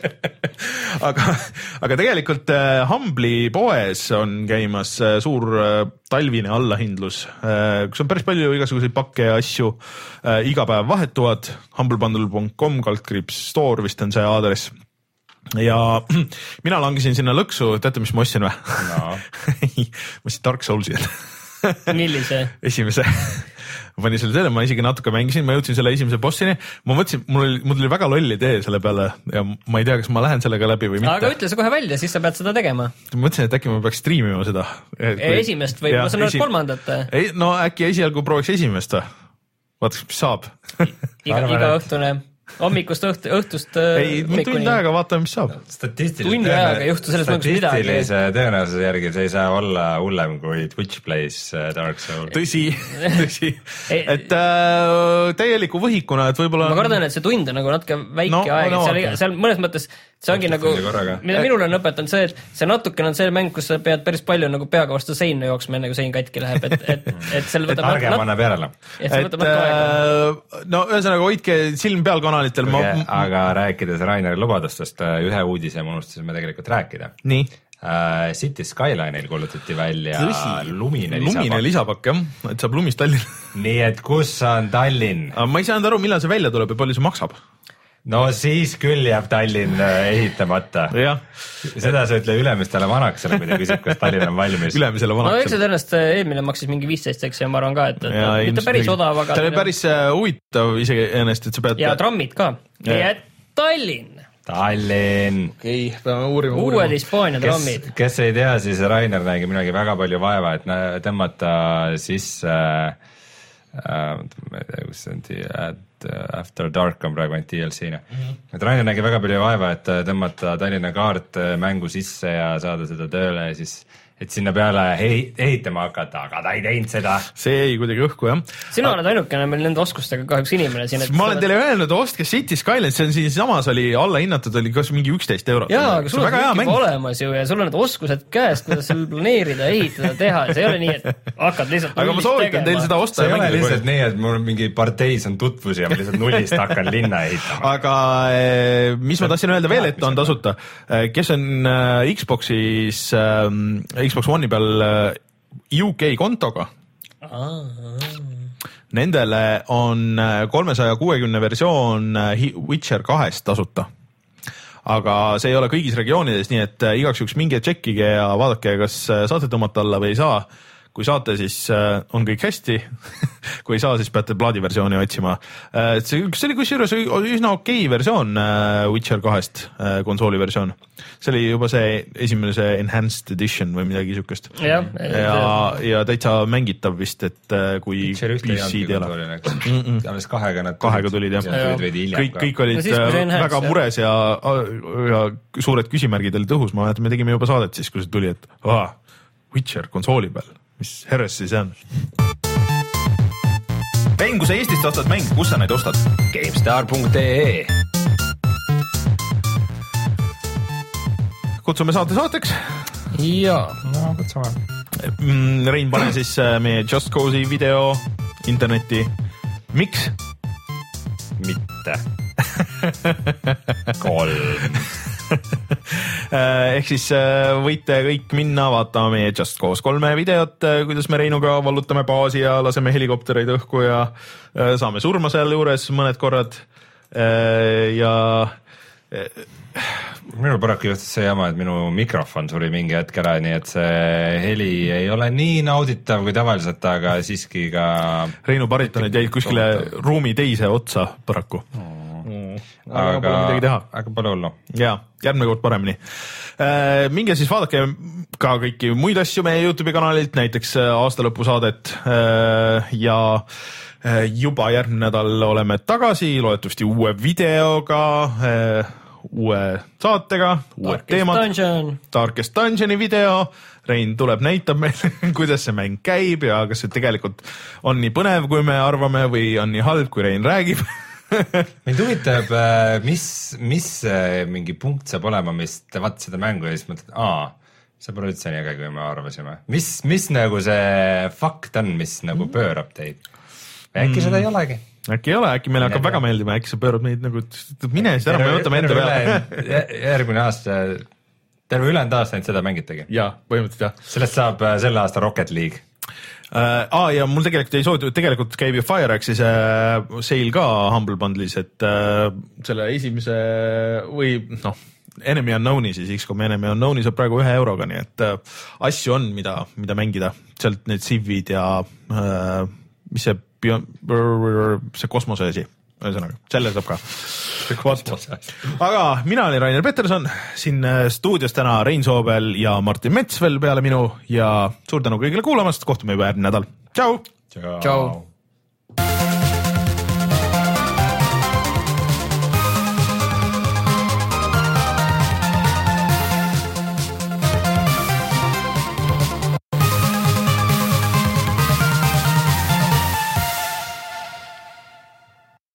aga, aga tegelikult äh, Humble'i poes on käimas äh, suur äh, talvine allahindlus, äh, kus on päris palju igasuguseid pakke ja asju äh, iga päev vahetuvad. humblebundle dot com kaldkriips store vist on see aadress. Ja mina langesin sinna lõksu, teate, mis ma ostsin või? No. ma ostsin Dark Soulsi. Millise? Esimese. Ma panin selle selle, ma isegi natuke mängisin, ma jõudsin selle esimese bossini. Ma mõtlesin, mul oli, mul oli väga lolli idee selle peale ja ma ei tea, kas ma lähen sellega läbi või mitte. Aga ütle see kohe välja, siis sa pead seda tegema. Ma mõtlesin, et äkki ma peaks streamima seda. Kui... Esimest või ja, ma saan esi... kolmandat? Ei, no äkki esialgu prooviks esimest. Vaataks, mis saab. iga, iga õhtune. Hommikust õht, õhtust ei, tund aega vaatame, mis saab. Tund aega juhtu selles mõttes midagi. Statistilise tõenäosuse järgi see ei saa olla hullem kui Twitch Plays Dark Soul. Tõsi, tõsi. et äh, täieliku võhikuna, et võib-olla... Ma kardan, et see tund on nagu natuke väike no, aeg, no, seal, okay. seal mõnes mõttes see ongi nagu, mida minul on õpetanud see, et see natuke on see mäng, kus sa pead päris palju nagu peaga vastu seina jooksma, enne kui sein katki läheb, et, et, et seal võtab... et argem annab järele. Et see võtab natuke aega. No ühesõnaga, hoidke silm peal kanalitel. Ma... Aga rääkides Raineri lubadustest, ühe uudise me unustasime tegelikult rääkida. Nii? Uh, City Skyline'il kuulutati välja Tõsi. lumine lisapakk. Lumine lisapakk, jah, et saab lumist Tallinn. Nii et kus on Tallinn? Ma ei saanud aru, millal see välja tuleb ja palju see maksab. No siis küll jääb Tallinn ehitamata. Seda sa ütle ülemistele vanaksele, kui te küsib, kas Tallinn on valmis. Ülemisele vanaksele. No eks see tõenäoliselt eelmine maksis mingi viisteist, eks ja ma arvan ka, et, et ja, mitte päris odav, aga... See oli päris huvitav isegi ennast, et sa pead... Ja trammid ka. Ja Tallinn. Tallinn. Okei, okay, peame uurima. Uued Hispaania trammid. Kes, kes ei tea, siis Rainer nägi midagi väga palju vaeva, et tõmmata sisse... Uh, ma ei tea, kus see on at After Dark on praegu ainult D L C-na. Mm-hmm. Et Rainer nägi väga palju vaeva, et tõmmata Tallinna kaart mängu sisse ja saada seda tööle ja siis et sinna peale ehitama hakata, aga ta ei teinud seda. See ei kuidagi õhku, jah. Sina oled ainukene meil nende oskustega kahjuks inimene siin. Ma olen teile öelnud, ostke City Skyline, see on siis samas oli alla hinnatud, oli kas mingi üksteist eurot. Jaa, aga sul on kõik juba olemas ju ja sul on need oskused käest, kuidas seal planeerida, ehitada, teha. See ei ole nii, et hakkad lihtsalt aga ma soovitan teil seda osta. See ei ole lihtsalt nii, et mul mingi parteis on tutvusi ja ma lihtsalt nullist hakkan linna ehitama. Aga mis ma tahtsin öelda veel, et on tasuta. Kes on Xboxis, Xbox One'i peal U K kontoga. Nendele on kolmesaja kuuekümne versioon Witcher kahest tasuta. Aga see ei ole kõigis regioonides, nii et igaks juks minge tšekkige ja vaadake, kas saate tõmmata alla või ei saa. kui saate, siis äh, on kõik hästi kui ei saa, siis peate plaadiversiooni otsima. Äh, see, see oli kusjuures üsna okei versioon äh, Witcher kahest äh, konsooli versioon. See oli juba see esimene see enhanced edition või midagi sihukest. Ja, ja, ja täitsa mängitav vist, et äh, kui Witcher P C-d ei ole. Alles kahega nad kahega tulid, jah. Kõik, kõik olid no siis, enhanced, väga jah. Mures ja, ja suured küsimärgid olid õhus. Ma mäletan, me tegime juba saadet siis, kui see tuli, et ah, Witcher konsooli peal. Mis herres siis on? Mäng, kui sa Eestist ostad mäng, kus sa neid ostad? GameStar punkt ee Kutsume saate saateks. Jaa, no kutsume. Rein, pane siis meie Just Cause'i video internetti. Miks? Mitte. Kolm. Ehk siis võite kõik minna vaatama meie Just Cause kolme videot, kuidas me Reinuga vallutame baasi ja laseme helikoptereid õhku ja saame surma seal juures mõned korrad. Ja minul paraku juhtus see jama, et minu mikrofon suri mingi hetk ära, nii et see heli ei ole nii nauditav kui tavaliselt, aga siiski ka Reinu baritonid jäid kuskile ruumi teise otsa paraku. Mm. Aga, aga pole midagi teha. Aga pole hullu. Jaa, järgmine kord paremini. Minge siis vaadake ka kõiki muid asju meie YouTube'i kanalilt, näiteks aastalõpusaadet ja juba järgmine nädal oleme tagasi, loodetavasti uue videoga, uue saatega, uued teemad. Dungeon. Darkest Dungeoni video. Rein tuleb, näitab meile, kuidas see mäng käib ja kas see tegelikult on nii põnev, kui me arvame või on nii halb, kui Rein räägib. Mind huvitab, mis, mis mingi punkt saab olema, mis te vaat seda mängu ja siis mõtled, aa, see pole üldse nii äge, kui me arvasime. Mis, mis nagu see fakt on, mis nagu pöörab teid? Äkki mm. seda ei olegi? Äkki ei ole, äkki meile hakkab väga meeldima, äkki see pöörab meid nagu, mine siis ära, me võtame enda peale. Järgmine aasta, terve ülejäänud aasta ainult seda mängitagi. Jaa, põhimõtteliselt jah. Sellest saab selle aasta Rocket League. Uh, ah, ja mul tegelikult ei soovitud, tegelikult käib ju FireXi see sale ka Humble Bundle'is, et uh, selle esimese või noh, Enemy Unknown'i siis X COM Enemy Unknown'i saab praegu ühe euroga, nii et uh, asju on, mida, mida mängida. Sealt need Civid ja uh, mis see, see kosmose asi, ühesõnaga, selle saab ka. Aga mina olin Rainer Peterson, siin stuudios täna Rein Soobel ja Martin Mets veel peale minu ja suur tänu kõigile kuulamast, kohtume juba järgmine nädal. Tšau! Tšau!